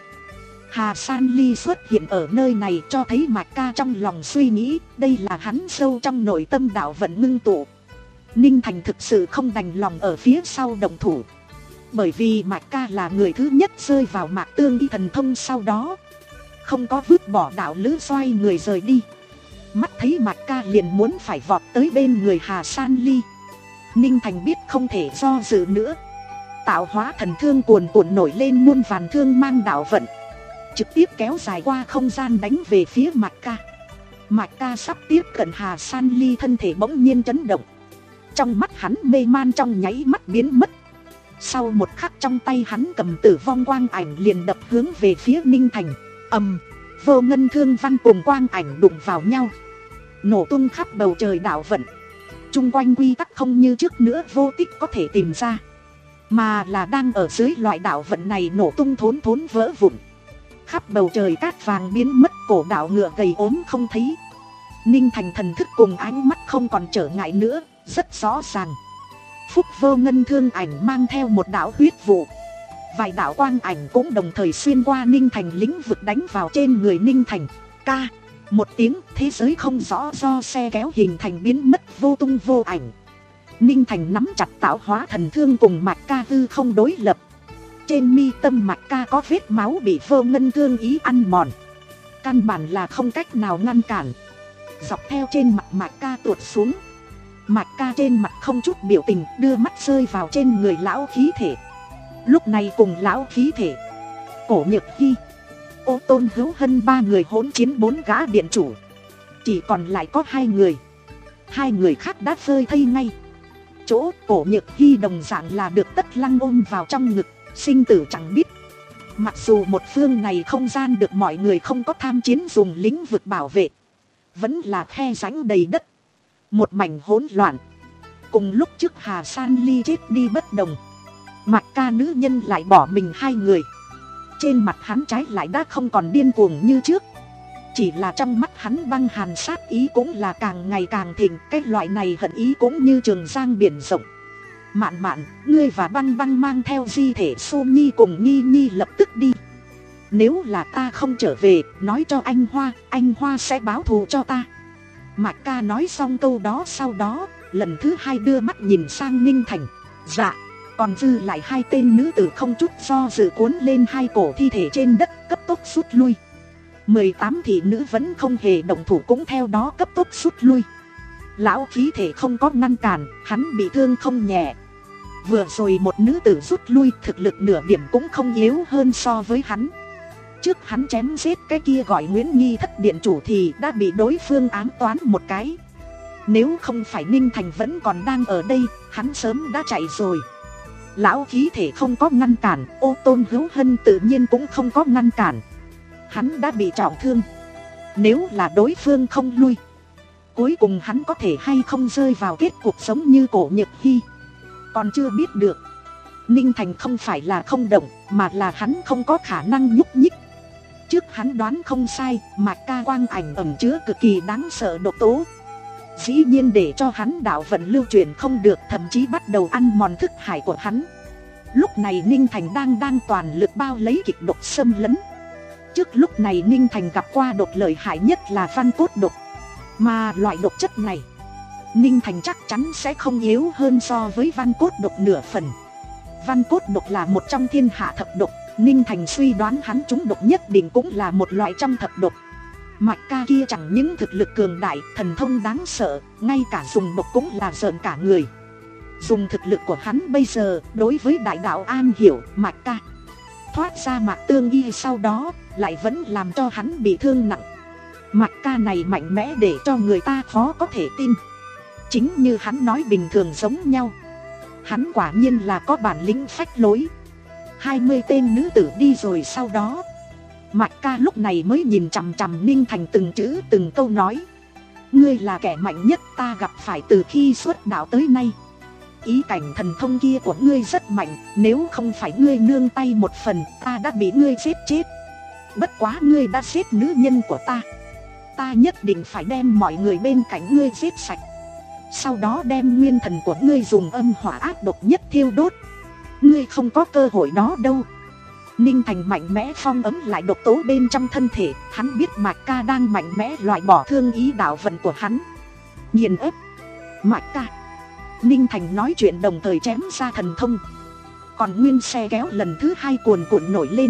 Hà San Ly xuất hiện ở nơi này cho thấy Mạch Ca trong lòng suy nghĩ, đây là hắn sâu trong nội tâm đạo vận ngưng tụ. Ninh Thành thực sự không đành lòng ở phía sau động thủ, bởi vì Mạch Ca là người thứ nhất rơi vào Mạc Tương Y thần thông sau đó, không có vứt bỏ đạo lữ xoay người rời đi. Mắt thấy Mạch Ca liền muốn phải vọt tới bên người Hà San Ly, Ninh Thành biết không thể do dự nữa. Tạo hóa thần thương cuồn cuộn nổi lên muôn vàn thương mang đạo vận, trực tiếp kéo dài qua không gian đánh về phía Mạch Ca. Mạch Ca sắp tiếp cận Hà San Ly, thân thể bỗng nhiên chấn động. Trong mắt hắn mê man trong nháy mắt biến mất. Sau một khắc trong tay hắn cầm tử vong quang ảnh liền đập hướng về phía Ninh Thành. Ầm, vô ngân thương văn cùng quang ảnh đụng vào nhau, nổ tung khắp bầu trời đạo vận. Chung quanh quy tắc không như trước nữa vô tích có thể tìm ra, mà là đang ở dưới loại đạo vận này nổ tung thốn thốn vỡ vụn. Khắp bầu trời cát vàng biến mất, cổ đạo ngựa gầy ốm không thấy. Ninh Thành thần thức cùng ánh mắt không còn trở ngại nữa, rất rõ ràng. Phúc vô ngân thương ảnh mang theo một đạo huyết vụ, vài đạo quang ảnh cũng đồng thời xuyên qua Ninh Thành lĩnh vực đánh vào trên người Ninh Thành. Ca một tiếng, thế giới không rõ do xe kéo hình thành biến mất vô tung vô ảnh. Ninh Thành nắm chặt tạo hóa thần thương cùng Mạch Ca hư không đối lập. Trên mi tâm Mạch Ca có vết máu bị vô ngân thương ý ăn mòn, căn bản là không cách nào ngăn cản. Dọc theo trên mặt Mạch Ca tuột xuống, Mạch Ca trên mặt không chút biểu tình, đưa mắt rơi vào trên người lão khí thể. Lúc này cùng lão khí thể, Cổ Nhược Hy, Ô Tôn Hữu Hân ba người hỗn chiến bốn gã điện chủ, chỉ còn lại có hai người. Hai người khác đã rơi thây ngay. Chỗ Cổ Nhược Hy đồng dạng là được Tất Lăng ôm vào trong ngực, sinh tử chẳng biết. Mặc dù một phương này không gian được mọi người không có tham chiến dùng lĩnh vực bảo vệ, vẫn là khe rãnh đầy đất, một mảnh hỗn loạn. Cùng lúc trước Hà San Ly chết đi bất đồng, Mạch Ca nữ nhân lại bỏ mình hai người. Trên mặt hắn trái lại đã không còn điên cuồng như trước, chỉ là trong mắt hắn băng hàn sát ý cũng là càng ngày càng thịnh. Cái loại này hận ý cũng như trường giang biển rộng. Mạn Mạn, ngươi và Băng Băng mang theo di thể Xô Nhi cùng Nghi Nhi lập tức đi. Nếu là ta không trở về, nói cho anh Hoa, anh Hoa sẽ báo thù cho ta. Mạch Ca nói xong câu đó sau đó, lần thứ hai đưa mắt nhìn sang Ninh Thành. Dạ. Còn dư lại hai tên nữ tử không chút do dự cuốn lên hai cổ thi thể trên đất, cấp tốc rút lui. mười tám thị nữ vẫn không hề động thủ cũng theo đó cấp tốc rút lui. Lão khí thể không có ngăn cản, hắn bị thương không nhẹ. Vừa rồi một nữ tử rút lui, thực lực nửa điểm cũng không yếu hơn so với hắn. Trước hắn chém giết cái kia gọi Nguyễn Nghi thất điện chủ thì đã bị đối phương ám toán một cái. Nếu không phải Ninh Thành vẫn còn đang ở đây, hắn sớm đã chạy rồi. Lão khí thể không có ngăn cản, Ô Tôn Hữu Hân tự nhiên cũng không có ngăn cản. Hắn đã bị trọng thương, nếu là đối phương không lui, cuối cùng hắn có thể hay không rơi vào kết cục sống như Cổ Nhược Hy, còn chưa biết được. Ninh Thành không phải là không động, mà là hắn không có khả năng nhúc nhích. Trước hắn đoán không sai, Mạch Ca quang ảnh ẩn chứa cực kỳ đáng sợ độc tố, dĩ nhiên để cho hắn đạo vận lưu truyền không được, thậm chí bắt đầu ăn mòn thức hải của hắn. Lúc này Ninh Thành đang đang toàn lực bao lấy kịch độc xâm lấn. Trước lúc này Ninh Thành gặp qua độc lợi hại nhất là văn cốt độc, mà loại độc chất này Ninh Thành chắc chắn sẽ không yếu hơn so với văn cốt độc nửa phần. Văn cốt độc là một trong thiên hạ thập độc, Ninh Thành suy đoán hắn trúng độc nhất định cũng là một loại trong thập độc. Mạch Ca kia chẳng những thực lực cường đại, thần thông đáng sợ, ngay cả dùng độc cũng là rợn cả người. Dùng thực lực của hắn bây giờ, đối với đại đạo An Hiểu, Mạch Ca thoát ra Mạc Tương Y sau đó, lại vẫn làm cho hắn bị thương nặng. Mạch Ca này mạnh mẽ để cho người ta khó có thể tin. Chính như hắn nói bình thường giống nhau, hắn quả nhiên là có bản lĩnh phách lối. Hai mươi tên nữ tử đi rồi sau đó, Mạch Ca lúc này mới nhìn chằm chằm Ninh Thành từng chữ từng câu nói. Ngươi là kẻ mạnh nhất ta gặp phải từ khi xuất đạo tới nay. Ý cảnh thần thông kia của ngươi rất mạnh, nếu không phải ngươi nương tay một phần, ta đã bị ngươi giết chết. Bất quá ngươi đã giết nữ nhân của ta, ta nhất định phải đem mọi người bên cạnh ngươi giết sạch. Sau đó đem nguyên thần của ngươi dùng âm hỏa ác độc nhất thiêu đốt. Ngươi không có cơ hội đó đâu. Ninh Thành mạnh mẽ phong ấm lại độc tố bên trong thân thể. Hắn biết Mạch Ca đang mạnh mẽ loại bỏ thương ý đạo vận của hắn. Nghiền ép Mạch Ca. Ninh Thành nói chuyện đồng thời chém ra thần thông. Còn nguyên xe kéo lần thứ hai cuồn cuộn nổi lên.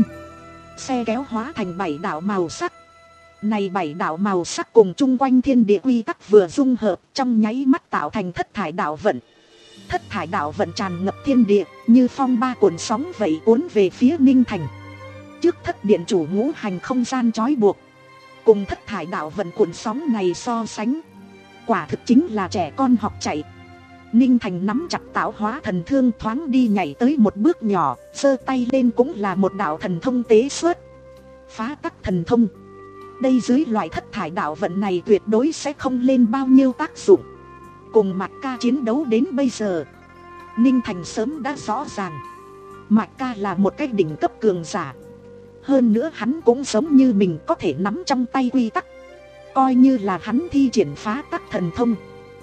Xe kéo hóa thành bảy đạo màu sắc. Này bảy đạo màu sắc cùng chung quanh thiên địa quy tắc vừa dung hợp, trong nháy mắt tạo thành thất thải đạo vận. Thất thải đạo vận tràn ngập thiên địa, như phong ba cuộn sóng vậy cuốn về phía Ninh Thành. Trước thất điện chủ ngũ hành không gian trói buộc, cùng thất thải đạo vận cuộn sóng này so sánh, quả thực chính là trẻ con học chạy. Ninh Thành nắm chặt tạo hóa thần thương, thoáng đi nhảy tới một bước nhỏ, giơ tay lên cũng là một đạo thần thông tế xuất. Phá tắc thần thông. Đây dưới loại thất thải đạo vận này tuyệt đối sẽ không lên bao nhiêu tác dụng. Cùng Mạch Ca chiến đấu đến bây giờ, Ninh Thành sớm đã rõ ràng Mạch Ca là một cái đỉnh cấp cường giả. Hơn nữa hắn cũng giống như mình có thể nắm trong tay quy tắc. Coi như là hắn thi triển phá tắc thần thông,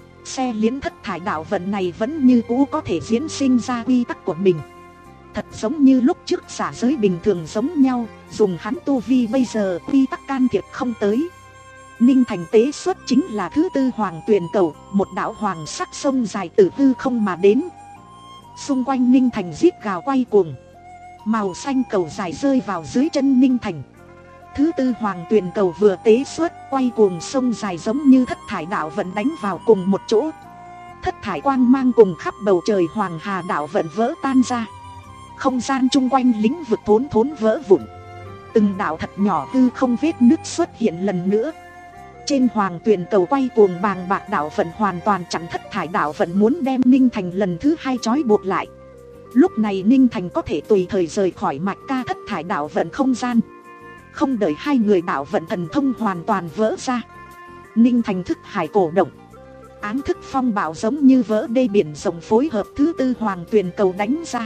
xe liễn thất thải đạo vận này vẫn như cũ có thể diễn sinh ra quy tắc của mình. Thật giống như lúc trước giả giới bình thường giống nhau, dùng hắn tu vi bây giờ quy tắc can thiệp không tới. Ninh Thành tế xuất chính là thứ tư hoàng tuyền cầu, một đạo hoàng sắc sông dài từ hư không mà đến. Xung quanh Ninh Thành rít gào quay cuồng. Màu xanh cầu dài rơi vào dưới chân Ninh Thành. Thứ tư hoàng tuyền cầu vừa tế xuất, quay cuồng sông dài giống như thất thải đạo vận đánh vào cùng một chỗ. Thất thải quang mang cùng khắp bầu trời hoàng hà đạo vận vỡ tan ra. Không gian chung quanh lĩnh vực thốn thốn vỡ vụn. Từng đạo thật nhỏ hư không vết nứt xuất hiện lần nữa. Trên hoàng tuyền cầu quay cuồng bàng bạc đạo vận hoàn toàn chặn thất thải đạo vận muốn đem Ninh Thành lần thứ hai trói buộc lại. Lúc này Ninh Thành có thể tùy thời rời khỏi Mạch Ca thất thải đạo vận không gian. Không đợi hai người đạo vận thần thông hoàn toàn vỡ ra, Ninh Thành thức hải cổ động. Ám thức phong bạo giống như vỡ đê biển rộng phối hợp thứ tư hoàng tuyền cầu đánh ra.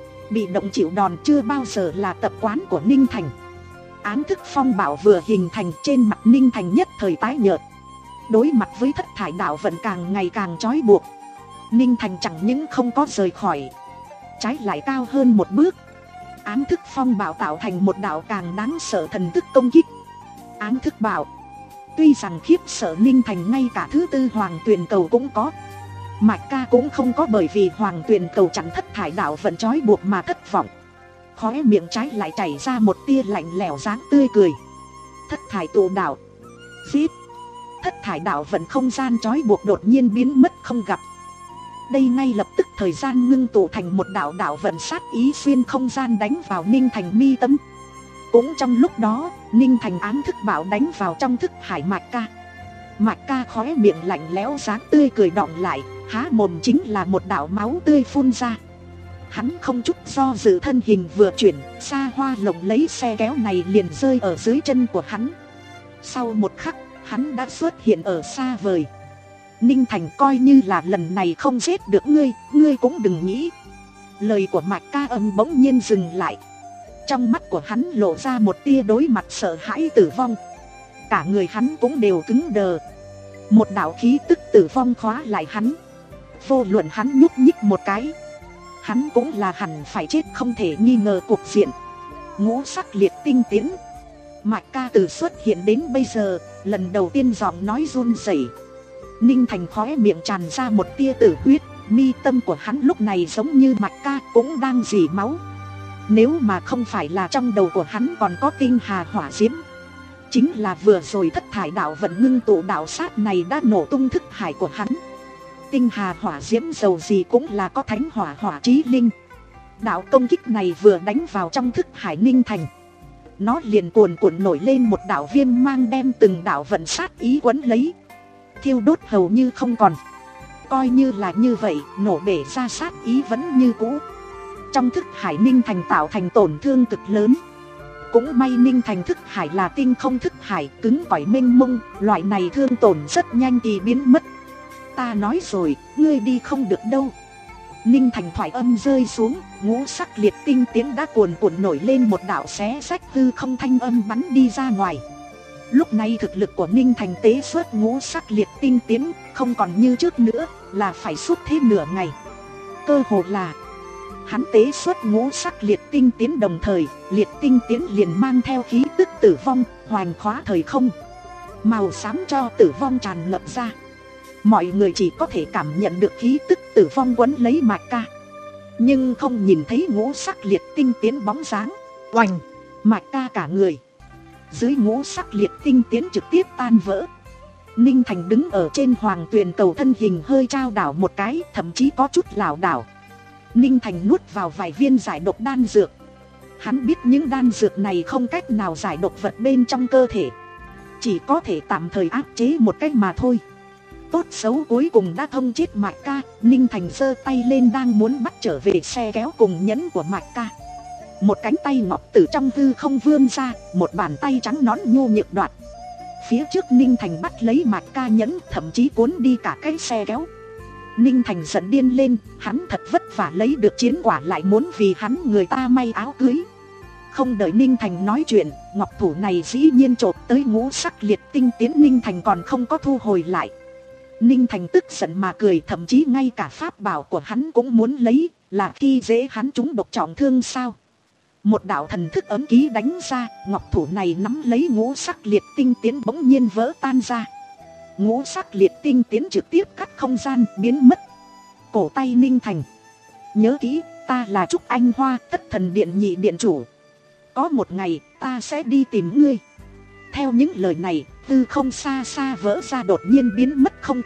Bị động chịu đòn chưa bao giờ là tập quán của Ninh Thành. Ám thức phong bạo vừa hình thành, trên mặt Ninh Thành nhất thời tái nhợt. Đối mặt với thất thải đạo vận càng ngày càng trói buộc, Ninh Thành chẳng những không có rời khỏi, trái lại cao hơn một bước. Ám thức phong bạo tạo thành một đạo càng đáng sợ thần thức công kích. Ám thức bạo tuy rằng khiếp sợ Ninh Thành, ngay cả thứ tư hoàng tuyền cầu cũng có. Mạch Ca cũng không có bởi vì hoàng tuyền cầu chặn thất thải đạo vận trói buộc mà thất vọng. Khóe miệng trái lại chảy ra một tia lạnh lẽo dáng tươi cười. Thất thải tụ đạo. Giết. Thất thải đạo vận không gian trói buộc đột nhiên biến mất không gặp. Đây ngay lập tức thời gian ngưng tụ thành một đạo đạo vận sát ý xuyên không gian đánh vào Ninh Thành mi tâm. Cũng trong lúc đó, Ninh Thành ám thức bạo đánh vào trong thức hải Mạch Ca. Mạch Ca khóe miệng lạnh lẽo dáng tươi cười đọng lại, há mồm chính là một đạo máu tươi phun ra. Hắn không chút do dự thân hình vừa chuyển, xa hoa lộng lấy xe kéo này liền rơi ở dưới chân của hắn. Sau một khắc, hắn đã xuất hiện ở xa vời. Ninh Thành, coi như là lần này không giết được ngươi, ngươi cũng đừng nghĩ. Lời của Mạch Ca âm bỗng nhiên dừng lại. Trong mắt của hắn lộ ra một tia đối mặt sợ hãi tử vong. Cả người hắn cũng đều cứng đờ. Một đạo khí tức tử vong khóa lại hắn. Vô luận hắn nhúc nhích một cái, hắn cũng là hẳn phải chết không thể nghi ngờ cục diện. Ngũ sắc liệt tinh tiến. Mạch Ca từ xuất hiện đến bây giờ, lần đầu tiên giọng nói run rẩy. Ninh Thành khóe miệng tràn ra một tia tử huyết, mi tâm của hắn lúc này giống như Mạch Ca cũng đang rỉ máu. Nếu mà không phải là trong đầu của hắn còn có tinh hà hỏa diễm, chính là vừa rồi thất thải đạo vận ngưng tụ đạo sát này đã nổ tung thức hải của hắn. Tinh hà hỏa diễm dầu gì cũng là có thánh hỏa hỏa trí linh. Đạo công kích này vừa đánh vào trong thức hải Ninh Thành, nó liền cuồn cuộn nổi lên một đạo viêm mang đem từng đạo vận sát ý quấn lấy, thiêu đốt hầu như không còn. Coi như là như vậy, nổ bể ra sát ý vẫn như cũ. Trong thức hải Ninh Thành tạo thành tổn thương cực lớn. Cũng may Ninh Thành thức hải là tinh không thức hải, cứng cỏi mênh mông, loại này thương tổn rất nhanh thì biến mất. Ta nói rồi, ngươi đi không được đâu. Ninh Thành thoại âm rơi xuống, ngũ sắc liệt tinh tiến đã cuồn cuộn nổi lên một đạo xé rách hư không thanh âm bắn đi ra ngoài. Lúc này thực lực của Ninh Thành tế xuất ngũ sắc liệt tinh tiến không còn như trước nữa, là phải suốt thế nửa ngày. Cơ hồ là hắn tế xuất ngũ sắc liệt tinh tiến đồng thời, liệt tinh tiến liền mang theo khí tức tử vong, hoành khóa thời không. Màu xám cho tử vong tràn ngập ra. Mọi người chỉ có thể cảm nhận được khí tức tử vong quấn lấy Mạch Ca, nhưng không nhìn thấy ngũ sắc liệt tinh tiến bóng dáng. Oành! Mạch Ca cả người dưới ngũ sắc liệt tinh tiến trực tiếp tan vỡ. Ninh Thành đứng ở trên hoàng tuyền cầu, thân hình hơi trao đảo một cái, thậm chí có chút lảo đảo. Ninh Thành nuốt vào vài viên giải độc đan dược. Hắn biết những đan dược này không cách nào giải độc vật bên trong cơ thể, chỉ có thể tạm thời áp chế một cách mà thôi. Tốt xấu cuối cùng đã thông chết Mạch Ca. Ninh Thành giơ tay lên đang muốn bắt trở về xe kéo cùng nhẫn của Mạch Ca. Một cánh tay ngọc từ trong hư không vươn ra, một bàn tay trắng nõn nhô nhược đoạt. Phía trước Ninh Thành bắt lấy Mạch Ca nhẫn, thậm chí cuốn đi cả cái xe kéo. Ninh Thành giận điên lên, hắn thật vất vả lấy được chiến quả lại muốn vì hắn người ta may áo cưới. Không đợi Ninh Thành nói chuyện, ngọc thủ này dĩ nhiên chộp tới ngũ sắc liệt tinh tiến. Ninh Thành còn không có thu hồi lại. Ninh Thành tức giận mà cười, thậm chí ngay cả pháp bảo của hắn cũng muốn lấy, là khi dễ hắn trúng độc trọng thương sao. Một đạo thần thức ấm ký đánh ra, ngọc thủ này nắm lấy ngũ sắc liệt tinh tiến bỗng nhiên vỡ tan ra. Ngũ sắc liệt tinh tiến trực tiếp cắt không gian biến mất. Cổ tay Ninh Thành: nhớ kỹ, ta là Trúc Anh Hoa, Tất Thần Điện nhị điện chủ. Có một ngày ta sẽ đi tìm ngươi. Theo những lời này, tư không xa xa vỡ ra, đột nhiên biến mất không